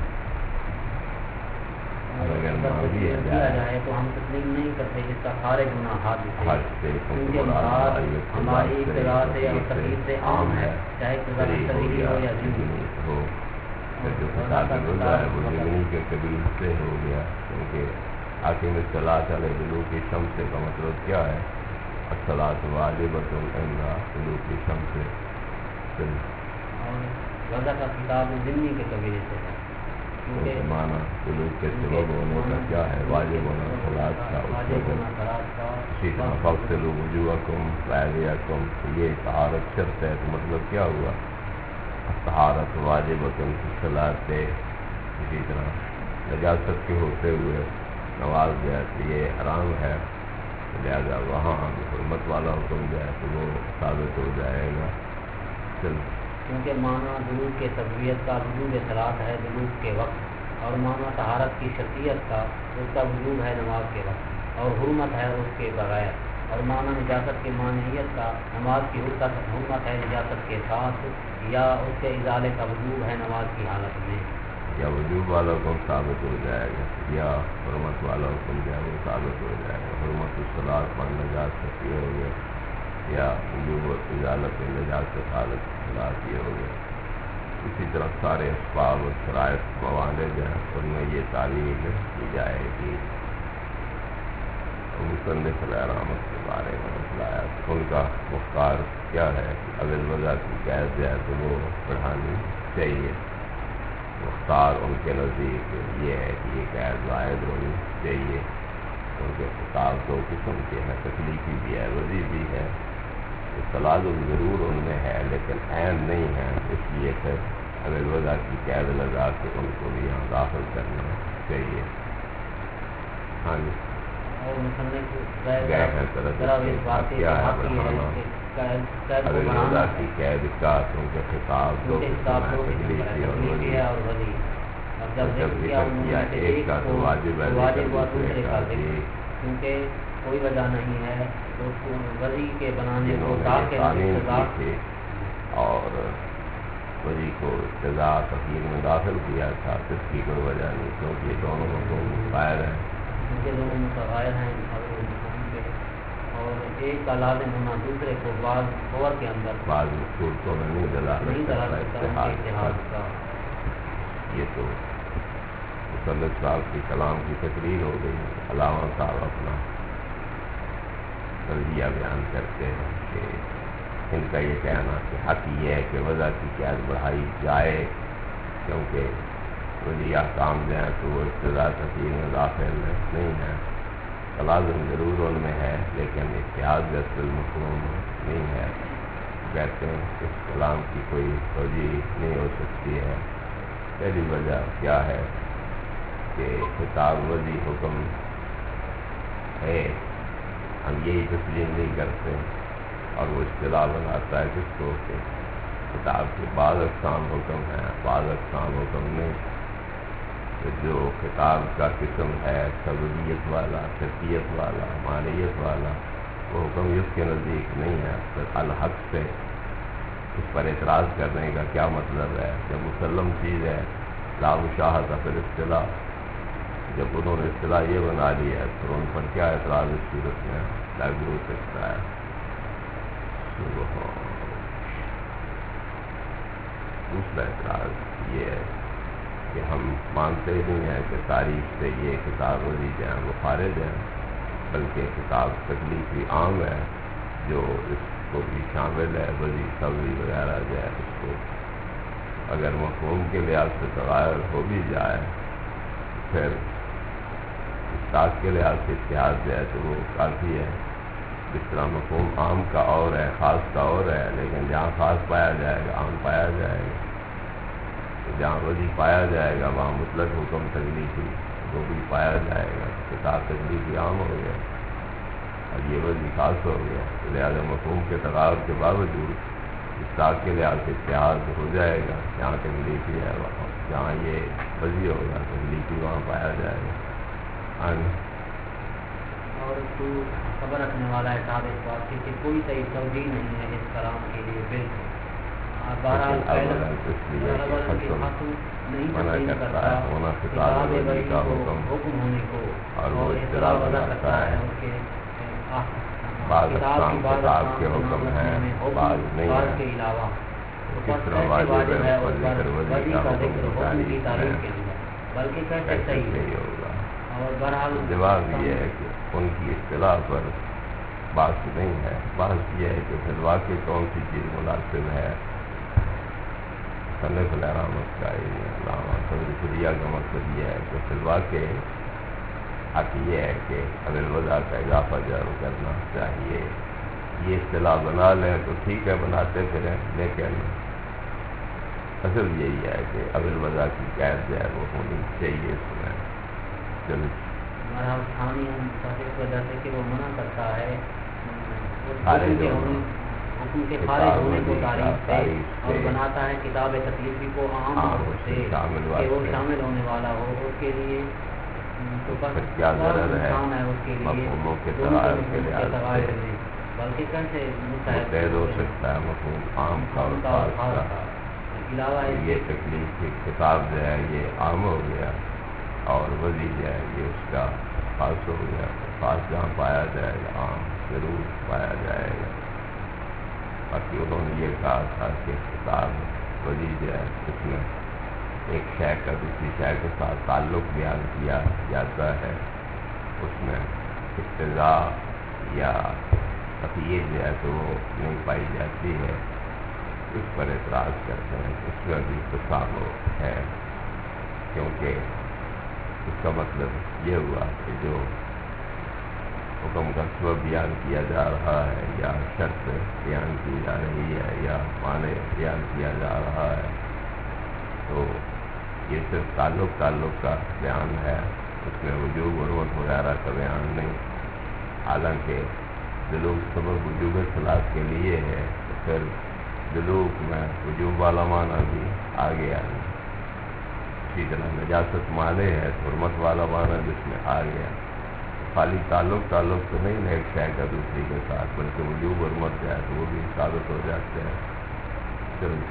اگر مان لیا جائے تو ہم تسلیم نہیں کرتے جس کا خارج ہونا حادث ہے، کیونکہ مراد ہماری ابتدا سے اور تقریر سے عام ہے، چاہے صریح ہو یا ضمنی ہو۔ جو خطاب روزہ ہے وہ ضمنی کے قبیل سے ہو گیا، کیونکہ حاکم الصلاۃ علیہ بلوغ الشمس کا مطلب کیا ہے؟ الصلاۃ واجبۃ عند بلوغ الشمس۔ اور وضع کا خطاب ضمنی کے قبیلے سے ہے، کیونکہ مانا بلوغ کے سبب ہونے کا کیا ہے؟ واجب ہونا صلاۃ کا، اسی طرح فاغسلوا وجوہکم وایدیکم، یہ طہارت شرط ہے، تو مطلب کیا ہوا؟ طہارت واجبۃ فی الصلاۃ۔ اسی طرح نجاست کے ہوتے ہوئے نماز جو ہے تو یہ حرام ہے، لہذا وہاں حرمت والا حکم جو ہے تو وہ ثابت ہو جائے گا۔ چل کیونکہ معنی بلوغ کے تقویت کا وجوب صلاۃ ہے بلوغ کے وقت، اور معنی طہارت کی شرطیت کا اس کا وجوب ہے نماز کے وقت، اور حرمت ہے اس کے بغیر، اور معنی نجاست کی مانعیت کا نماز کی حرمت ہے نجاست کے ساتھ، یا اس کے ازالے کا وجوب ہے نماز کی حالت میں۔ یا وجوب والا حکم ثابت ہو جائے گا، یا حرمت والا حکم جو ہے وہ ثابت ہو جائے گا۔ حرمت الصلاۃ پر نجاست یہ ہو گیا، یا وجوب ازالت نجاست حالت صلاۃ یہ ہو گیا۔ اسی طرح سارے اسباب اور شرائط موانع جو ہیں ان میں یہ تعلیم کی جائے گی۔ مصنف علیہ رحمت کے بارے میں بتلایا، ان کا مختار کیا ہے؟ اول وضع کی قید جو ہے تو وہ بڑھانی چاہیے۔ مختار ان کے نزدیک یہ ہے کہ یہ قید زائد ہونی چاہیے، کیونکہ خطاب دو قسم کے ہیں، تکلیفی بھی ہے، وضعی بھی ہے۔ تلازم ضرور ان میں ہے لیکن عین نہیں ہے، اس لیے پھر اول وضع کی قید لگا کے ان کو بھی یہاں داخل کرنا چاہیے۔ ہاں جی، اور مصنف گئے ہیں طرف کیا ہے بڑھانا اول وضع کی قید کا، کیونکہ خطاب دو قسم ہے، تکلیفی اور وضعی۔ جب ذکر کیا ایک کا تو واجب ہے دوسرے کا بھی، کیونکہ کوئی وجہ نہیں ہے تو وضعی کے بنانے کو تعلیم کی تھی اور وضعی کو اقتضاء تخیر میں داخل کیا تھا، اس کی کوئی وجہ نہیں، کیونکہ یہ دونوں کو متغیر ہیں، کیونکہ دونوں متغیر ہیں اور ایک کا لازم ہونا دوسرے کو بعض خبر کے اندر بعض صورتوں میں نہیں دلالت کرتا اتحاد کا۔ یہ تو مصنف صاحب کی کلام کی تقریر ہو گئی۔ علامہ صاحب اپنا نظریہ بیان کرتے ہیں کہ ان کا یہ کہنا کہ حق یہ ہے کہ وضع کی قید بڑھائی جائے، کیونکہ وضعی احکام جو ہیں تو وہ اقتضاء تخیر میں داخل نہیں ہے، تلازم ضرور ان میں ہے لیکن اتحاد جیسے المفہوم نہیں ہے۔ کہتے ہیں اس کلام کی کوئی وجہ نہیں ہو سکتی ہے۔ پہلی وجہ کیا ہے کہ خطاب وضعی حکم ہے، ہم یہی تسلیم نہیں کرتے، اور وہ اصطلاح بناتا ہے کس کو کہ خطاب کے بعض اقسام حکم ہیں، بعض اقسام حکم نہیں۔ تو جو خطاب کا قسم ہے سببیت والا، شرطیت والا، مانعیت والا، وہ حکم اس کے نزدیک نہیں ہے۔ پھر الحق سے اس پر اعتراض کرنے کا کیا مطلب ہے؟ جب مسلم چیز ہے لا مشاہدہ پھر اصطلاح، جب انہوں نے اصطلاح یہ بنا لی ہے تو ان پر کیا اعتراض اس صورت میں لاگو ہو سکتا ہے؟ دوسرا اعتراض یہ ہے کہ ہم مانتے ہی نہیں ہیں کہ تاریخ سے یہ کتاب وضعی جو ہیں وہ خارج ہیں، بلکہ کتاب تکلیفی عام ہے جو اس کو بھی شامل ہے، وضعی سبزی وغیرہ جو ہے اس کو اگر مفہوم کے لحاظ سے تغیر ہو بھی جائے پھر استاد کے لحاظ سے اتحاد جو ہے تو وہ کافی ہے۔ اس طرح مفہوم عام کا اور ہے، خاص کا اور ہے، لیکن جہاں خاص پایا جائے گا عام پایا جائے گا، جہاں وضعی پایا جائے گا وہاں مطلق حکم تکلیفی وہ بھی پایا جائے گا۔ کتاب تکلیفی عام ہو گیا اور یہ وضعی خاص ہو گیا، لہٰذا مفہوم کے تغیر کے باوجود استاد کے لحاظ سے اتحاد ہو جائے گا، جہاں تکلیفی ہے وہاں، جہاں یہ وضعی ہوگا تکلیفی وہاں پایا جائے گا۔ اور تو خبر رکھنے والا ہے صاحب اس بات کی کہ کوئی صحیح توجیہ نہیں ہے اس کلام کے لیے بالکل. بہرحال پہلا نہیں تسلیم کرتا کتاب وحی کو حکم ہونے کو اور اطلاع وضع کرتا ہے اس کے کتاب کی بعض کے حکم ہے بعض کے علاوہ واجب ہے اس پر وحی کا ذکر حکم کی تعریف کے اندر بلکہ کیسے صحیح ہوگا. اور بہرحال جواب یہ ہے کہ ان کی اصطلاح پر بات نہیں ہے. بات یہ ہے کہ پھر واقعی کون سی چیز مناسب ہے. صنف الرحمت کا علامہ صدر شریعہ کا مقصد یہ ہے کہ پھر واقعی حق یہ ہے کہ ابل وضع کا اضافہ جارو کرنا چاہیے. یہ اصطلاح بنا لیں تو ٹھیک ہے بناتے پھریں, لیکن اصل یہی ہے کہ ابل وضع کی قید جو ہے وہ ہونی چاہیے اس میں. چلو ہمارا ثانی ہم اس وجہ سے کہ وہ منع کرتا ہے حکم کے خارج ہونے کو تعریف سے اور بناتا ہے کتاب تکلیفی کو عام سے کہ وہ شامل ہونے والا ہو اس کے لیے تو بس کیا ضرر ہے اس کے لیے مفہوموں کے تغیر کے لحاظ سے بلکہ کیسے متحد ہو سکتا ہے مفہوم عام کا اور خاص کا. علاوہ یہ تکلیف کی کتاب جو ہے یہ عام ہو گیا اور وضع جو ہے یہ اس کا خاص ہو گیا. خاص جہاں پایا جائے گا عام ضرور پایا جائے گا. باقی انہوں نے یہ کہا تھا کہ کتاب وضع جو ہے اس میں ایک شے کا دوسری شے کے ساتھ تعلق بیان کیا جاتا ہے. اس میں اقتضاء یا تقیید جو ہے تو وہ نہیں پائی جاتی ہے. اس پر اعتراض کرتے ہیں. اس میں بھی تصاویر ہے کیونکہ اس کا مطلب یہ ہوا کہ جو حکم کا سبب بیان کیا جا رہا ہے یا شرط بیان کی جا رہی ہے یا معنی بیان کیا جا رہا ہے تو یہ صرف تعلق تعلق کا بیان ہے. اس میں وجوب حرمت وغیرہ کا بیان نہیں. حالانکہ دلوک سبب وجوب صلاح کے لیے ہے تو پھر دلوک میں وجوب والا معنی بھی آ گیا. اسی طرح نجاست معنی ہے تو حرمت والا معنی جس میں آ گیا. خالی تعلق تعلق تو نہیں ہے ایک شے کا دوسری کے ساتھ بلکہ وجوب حرمت جو ہے تو وہ بھی ثابت ہو جاتے ہیں. چلو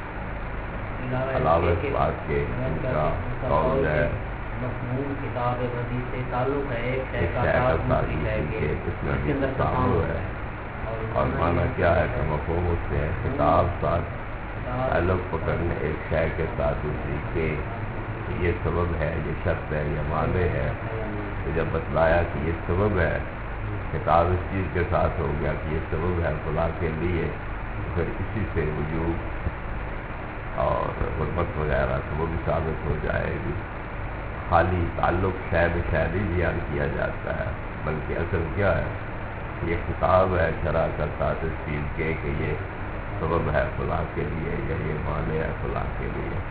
علاوہ اس بات کے ان کا قول ہے مفہوم کتاب وحی سے تعلق ہے ایک شے کا ساتھ دوسری اس میں بھی تصاویر ہے. اور معنی کیا ہے کہ مفہوم اس سے ہے کتاب ساتھ تعلق پکڑنے ایک شے کے ساتھ دوسری کے یہ سبب ہے یہ شرط ہے یہ معنی ہے. تو جب بتلایا کہ یہ سبب ہے کتاب اس چیز کے ساتھ ہو گیا کہ یہ سبب ہے خدا کے لیے پھر اسی سے وجوب اور حرمت وغیرہ تو وہ بھی ثابت ہو جائے گی. خالی تعلق شے بشے بھی بیان کیا جاتا ہے بلکہ اصل کیا ہے یہ خطاب ہے شرع کرتا اس چیز کے کہ یہ سبب ہے خدا کے لیے یا یہ معنی ہے خدا کے لیے.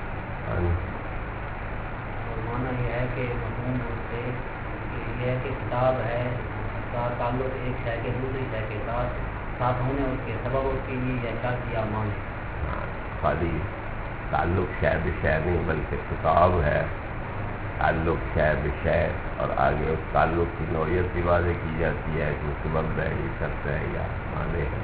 مانا یہ ہے کہ مفہوم سے یہ ہے کہ کتاب ہے اس کا تعلق ایک شے کے دوسری شے کے ساتھ ساتھ ہونے اس کے سبب اس کے لیے یا شرط یا معنی. خالی تعلق شے بشے نہیں بلکہ کتاب ہے تعلق شے بشے اور آگے اس تعلق کی نوعیت بھی واضح کی جاتی ہے کہ سبب ہے یہ شرط ہے یا معنی ہے.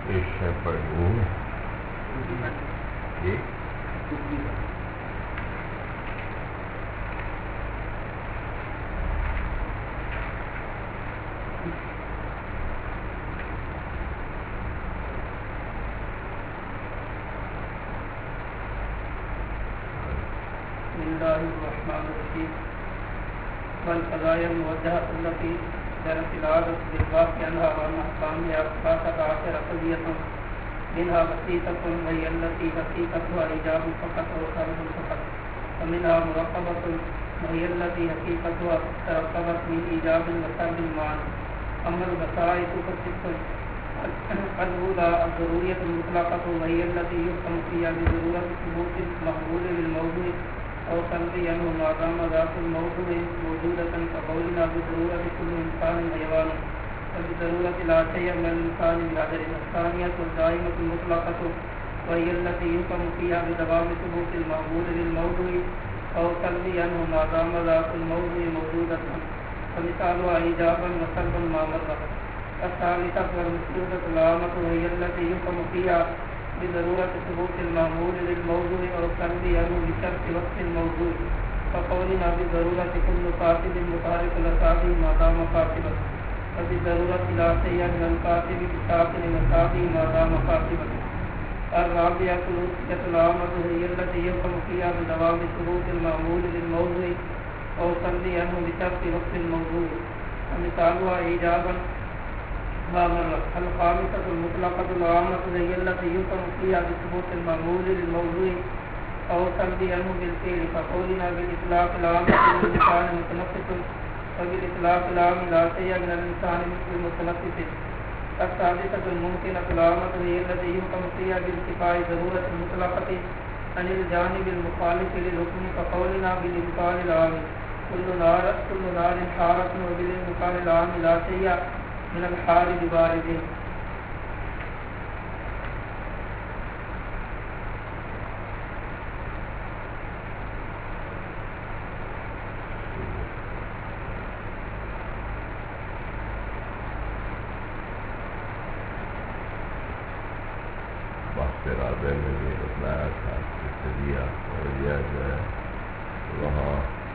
ایک شے پڑھنی ہے ایک والقضايا الموجهة التي جرت العادة بالباقي عنها وعن أحكامها فاتت عشر قضية منها بسيطة وهي التي حقيقتها إيجاب فقط أو خرج فقط، ومنها مرقبة وهي التي حقيقتها ترقبت من إيجاب وخرج معا. أما البسائط فست: الأولى الضرورية المطلقة وهي التي يحكم فيها بضرورة ثبوت المقبول للموضوع أو سلبي عنه ما دام ذات الموضوع موجودة كقولنا بضرورة كل إنسان حيوان وبضرورة لا شيء من الإنسان بحجر. الثانية الدائمة المطلقة وهي التي يحكم فيها بدوام ثبوت المقبول للموضوع أو سلبي عنه ما دام ذات الموضوع موجودة ومثالها إيجابا وسلبا ما مر. الثالثة والمسجودة العامة وهي التي يحكم فيها بضرورة ثبوت المعمول للموضوع أو سلبي عنه بشرط وقت الموضوع فقولنا بضرورة كل قاتل متحرك لصاحبه ما دام قاتلا وبضرورة لا شيء من القاتل بساكن لصاحبه ما دام قاتلا. الرابعة الوصية العامة هي التي يحكم فيها بدوام ثبوت المعمول للموضوع أو سلبي عنه بشرط وقت الموضوع ومثالها إيجابا ما مر. الخامسة المطلقة العامة هي التي يحكم فيها بثبوت المعمول للموضوع أو سلبي عنه بالفعل فقولنا بالإطلاق العام للإنسان متنفس وبالإطلاق العام لا شيء من الإنسان مثل المتنفس. السادسة الممكنة العامة هي التي يحكم فيها بارتفاع ضرورة المطلقة عن الجانب المخالف للحكم فقولنا بالإمكان العام كل نار كل نار حارة وبالإمكان العام لا شيء من الحار ببارد. واسطے رابع میں یہ بتلایا تھا کہ سریہ سریہ جو ہے وہاں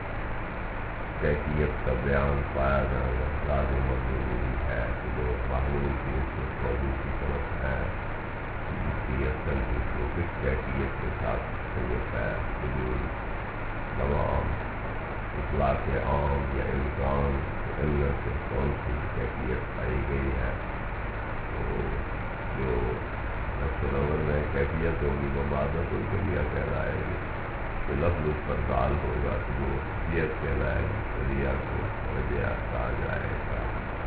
کیفیت کا بیان پایا جانا لازم اور ضروری ہے کہ جو معمول کی موضوع کی طرف ہے جس کی اصل کو کس کیفیت کے ساتھ ثبوت ہے حضور تمام اطلاق عام یا امکان علت سے کون سی کیفیت پائی گئی ہے. تو جو نفس میں کیفیت ہوگی وہ بعد میں کوئی کبھی کہلائے گی کہ لفظ اس پر دال ہوگا تو وہ حیثیت کہلائے گی سریہ کو وجہ کہا جائے گا.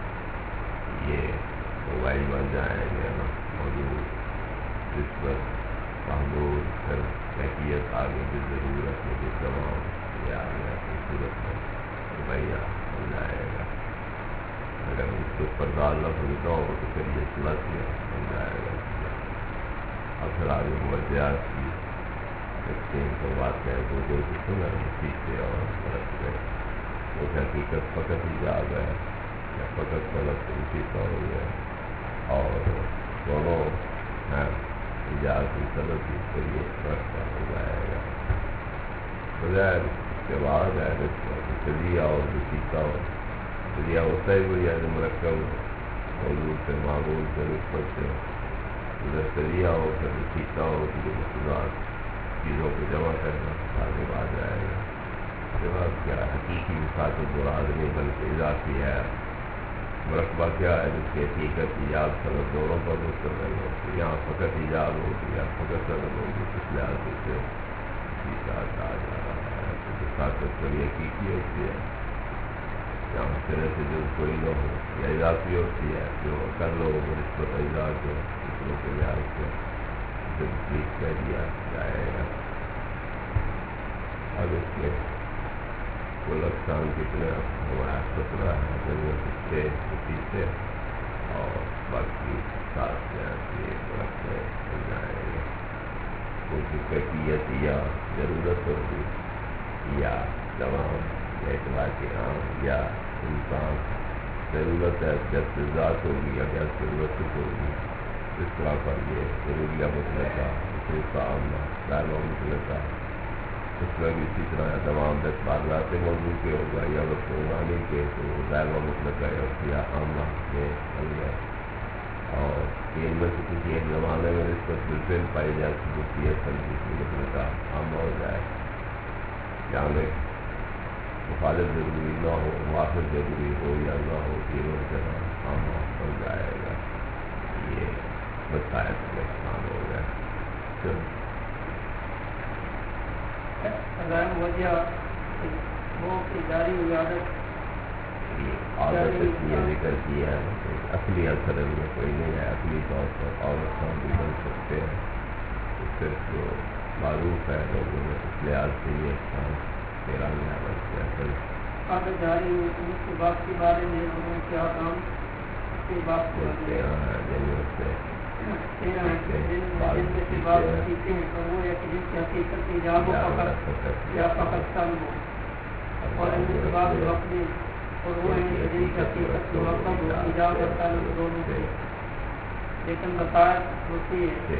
یہ موبائل بن جائیں گے نا موجود نسبت محمود پھر کیفیت آگے کی ضرورت ہے کہ تمام یہ آگے کی صورت میں رویہ بن جائے گا. اگر اس کے اوپر دال لفظ نہ ہو تو پھر یہ سلط بن جائے گا. اور پھر آگے موجہات کی تقسیم کو بات ہے تو جو سنر سیکھتے اور فرق ہے وہ حقیقت فقط ایجاب ہے یا فقط غلط اسی طور ہے اور دونوں ہیں ایجاب کی طلب اس کے لیے فرق ہو جائے گا. بغیر کے بعد ہے سریہ اور بسیطہ ہو سریہ ہوتا ہی وہی ہے جو مرکب موضوع سے معمول سے نسبت سے ادھر سریہ ہو پھر بسیطہ ہو کہ جو مقصودات چیزوں کو جمع کرنا لازم آ جائے گا. اس کے بعد کیا حقیقی مخاطب مراد نہیں بلکہ اضافی ہے. مرکبہ کیا ہے جس کی حقیقت ایجاب سبب دونوں پر مشتمل ہو کہ یہاں فقط ایجاب ہوگی یا فقط سبب ہوگی اس لحاظ سے سیکھا کہا جا رہا ہے. تو مخاطب کبھی حقیقی ہوتی ہے یہاں سرے سے جو کوئی نہ ہو یا اضافی ہوتی ہے جو کر لو نسبت اجزاء کو دوسروں کے لحاظ سے تصدیق کر دیا جائے گا. اب اس میں کل اقسام کتنے ہمارا سترہ ہے ضرورت چھ پچیس سے اور باقی سات سے ایک رکھتے مل جائے گا. ان کی کیفیت یا ضرورت ہوگی یا تمام یا اطلاق عام یا انسان ضرورت ہے جب سے ذات ہوگی یا کیا ضرورت ہوگی اس طرح پر یہ ضروریہ مطلقہ خصوصا عامہ دائمہ مطلقہ اس میں بھی اسی طرح تمام دس معاملات موضوع کے ہوگا یا وقت عنوانی کے تو دائمہ مطلقہ یا وقتیہ عامہ میں بن گیا اور ان میں سے کسی ایک زمانے میں نسبت بالفعل پائی جائے دوسری اصل دوسری مطلقہ عامہ ہو جائے جہاں میں مخالف ضروری نہ ہو موافق ضروری ہو یا نہ ہو تینوں طرح عامہ بن جائے گا یہ بتایا تو نقصان ہو گیا چل وجہ وہ جاری ہوئی عادت عادت اس لیے ذکر کی ہے اصلی اثر میں کوئی نہیں ہے اصلی طور پر عورت ہم بھی بن سکتے ہیں صرف جو معروف ہے لوگوں میں اس لحاظ سے یہ کام میرا نیا بنتا ہے پھر عادت جاری ہوئی اس کے بعد کے بارے میں لوگوں کیا کام اس کے بعد بولتے ہیں جن میں سے لیکن بتایا ہوتی ہے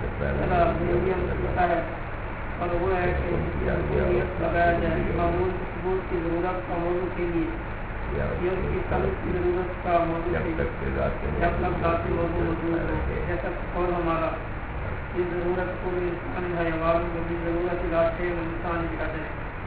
اور وہ ہے کہ لگایا جائے معمول ثبوت کی ضرورت کا موضوع کے لیے یا اس کی سبق کی ضرورت کا موضوع کے لیے جب تک ذاتی موضوع موجود ہے جیسا اور ہمارا یہ ضرورت پوری انسانی حیوان کو بھی ضرورت علاقے میں انسان دکھا ہے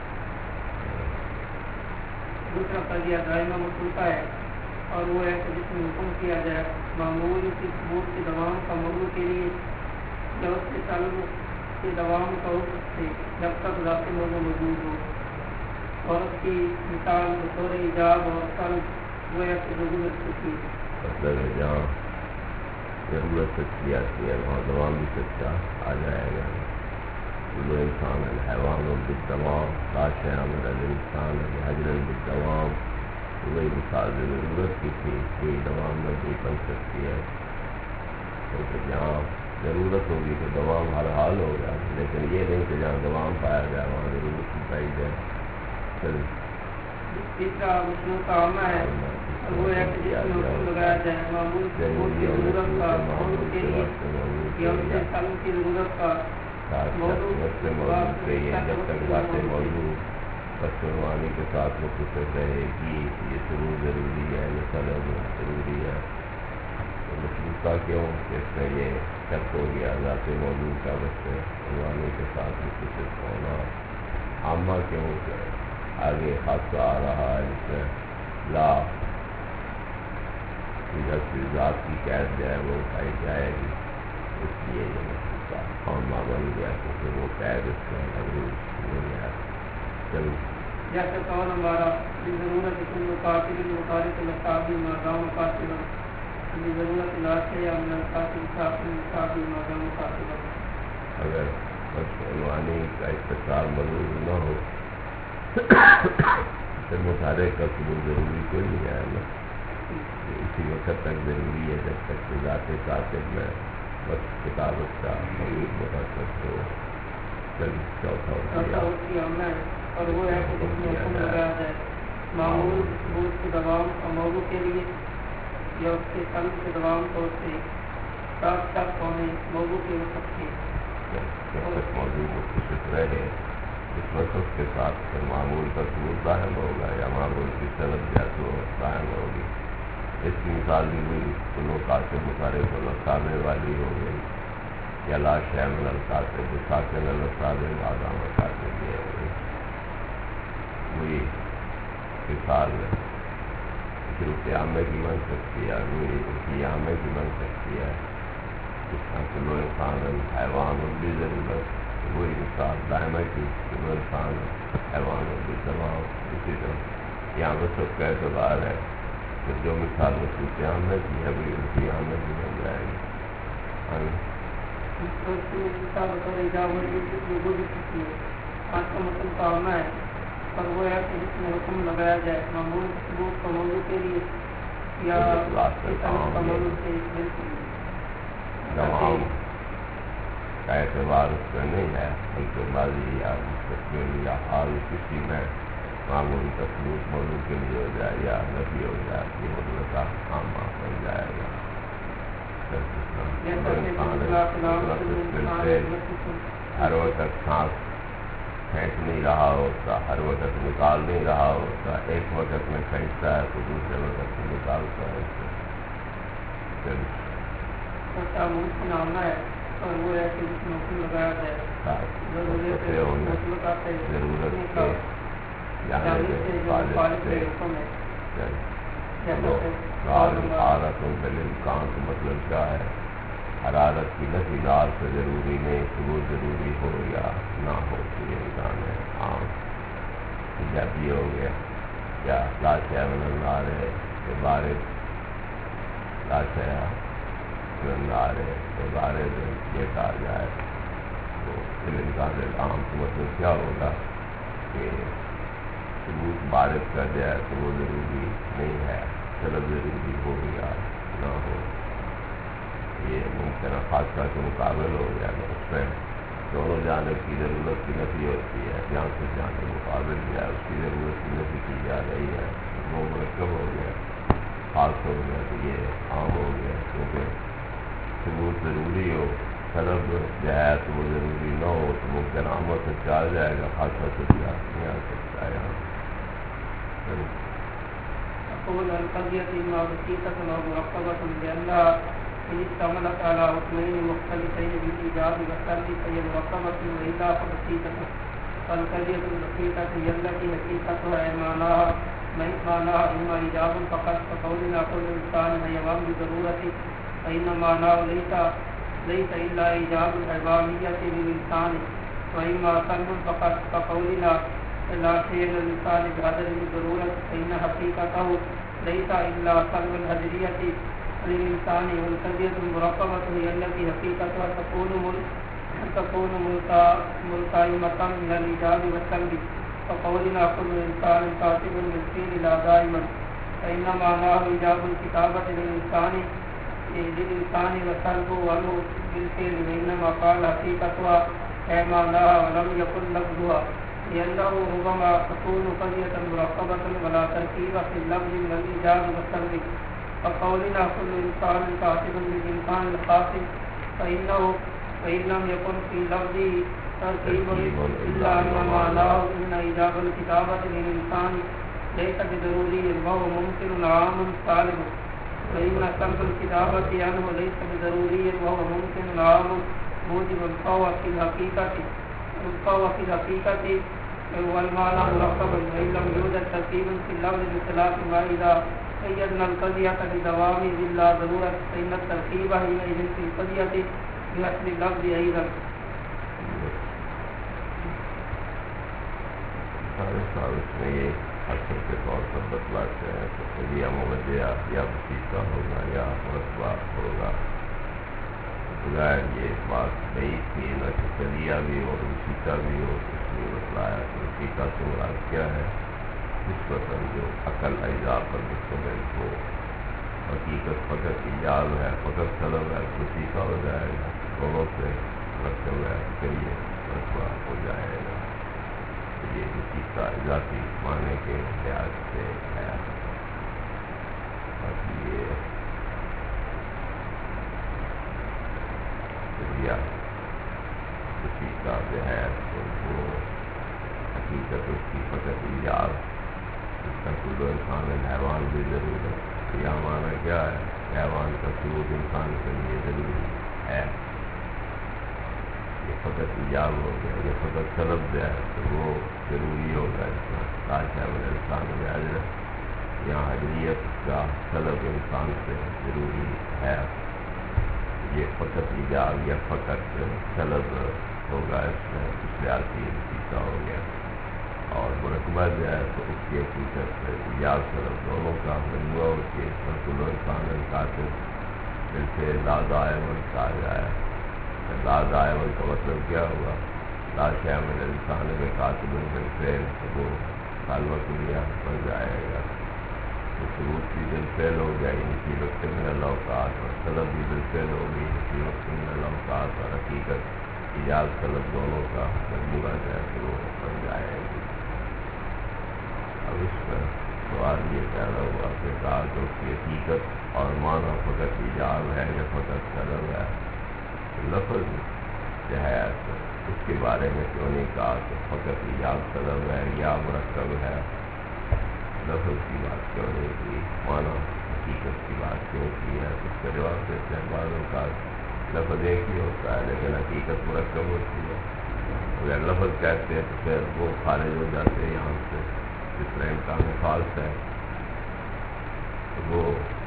دوسرا قضیہ دائمہ مطلقہ ہے اور وہ ہے کہ جس میں حکم کیا جائے معمول کی ثبوت کی دوام کا موضوع کے لیے یا اس کے تعلق کی دوام کا حکم سے جب تک ذاتی موضوع موجود ہو اور اس کی مثال بطور ایجاب اور طلب وہ ہے کہ ضرورت کی مطلب ہے جہاں ضرورت سچی آتی ہے وہاں دوام بھی سچا آ جائے گا وہ انسان الحیوان بالدوام کاش عمل الانسان حجر بالدوام وہی مثال ضرورت کی تھی کوئی دوام میں بھی بن سکتی ہے کیونکہ جہاں ضرورت ہوگی تو دوام ہر حال ہوگا لیکن یہ نہیں کہ جہاں دوام پایا جائے وہاں ضرورت کی پائی جائے چل تیسرا مشنوع کا عامہ ہے وہ ہے کہ جس میں حکم لگایا جائے معمول کی ضرورت کا موضوع کے لیے یا اس سے تعلق کی ضرورت کا موضوع کے لیے جب تک باتیں موضوع بچوانی کے ساتھ مختصر رہے گی یہ ضرور ضروری ہے یہ طلب ضروری ہے مشروطہ کیوں کہ اس میں یہ شک ہو گیا ذات موضوع کا بچوانی کے ساتھ مختصر ہونا عامہ کیوں کہ آگے حادثہ آ رہا ہے جس میں لا کی ذات کی قید جو ہے وہ اٹھائی جائے گی اس لیے یہ مشروطہ عامہ بن گیا کیونکہ وہ قید اس میں محدود نہیں ہے چل جیسے قول ہمارا ضرورت کل قاتل مخالف القابی مادام قاتل ضرورت علاج یا من القاتل قاتل قابی مادام قاتل اگر عنوانی کا اتصال موجود نہ ہو پھر مطالعے کا ثبوت ضروری کوئی نہیں ہے نا اسی وقت تک ضروری ہے جب تک کہ ذات قاتل میں وقت کتابت کا موجود مقصد ہو چل چوتھا اور وہ ہے کہ جس میں حکم لگایا جائے معمول ثبوت کی دوام اور موضوع کے لیے یا اس کے قلب کے دوام کو اس سے ساتھ ساتھ ہونے موضوع کے وقت کے جب تک موضوع مختصر رہے اس وقت اس کے ساتھ پھر معمول کا ثبوت ظاہر ہوگا یا معمول کی طلب یا تو ظاہر ہوگی اس کی مثال بھی ہوئی کلو قاتل مخالف القابے والی ہو گئی یا لا شیء من القاتل بساکن القابے مادام قاتل یہ ہو گئی وہی مثال ہے صرف عامے کی بن سکتی ہے وہی اسی عامے کی بن سکتی ہے جس طرح کلو انسان حیوان اور بھی ضرورت وہی مثال دائمہ کی کلو انسان حیوان اور بھی تمام اسی طرح یہاں پر سب کا اعتبار ہے کہ جو مثال مصروف عامے کی ہے وہی اسی عامے کی بن جائے گی آج کا مطلب کا عامہ ہے اور وہ ہے کہ جس میں حکم لگایا جائے معمول ثبوت کا موضوع کے لیے یا کا موضوع کے تمام کا اعتبار اس میں نہیں ہے بلکہ ماضی یا مستقبل یا حال کسی میں معمول کا ثبوت موضوع کے لیے ہو جائے یا نفی ہو جائے یہ مطلب کا عامہ بن جائے گا ہر وقت سانس پھینک نہیں رہا ہوتا، ہر وقت نکال نہیں رہا ہوتا، ایک وقت میں پھینکتا ہے تو دوسرے وقت میں نکالتا ہے. ممکن آنا ہے اور وہ ہے کہ جس میں حکم لگایا جائے ضرورت کے جانے کے خالق سے حرارت و بالامکان کا مطلب کیا ہے؟ حرارت کی نفی نار سے ضروری نہیں کہ وہ ضروری ہو یا نہ ہو. یہ امکان ہے عام جب یہ ہو گیا کیا لاشیا نار ہے کہ بارش لاشیا نار ہے کہ بارش یہ کہا جائے تو امکان عام کا مطلب کیا ہوگا کہ ثبوت بارش کر جائے تو وہ ضروری نہیں ہے، طلب ضروری ہو یا نہ ہو. یہ ممکنہ خاصہ کے مقابل ہو گیا تو اس میں دونوں جانب کی ضرورت کی نفی ہوتی ہے، جہاں سے جانب مقابل جو ہے اس کی ضرورت کی نفی کی جا رہی ہے. وہ مرکب ہو گیا، خاص ہو گیا تو یہ عام ہو گیا کیونکہ ثبوت ضروری ہو، طلب جو ہے تو وہ ضروری نہ ہو تو ممکن عامت سے چل جائے گا، خاصہ سے نہیں آ سکتا ہے. یہاں أقول القضية إما بسيطة أو مركبة لأنها إن اشتملت على حكمين مختلفين بالإيجاب والسلب فهي مركبة وإلا فبسيطة. فالقضية البسيطة هي التي حقيقتها معناها معناها إما إيجاب فقط كقولنا كل إنسان حيوان بضرورة، فإن معناه ليس ليس إلا إيجاب الحيوانية للإنسان، وإما سلب فقط كقولنا لا شيء للإنسان بهدر الضرورة، فإن حقيقته ليس إلا سلب الهدرية للإنسان. والقضية المركبة هي التي حقيقتها تكون تكون ملتئمة من الإيجاب والسلب، فقولنا كل إنسان كاتب بالفعل لا دائما، فإن معناه إيجاب الكتابة للإنسان للإنسان وسلبه عنه بالفعل، وإنما قال حقيقتها أي معناها ولم يكن لفظها، لأنه ربما تكون قضية مركبة ولا تركيب في اللفظ من الإيجاب والسلب. فقولنا كل إنسان كاتب للإنسان الخاطب فإنه فإن لم يكن في لفظه تركيب إلا أن معناه إن إيجاب الكتابة للإنسان ليس بضروري وهو ممكن عام سالم، فإن سلب الكتابة عنه ليس بضروري وهو ممكن عام موجب. فهو في الحقيقة فهو في الحقيقة والمعنى مركب، وإن لم يوجد ترتيب في اللفظ بخلاف ما إذا قيدنا القضية بدوام بلا ضرورة، فإن الترتيب حينئذ في القضية بأصل اللفظ أيضا. اس میں یہ اکثر کے طور پر بتلاتے ہیں تو قضیہ موجہ یا بسیطہ ہوگا یا مرتبہ ہوگا. بغیر یہ بات نہیں تھی نہ کہ قضیہ بھی ہو بسیطہ بھی ہو، اس لیے بتلایا کہ بسیطہ سے مراد کیا ہے؟ نسبتاً جو عقل اجزاء پر مشتمل ہو، حقیقت فقط ایجاب ہے، فقط طلب ہے، بسیطہ ہو جائے گا. دونوں سے مرکب ہے پھر یہ مرتبہ ہو جائے گا. یہ بسیطہ ذاتی معنی کے لحاظ سے ہے. باقی یہ بسیطہ جو ہے تو وہ حقیقت اس کی فقط ایجاب، اس کا کل انسان حیوان بھی ضرورت. یہ معنی کیا ہے؟ حیوان کا ثبوت انسان کے لیے ضروری ہے. یہ فقط ایجاب ہو گیا. یہ فقط طلب جو ہے تو وہ ضروری ہوگا. اس میں لاشیا میں انسان میں حضرت یہاں حجریت کا طلب انسان سے ضروری ہے. یہ فقط ایجاب یا فقط طلب ہوگا. اس میں اس لحاظ سے یہ بسیطہ ہو گیا. اور مرکبہ جو ہے تو اس کی حقیقت ایجاب طلب دونوں کا مجموعہ ہو کے کل انسان کاتب جن سے لا دائمن کہا جائے. لا دائمن کا مطلب کیا ہوا؟ لاشیا میں انسان میں کاتب بالفعل وہ کالمہ کلیہ بن جائے گا. ثبوت بھی بالفعل ہو جائے گی اسی وقت من الاوقات، اور طلب بھی بالفعل ہوگی اسی وقت من الاوقات، اور حقیقت ایجاب طلب دونوں کا مجموعہ جو ہے تو وہ بن جائے گی. اب اس پر سوال یہ پیدا ہوا کہ کہا کہ اس کی حقیقت اور معنی فقط ایجاب ہے یا فقط طلب ہے. لفظ جو ہے اس کے بارے میں کیوں نہیں کہا کہ فقط ایجاب طلب ہے یا مرکب ہے؟ لفظ کی بات کیوں نہیں کی؟ معنی حقیقت کی بات کیوں کی ہے؟ اس کے جواب سے بعضوں کا لفظ ایک ہی ہوتا ہے لیکن حقیقت مرکب ہوتی ہے. اگر لفظ کہتے ہیں تو پھر وہ خارج ہو جاتے ہیں یہاں سے. جس طرح امکان خاص ہے وہ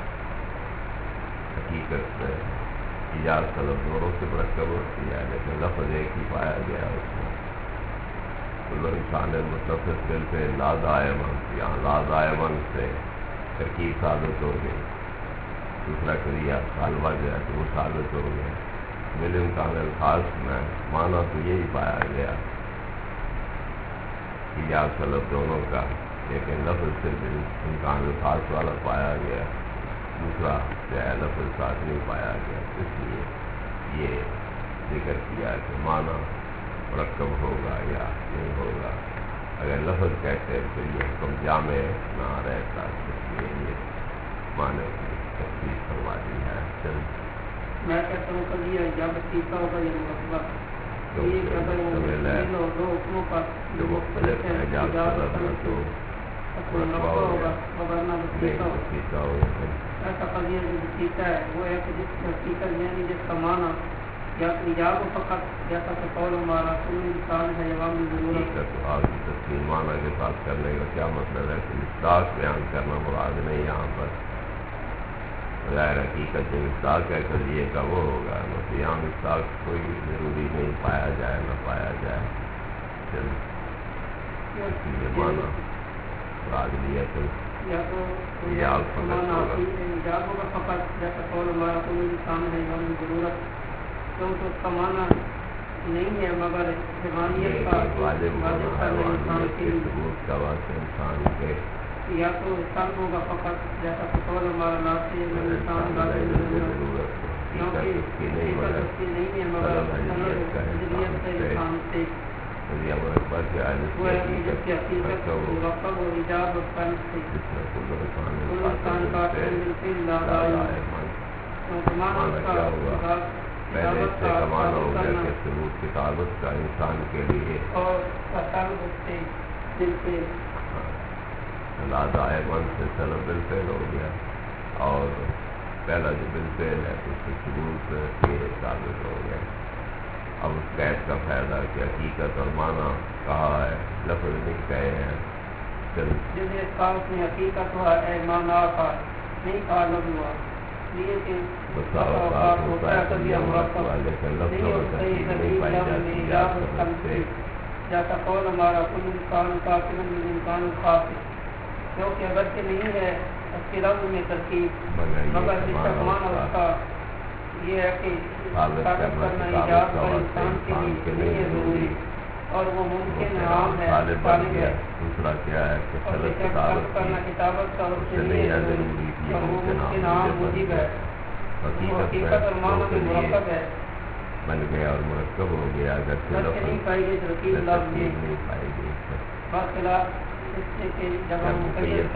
حقیقت سے ایجاد طلب دونوں سے مرکب ہوتی ہے لیکن لفظ ایک ہی پایا گیا اس میں. کل انسان متفق دل پہ لا دائمن، یہاں لا دائمن سے ترکیب ثابت ہو گئی. دوسرا کریہ طالبہ جو ہے تو وہ ثابت ہو گیا. مل امکان الخاص میں معنی تو یہی پایا گیا ایجاد طلب دونوں کا، لیکن لفظ صرف امکان الخاص والا پایا گیا، دوسرا جو ہے لفظ ساتھ نہیں پایا گیا. اس لیے یہ ذکر کیا کہ معنی مرکب ہوگا یا نہیں ہوگا. اگر لفظ کہتے تو یہ حکم جامع نہ رہتا، اس لیے یہ معنی کی تفصیل فرما دی ہے. چل میں کہتا ہوں کہ یہ جب سیکھا ہوگا یہ مرکبہ یہ کہ اگر وہ دو حکموں کا جو مختلف ہے ایجاد طلب ہے تو مرکبہ ہوگا ورنہ سیکھا ہوگا. ایسا قضیہ جو سیکھا ہے وہ ہے کہ جس کا حقیقت یعنی جس کا معنی یا ایجاب فقط جیسا کہ قول ہمارا کل انسان ہے جواب ضرورت ہے. تو آپ کی تفصیل معنی کے ساتھ کرنے کا کیا مطلب ہے کہ مصداق بیان کرنا مراد نہیں یہاں پر. غیر حقیقت جو مصداق ہے قضیے کا وہ ہوگا، مطلب یہاں مصداق کوئی ضروری نہیں پایا جائے نہ پایا جائے. چل یہ معنی مراد لیا تو یا تو ایجاب ہوگا فقط جیسا قول ہمارا کل انسان ہے جواب ضرورت، کیونکہ اس کا معنی نہیں ہے مگر حیوانیت کا واجب انسان کے ثبوت کا واسطہ انسان کے. یا تو سب ہوگا فقط جیسا کہ قول ہمارا ناصر انسان ضرورت، کیونکہ اس کی نہیں ہے مگر حیوانیت کا انسان سے وہ ہے کہ جس کی حقیقت مرکب و ایجاب و فن سے کل انسان کا بالکل لازم پہلے اس سے کمانا ہو گیا کہ ثبوت کتابت کا انسان کے لیے اور سے دل سے لازائے من سے طلب بالفعل ہو گیا اور پہلا جو بالفعل ہے اس سے ثبوت یہ ثابت ہو گیا. اب اس قید کا فائدہ کہ حقیقت اور معنی کہا ہے لفظ نہیں کہے ہیں. چل جیسے اس کا اس نے حقیقت ہوا ہے معنی کا نہیں کہا لفظ ہوا لیے کہ بسا اوقات ہوتا ہے کبھی مرکب لیکن لفظ اور ترکیب نہیں پائی جاتی جاتی جیسا قول ہمارا کل انسان کافر من انسان خاص، کیونکہ اگرچہ نہیں ہے اس کے لفظ میں ترکیب مگر جس کا معنی اس کا یہ ہے کہ ثابت کرنا ایجاد کا انسان کے لیے نہیں ہے ضروری اور وہ ممکن عام ہے طالب ہے. دوسرا کیا ہے کہ اور کرنا کتابت کا اس سے نہیں ہے ضروری اور وہ ممکن عام موجب ہے. حقیقت اور معنی میں مرکب ہے بن گیا اور مرکب ہو گیا. اگر نہیں پائی گئی ترکیب لفظ نہیں پائی گئی بات خلاف اس سے کہ جب ہم مقید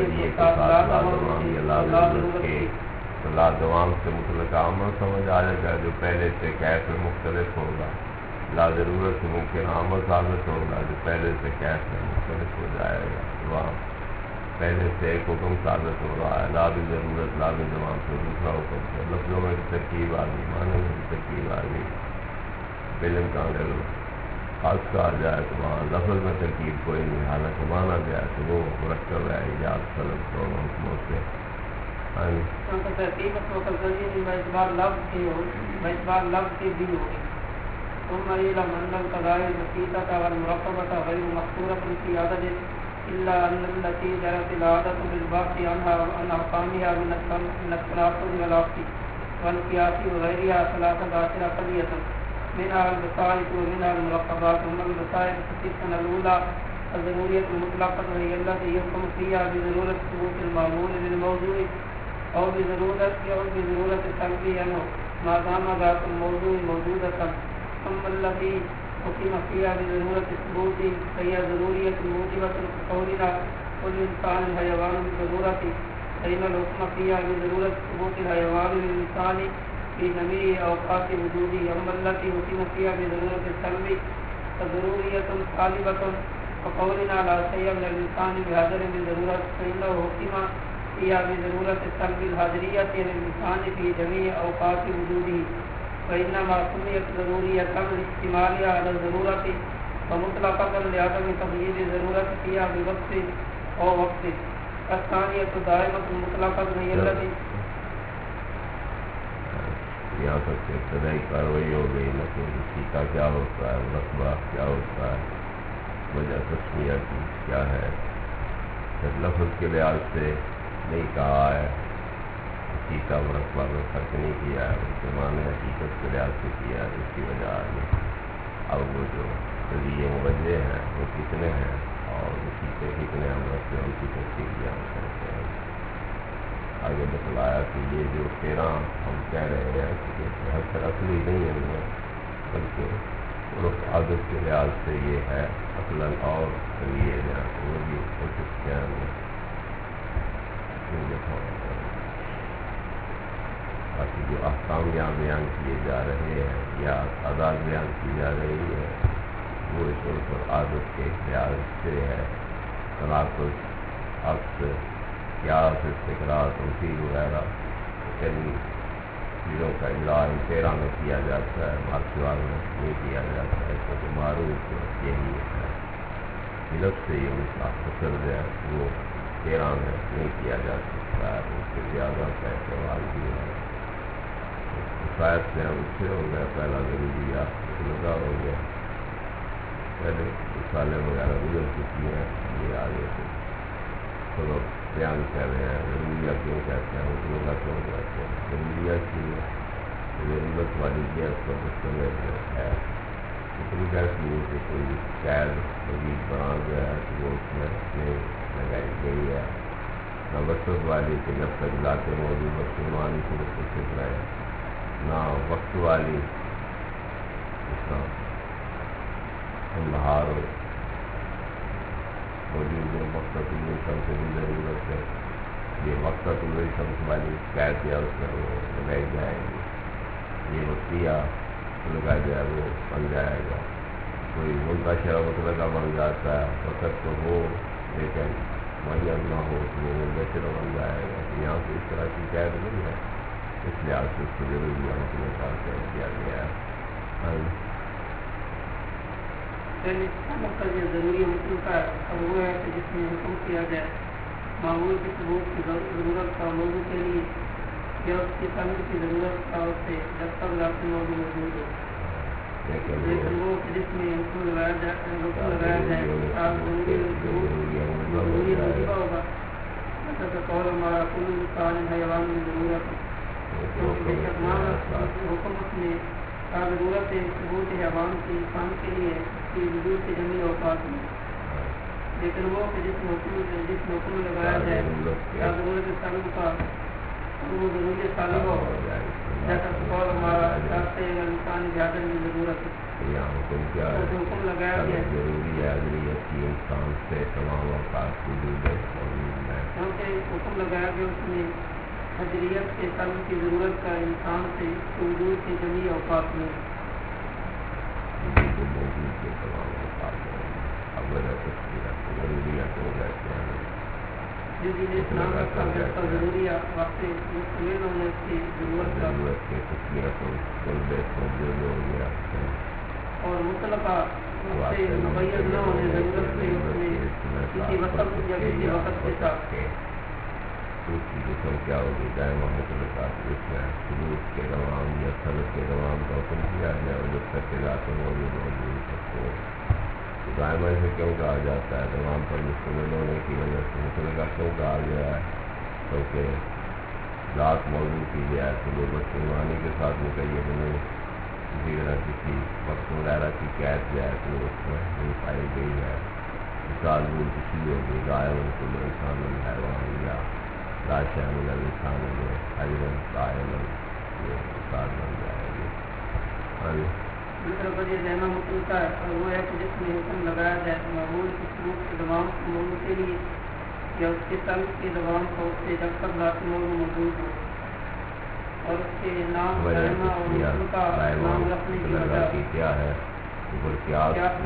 لادوام سے مطلق عمل سمجھ آ جائے گا جو پہلے سے کیف میں مختلف ہوگا. لا ضرورت سے ممکن عمل ثابت ہوگا جو پہلے سے کیف میں مختلف ہو جائے گا. وہاں پہلے سے ایک حکم ثابت ہو رہا ہے لا بھی ضرورت لا بھی زبان سے دوسرا حکم سے لفظوں میں بھی ترکیب آ گئی معنی میں بھی ترکیب آ گئی. بلم کا خاص کہا جائے تو وہاں لفظ میں ترکیب کوئی نہیں، حالانکہ مانا گیا کہ وہ مرکب ہے ایجاد طلب دونوں حکموں سے. ترتیب بار لفظ کی ہو بار لفظ کی بھی ہوگی. ثم إلى من القضاء البسيطة والمركبة غير مقصورة في عدد إلا أن التي جرت العادة بالبحث عنها وعن أحكامها من التناقض والعقد والقياس وغيرها ثلاثة عشر قضية منها البسائط ومنها المركبات. ثم البسائط تقسم الأولى الضرورية المطلقة وهي التي يحكم فيها بضرورة ثبوت المعمول للموضوع أو بضرورة أو بضرورة التنبيه عنه ما دام ذات الموضوع موجودة. ثم التي حكم فيها بضرورة الثبوت فهي ضرورية موجبة قولنا كل إنسان حيوان بضرورة فإن الحكم فيها بضرورة ثبوت الحيوان للإنسان في جميع أوقات وجوده. أما التي حكم فيها بضرورة السلب فضرورية طالبة وقولنا لا شيء من الإنسان بحاضر بضرورة فإنه حكم فيها بضرورة السلب الحاضرية للإنسان في جميع أوقات وجوده. فإنما سميت ضرورية لاحتمالها على الضرورة ومطلقة لعدم تقييد الضرورة فيها بوقت أو وقت. الثانية دائمة مطلقة هي التي یہاں تک کہ ابتدائی کاروائی ہو گئی، لیکن سیکھا کیا ہوتا ہے، رقبہ کیا ہوتا ہے، وجہ تسمیہ کی کیا ہے، پھر لفظ کے لحاظ سے نہیں کہا ہے، سیکھا و رقبہ میں فرق نہیں کیا ہے، اس کے معنی حقیقت کے لحاظ سے کیا ہے، اس کی وجہ آگے اب وہ جو ذریعے موجہ ہیں وہ کتنے ہیں اور اسی سے کتنے ہم رکھتے ہیں ان کی تفصیل بیان کرتے ہیں۔ آگے بتلایا کہ یہ جو تیرہ ہم کہہ رہے ہیں کہ حسر اصلی نہیں ہے میں بلکہ عرف عادت کے لحاظ سے یہ ہے اصلاً اور ذریعے جو ہیں وہ بھی کوشش کیا ہے باقی جو احکام یہاں بیان کیے جا رہے ہیں یا تعداد بیان کی جا رہی ہے وہ اس عرف اور عادت کے لحاظ سے ہے، تناقض، عکس، قیاس، استقراء، تمثیل وغیرہ ان چیزوں کا اجراء ان تیرہ میں کیا جاتا ہے، مارشوال میں نہیں کیا جاتا ہے، کیونکہ معروف یہی ہے لفظ سے یہ مختصر جو ہے وہ تیرہ میں نہیں کیا جا سکتا ہے، اس سے زیادہ کا استعمال بھی ہے۔ شاید سے ہم سے ہو گیا پہلا ضروریات لگا ہو گیا، پہلے رسالے وغیرہ گزر چکی ہیں، یہ آگے سے سبب بیان کر رہے ہیں۔ ضروریہ کیوں کہتے ہیں، حکمہ کیوں کہتے ہیں، ضروریہ کی ضرورت والی چیز کو مستمل ہے، اتنی کیسی ہے کہ کوئی قید مزید بنا گیا ہے کہ وہ اس میں نہیں لگائی گئی ہے، نہ وسط والی کہ جب تک لاتے موجود مسلمانی کو مستقل رہے، نہ وقت والی اس کا بہار موجود ہے، مقصد الشمس سے بھی ضرورت ہے، یہ مقصد الشمس والی قید یا اس میں وہ لگائی جائے گی، یہ وقتیہ لگا جائے وہ بن جائے گا، کوئی منتشرہ مطلقہ بن جاتا ہے، وقت تو ہو لیکن معین نہ ہو تو وہ منتشرہ بن جائے گا، یہاں سے اس طرح کی قید نہیں ہے، اس لحاظ سے اس کو ضروری حکم کا کیا گیا ہے۔ مقصد یہ ضروری مطلب کا اور وہ ہے کہ جس میں حکم کیا جائے معمول کے ثبوت کی ضرورت کا موضوع کے لیے یا اس کی تعمیر کی ضرورت کا اس سے جب تک لاتے موضوع موجود ہو، لیکن وہ جس میں حکم لگایا جائے حکم لگایا جائے آپ ضروری ضروری وظیفہ ہوگا، جیسا کہ قول ہمارا کل انسان حیوان میں ضرورت ہے، کیونکہ بے شک معنی حکم میں کا ضرورت ہے ثبوت حیوان کے انسان کے لیے کی وجود کے جمیع اوقات میں، لیکن وہ کہ جس میں حکم جس میں حکم لگایا جائے یا ضرورت سالم کا وہ ضروری سالم ہو، جیسا قول ہمارا چاہتے ہیں انسان زیادہ میں ضرورت ہے، حکم لگایا گیا ضروری ہے انسان سے تمام اوقات وجود ہے، کیونکہ حکم لگایا گیا اس میں حضریت کے سالم کی ضرورت کا انسان سے وجود کے جمیع اوقات میں جو دین اسلام کا ضروری وقت مستمل ہونے کی ضرورت کا اور مطلقہ سے مبین نہ ہونے ضرورت سے اس میں کسی وقت یا کسی وقت کے ساتھ اس کی قسم کیا ہوگی دائمہ مطلقات اس میں سلوک کے دوام یا سلط کے دوام کا حکم کیا جائے اور جب تک کے ذات موجود موجود تک ہو، دائمہ سے کیوں کہا جاتا ہے، دوام پر مشتمل ہونے کی وجہ سے مطلقہ کیوں کہا گیا ہے، کیونکہ ذات موجود کی جائے تو وہ مسلمانی کے ساتھ مقید نہیں، اسی طرح کسی وقت وغیرہ کی قید جائے تو اس میں نہیں پائی گئی ہے، مثال بول کسی ہوگی غائب کل انسان الحیوان یا لا شامل الانسان میں حیرن قائم یہ مثال بن جائے گی۔ دوسرا وجہ ذہنہ مطلقہ ہے اور وہ ہے کہ جس میں حکم لگایا جائے معمول کی سلوک کے دوام موضوع کے لیے یا اس کے طلب کی زبان کو سے جب تک ذات موضوع موجود ہو اور اس کے نام دائمہ اور مطلق کا نام رکھنے کی وجہ کیا ہے کیا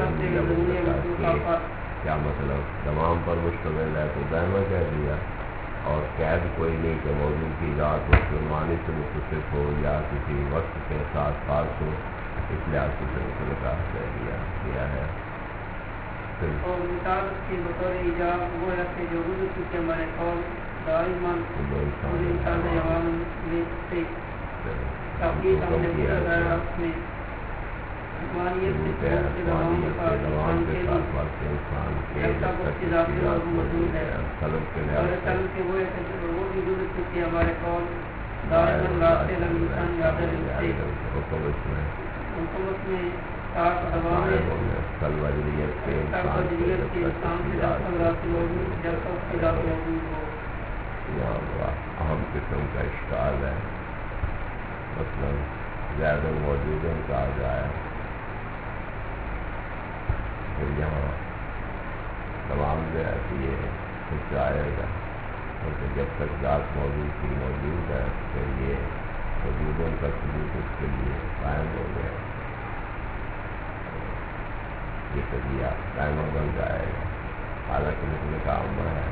کیا مطلب تمام پر مشتمل ہے تو دائمہ کہہ دیا اور قید کوئی نہیں کہ موضوع کی ذات اس معنی سے متصف ہو یا کسی وقت کے ساتھ خاص ہو اس لحاظ سے متعلقہ کہہ دیا کیا ہے اور مثال اس کی بطور ایجاب وہ ہے کہ جو گزر چکے ہمارے قول دائمان انسان عوام میں سے تاکہ ہم نے گزر رہا اس میں مانیت سے قول کے دوام کا انسان کے لیے جب تک اس کی ذات موجود ہے اور طلب کے وہ ہے کہ وہ بھی گزر چکے ہمارے قول دائمان راستے لگ انسان یادر سے حکومت میں تاک دوام ہے کل وجریت کے انسان سے جب تک رات موجود جب تک اس کی ذات موجود ہو یہاں اہم قسم کا اشکال ہے مثلا زیادہ موجود کہا جائے پھر یہاں تمام جو ہے کہ یہ کچھ آئے گا کیونکہ جب تک ذات موجود کی موجود ہے پھر یہ موجودوں کا ثبوت اس کے لیے قائم ہو گیا یہ قضیہ قائم بن جائے گا حالانکہ مثل کا عمر ہے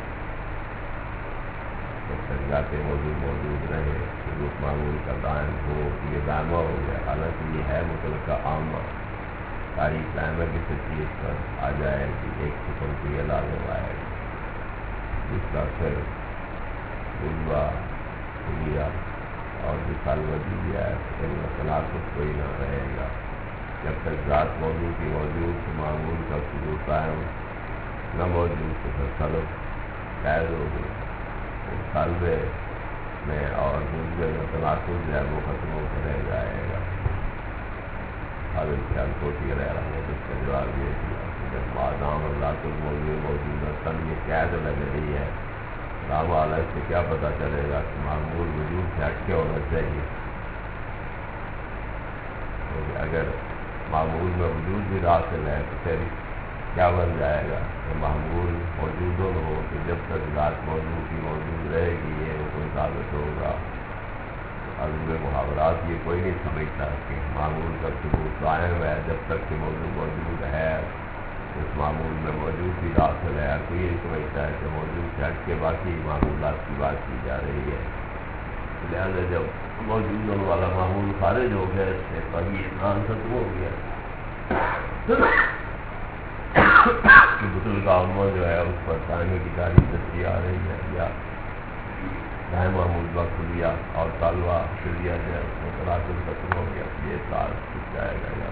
جب تک ذاتیں موجود موجود رہے ثبوت معمول کا قائم ہو یہ دائمہ ہو گیا حالانکہ یہ ہے مطلب کا عامہ ساری قائمہ کسی چیز پر آ جائے کہ ایک قسم کو یہ لازم آئے گا جس کا پھر بلوا خلیہ اور مثال وجودی ہے ان میں تناسب کوئی نہ رہے گا جب تک ذات موجود کی موجود تو معمول کا ثبوت قائم نہ موجود تو پھر طلب قید ہوگی طالبے میں اور دوسرے میں تناسب جو ہے وہ ختم ہو کر رہ جائے گا حاضر خیال کوٹی رہ رہا ہے جس کا جواب یہ کیا جب بادام اور ذات الموجود موجود ہے تب یہ قید لگ رہی ہے رام والا اس سے کیا پتہ چلے گا کہ معمول وجود سے ہٹ کے ہونا چاہیے اگر معمول میں وجود بھی حاصل ہے تو پھر کیا بن جائے گا کہ معمول موجود ہو کہ جب تک ذات موجود کی موجود رہے گی یہ کوئی ثابت ہوگا عزم محاورات یہ کوئی نہیں سمجھتا کہ معمول کا ثبوت قائم ہے جب تک کہ موضوع موجود ہے اس معمول میں موجود بھی حاصل ہے کوئی یہ سمجھتا ہے کہ موجود سے ہٹ کے باقی معمولات کی بات کی جا رہی ہے لہٰذا جب موجود ہونے والا معمول خارج ہو گیا اس سے پر یہ اطمینان ختم ہو گیا کہ بطل کا عمہ جو ہے اس پر قائمے کی گاڑی دستی آ رہی ہے یا دائیں معمول کا کھلیا اور طالبہ کھلیا جو ہے اس میں تناسب ختم ہو گیا یہ سال چھپ جائے گا یا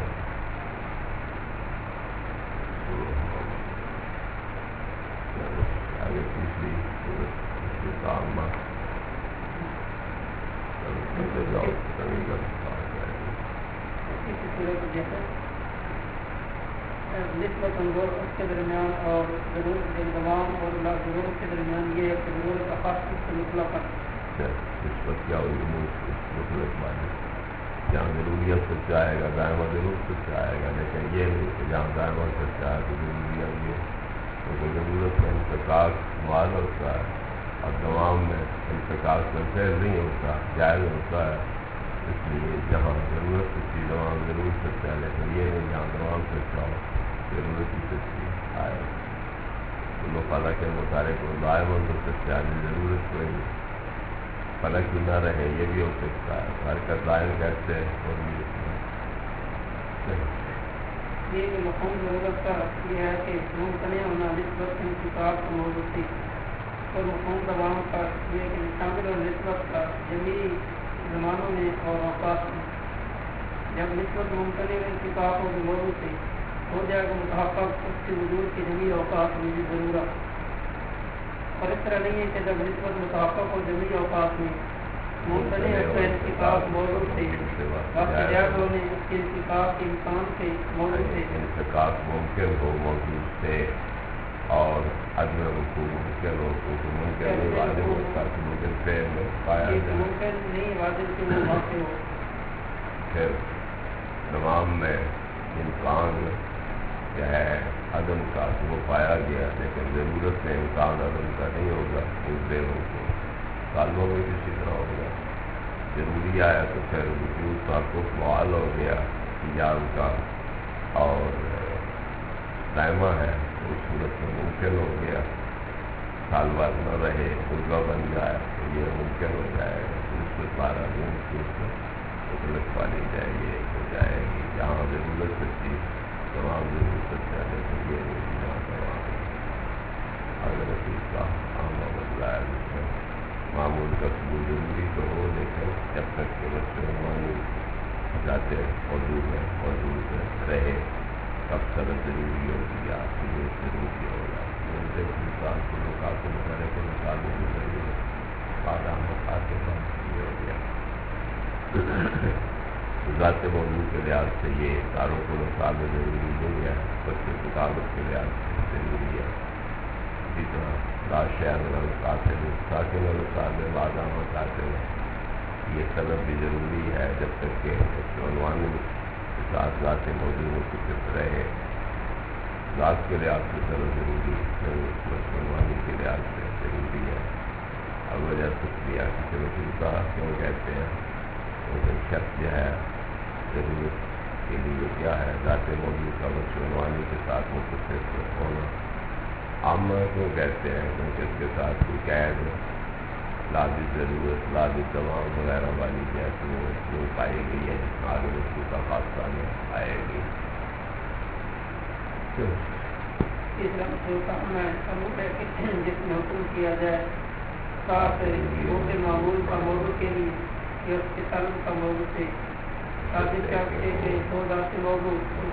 آگے تیسری کام جاؤ کمی کا نسبت انگور اس کے درمیان اور ضرورت انتظام اور ضرورت کے درمیان یہ ہے کہ ضرورت کا خاص اس سے مطلق ہے نسبت کیا ہوئی مطلق بات جہاں ضروریت سچا آئے گا دائمہ ضرور سچا آئے گا لیکن یہ نہیں کہ جہاں دائمہ سچا ہے تو ضروریت یہ کیونکہ ضرورت میں انتقاق مواد ہوتا ہے اور تمام میں انتقاق منفیذ نہیں ہوتا جائز ہوتا ہے اس لیے جہاں ضرورت سچی تمام ضرور سچا ہے لیکن یہ نہیں جہاں تمام سچا ہو ضرورت کی سچی آئے تو فلک کے مطالعے کو دائم ہو سچا ہے ضرورت کوئی فلک ہی نہ رہے یہ بھی ہو سکتا ہے ہر کا دائم کہتے ہیں اور بھی یہ مفہوم ضرورت کا یہ ہے کہ ممکن ہونا نسبت انتقاب کا موضوع تھی اور مفہوم دوام کا یہ کہ شامل اور نسبت کا جمیعی زمانوں میں اور اوقات میں جب نسبت ممکن انتقاب اور موضوع تھی ہو جائے گا متحقق اس کے وجود کی جمیعی اوقات میں بھی ضرورت اور اس طرح نہیں ہے کہ جب نسبت متحقق اور جمیعی اوقات میں ممکن انتقاب موضوع تھے باقی جائزوں نے اس کے انتقاب کے امکان سے موضوع تھے انتقاب ممکن ہو موجود تھے اور عدم رکوع ممکن ہو کیونکہ ممکن نہیں واضح ہوتا کہ ممکن فعل میں پایا جائے ممکن نہیں واضح کہ وہ واقع ہو پھر تمام میں امکان کیا ہے عدم کا تو وہ پایا گیا، لیکن ضرورت میں امکان عدم کا نہیں ہوگا، دوسرے کو سالوں میں کسی طرح ہوگا، ضروری آیا تو پھر وجود کا کچھ معال ہو گیا ایجاد کا، اور دائمہ ہے تو اس صورت میں ممکن ہو گیا، سال بعد نہ رہے مرغا بن جائے تو یہ ممکن ہو جائے گا، تو اس سے بارہ دن کی اس میں مطلق پالی جائے گی ہو جائے گی، جہاں ضرورت تھی تمام ضرورت ہے، لیکن یہ نہیں جہاں تمام اگر رسید کا عام بدلا ہے جس میں معمول کا ثبوت ضروری تو ہو، لیکن جب تک کہ بچے معمول جاتے موجود ہے موجود رہے تب سرد ضروری ہوگی یا ثبوت ضروری ہوگا، ملتے انسان کو مقاصد کرے کو مثال بھی ضروری ہے، بعد ہم مقاصد کا یہ ہو گیا ذات موضوع کے لحاظ سے یہ کاروں کو مثال میں ضروری نہیں ہے، بچے کتابت کے لحاظ سے ضروری ہے، اسی طرح لاشیان القاتل ساکن القاتل بادام قاتل یہ طلب بھی ضروری ہے جب تک کہ اس عنوان کے ساتھ ذات موضوع متصف رہے، ذات کے لحاظ سے طلب ضروری نہیں، بس عنوانی کے لحاظ سے ضروری ہے۔ اب وجہ سکھلیا کسی وکیل کا کیوں کہتے ہیں لیکن شخص جو ہے ضرورت کے لیے کیا ہے ذات موضوع کا بس عنوانی کے ساتھ متصف ہونا، عامہ کیوں کہتے ہیں کیونکہ اس کے ساتھ کوئی قید لازم ضرورت لازم تمام وغیرہ والی جیسے وہ کیوں پائی گئی ہے جس میں آگے بچوں کا خاصہ میں آئے گی۔ تیسرا مسئلہ ہے ثبوت ہے کہ جس میں حکم کیا جائے خاص چھوٹے معمول کا موضوع کے لیے یا اس کے تعلق کا موضوع سے ثابت کرتے کہ دو ذات موضوع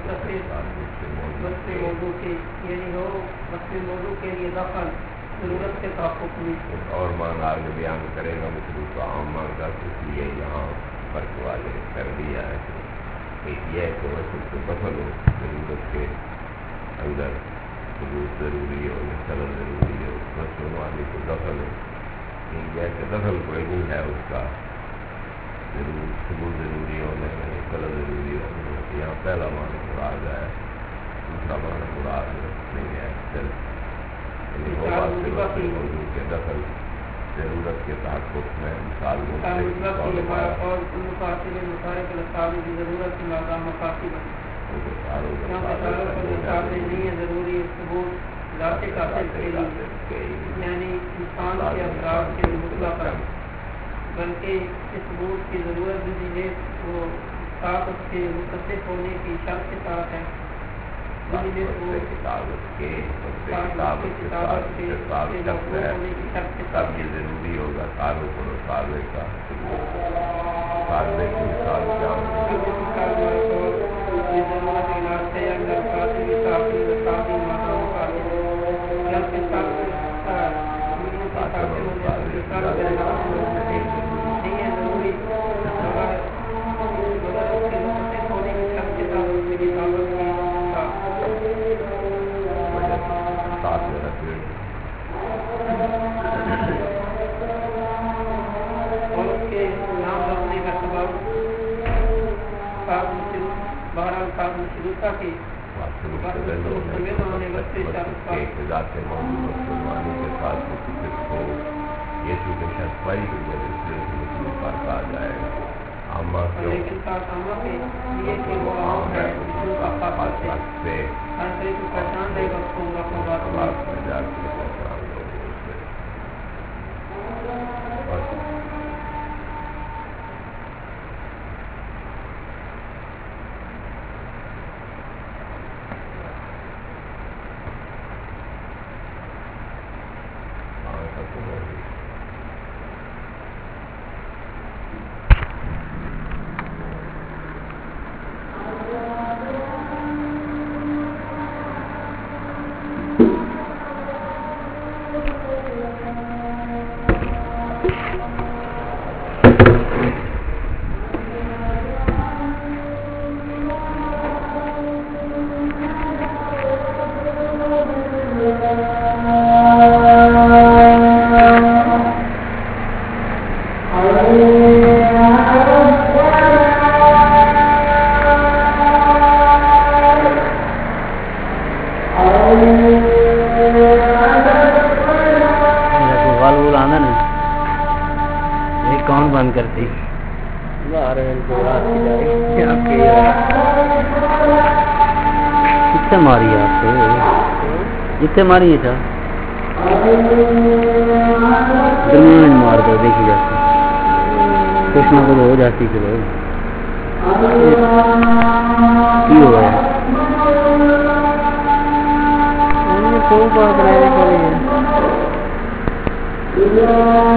وصف موضوع کے یعنی ہو وصف موضوع کے لیے دخل ضرورت سے تحقق نہیں، اور معنی آگے بیان کرے گا مطلب کا عام معنی کا اس لیے یہاں فرق والے کر دیا ہے کہ ایک یہ ہے کہ وصف سے دخل ہو ضرورت کے اندر ثبوت ضروری ہو یا طلب ضروری ہو، وصف عنوانی کو دخل ہو، ایک یہ ہے کہ دخل کوئی نہیں ہے اس کا ضرور ثبوت ضروری ہونے میں طلب ضروری ہونے میں، یہاں پہلا معنی مراد ہے، دوسرا معنی مراد نہیں ہے، صرف یعنی وہ بات سے وقت موضوع کے دخل ضرورت کے تحقق میں مثال ضروری ثبوت ذات قاصد کے لیے یعنی انسان کے افراد کے مطلق بلکہ اس ثبوت کی ضرورت بھی ہے وہ طاقت کے متصف ہونے کی شرط کے ساتھ ہے، کتابت کے کتابت کے ساتھ تب یہ ضروری ہوگا سالوں کو سالے کا سالے کی مثال کیا ذات موضوع مسلمانی کے ساتھ متصف ہو، یہ چونکہ شخص وائی کی وجہ سے مسلم پر کہا جائے گا، عامہ لیکن یہ کہ وہ عام ہے سے پہچان لے گا بات میں جا کے پہچان لو گے اس میں بند کرتی کتنے ماری آپ کو اتنے ماری ہے تھا درمیان مار دو دیکھی جاتی کچھ نہ کچھ ہو جاتی چلو کی ہوا ہے تو بات رہے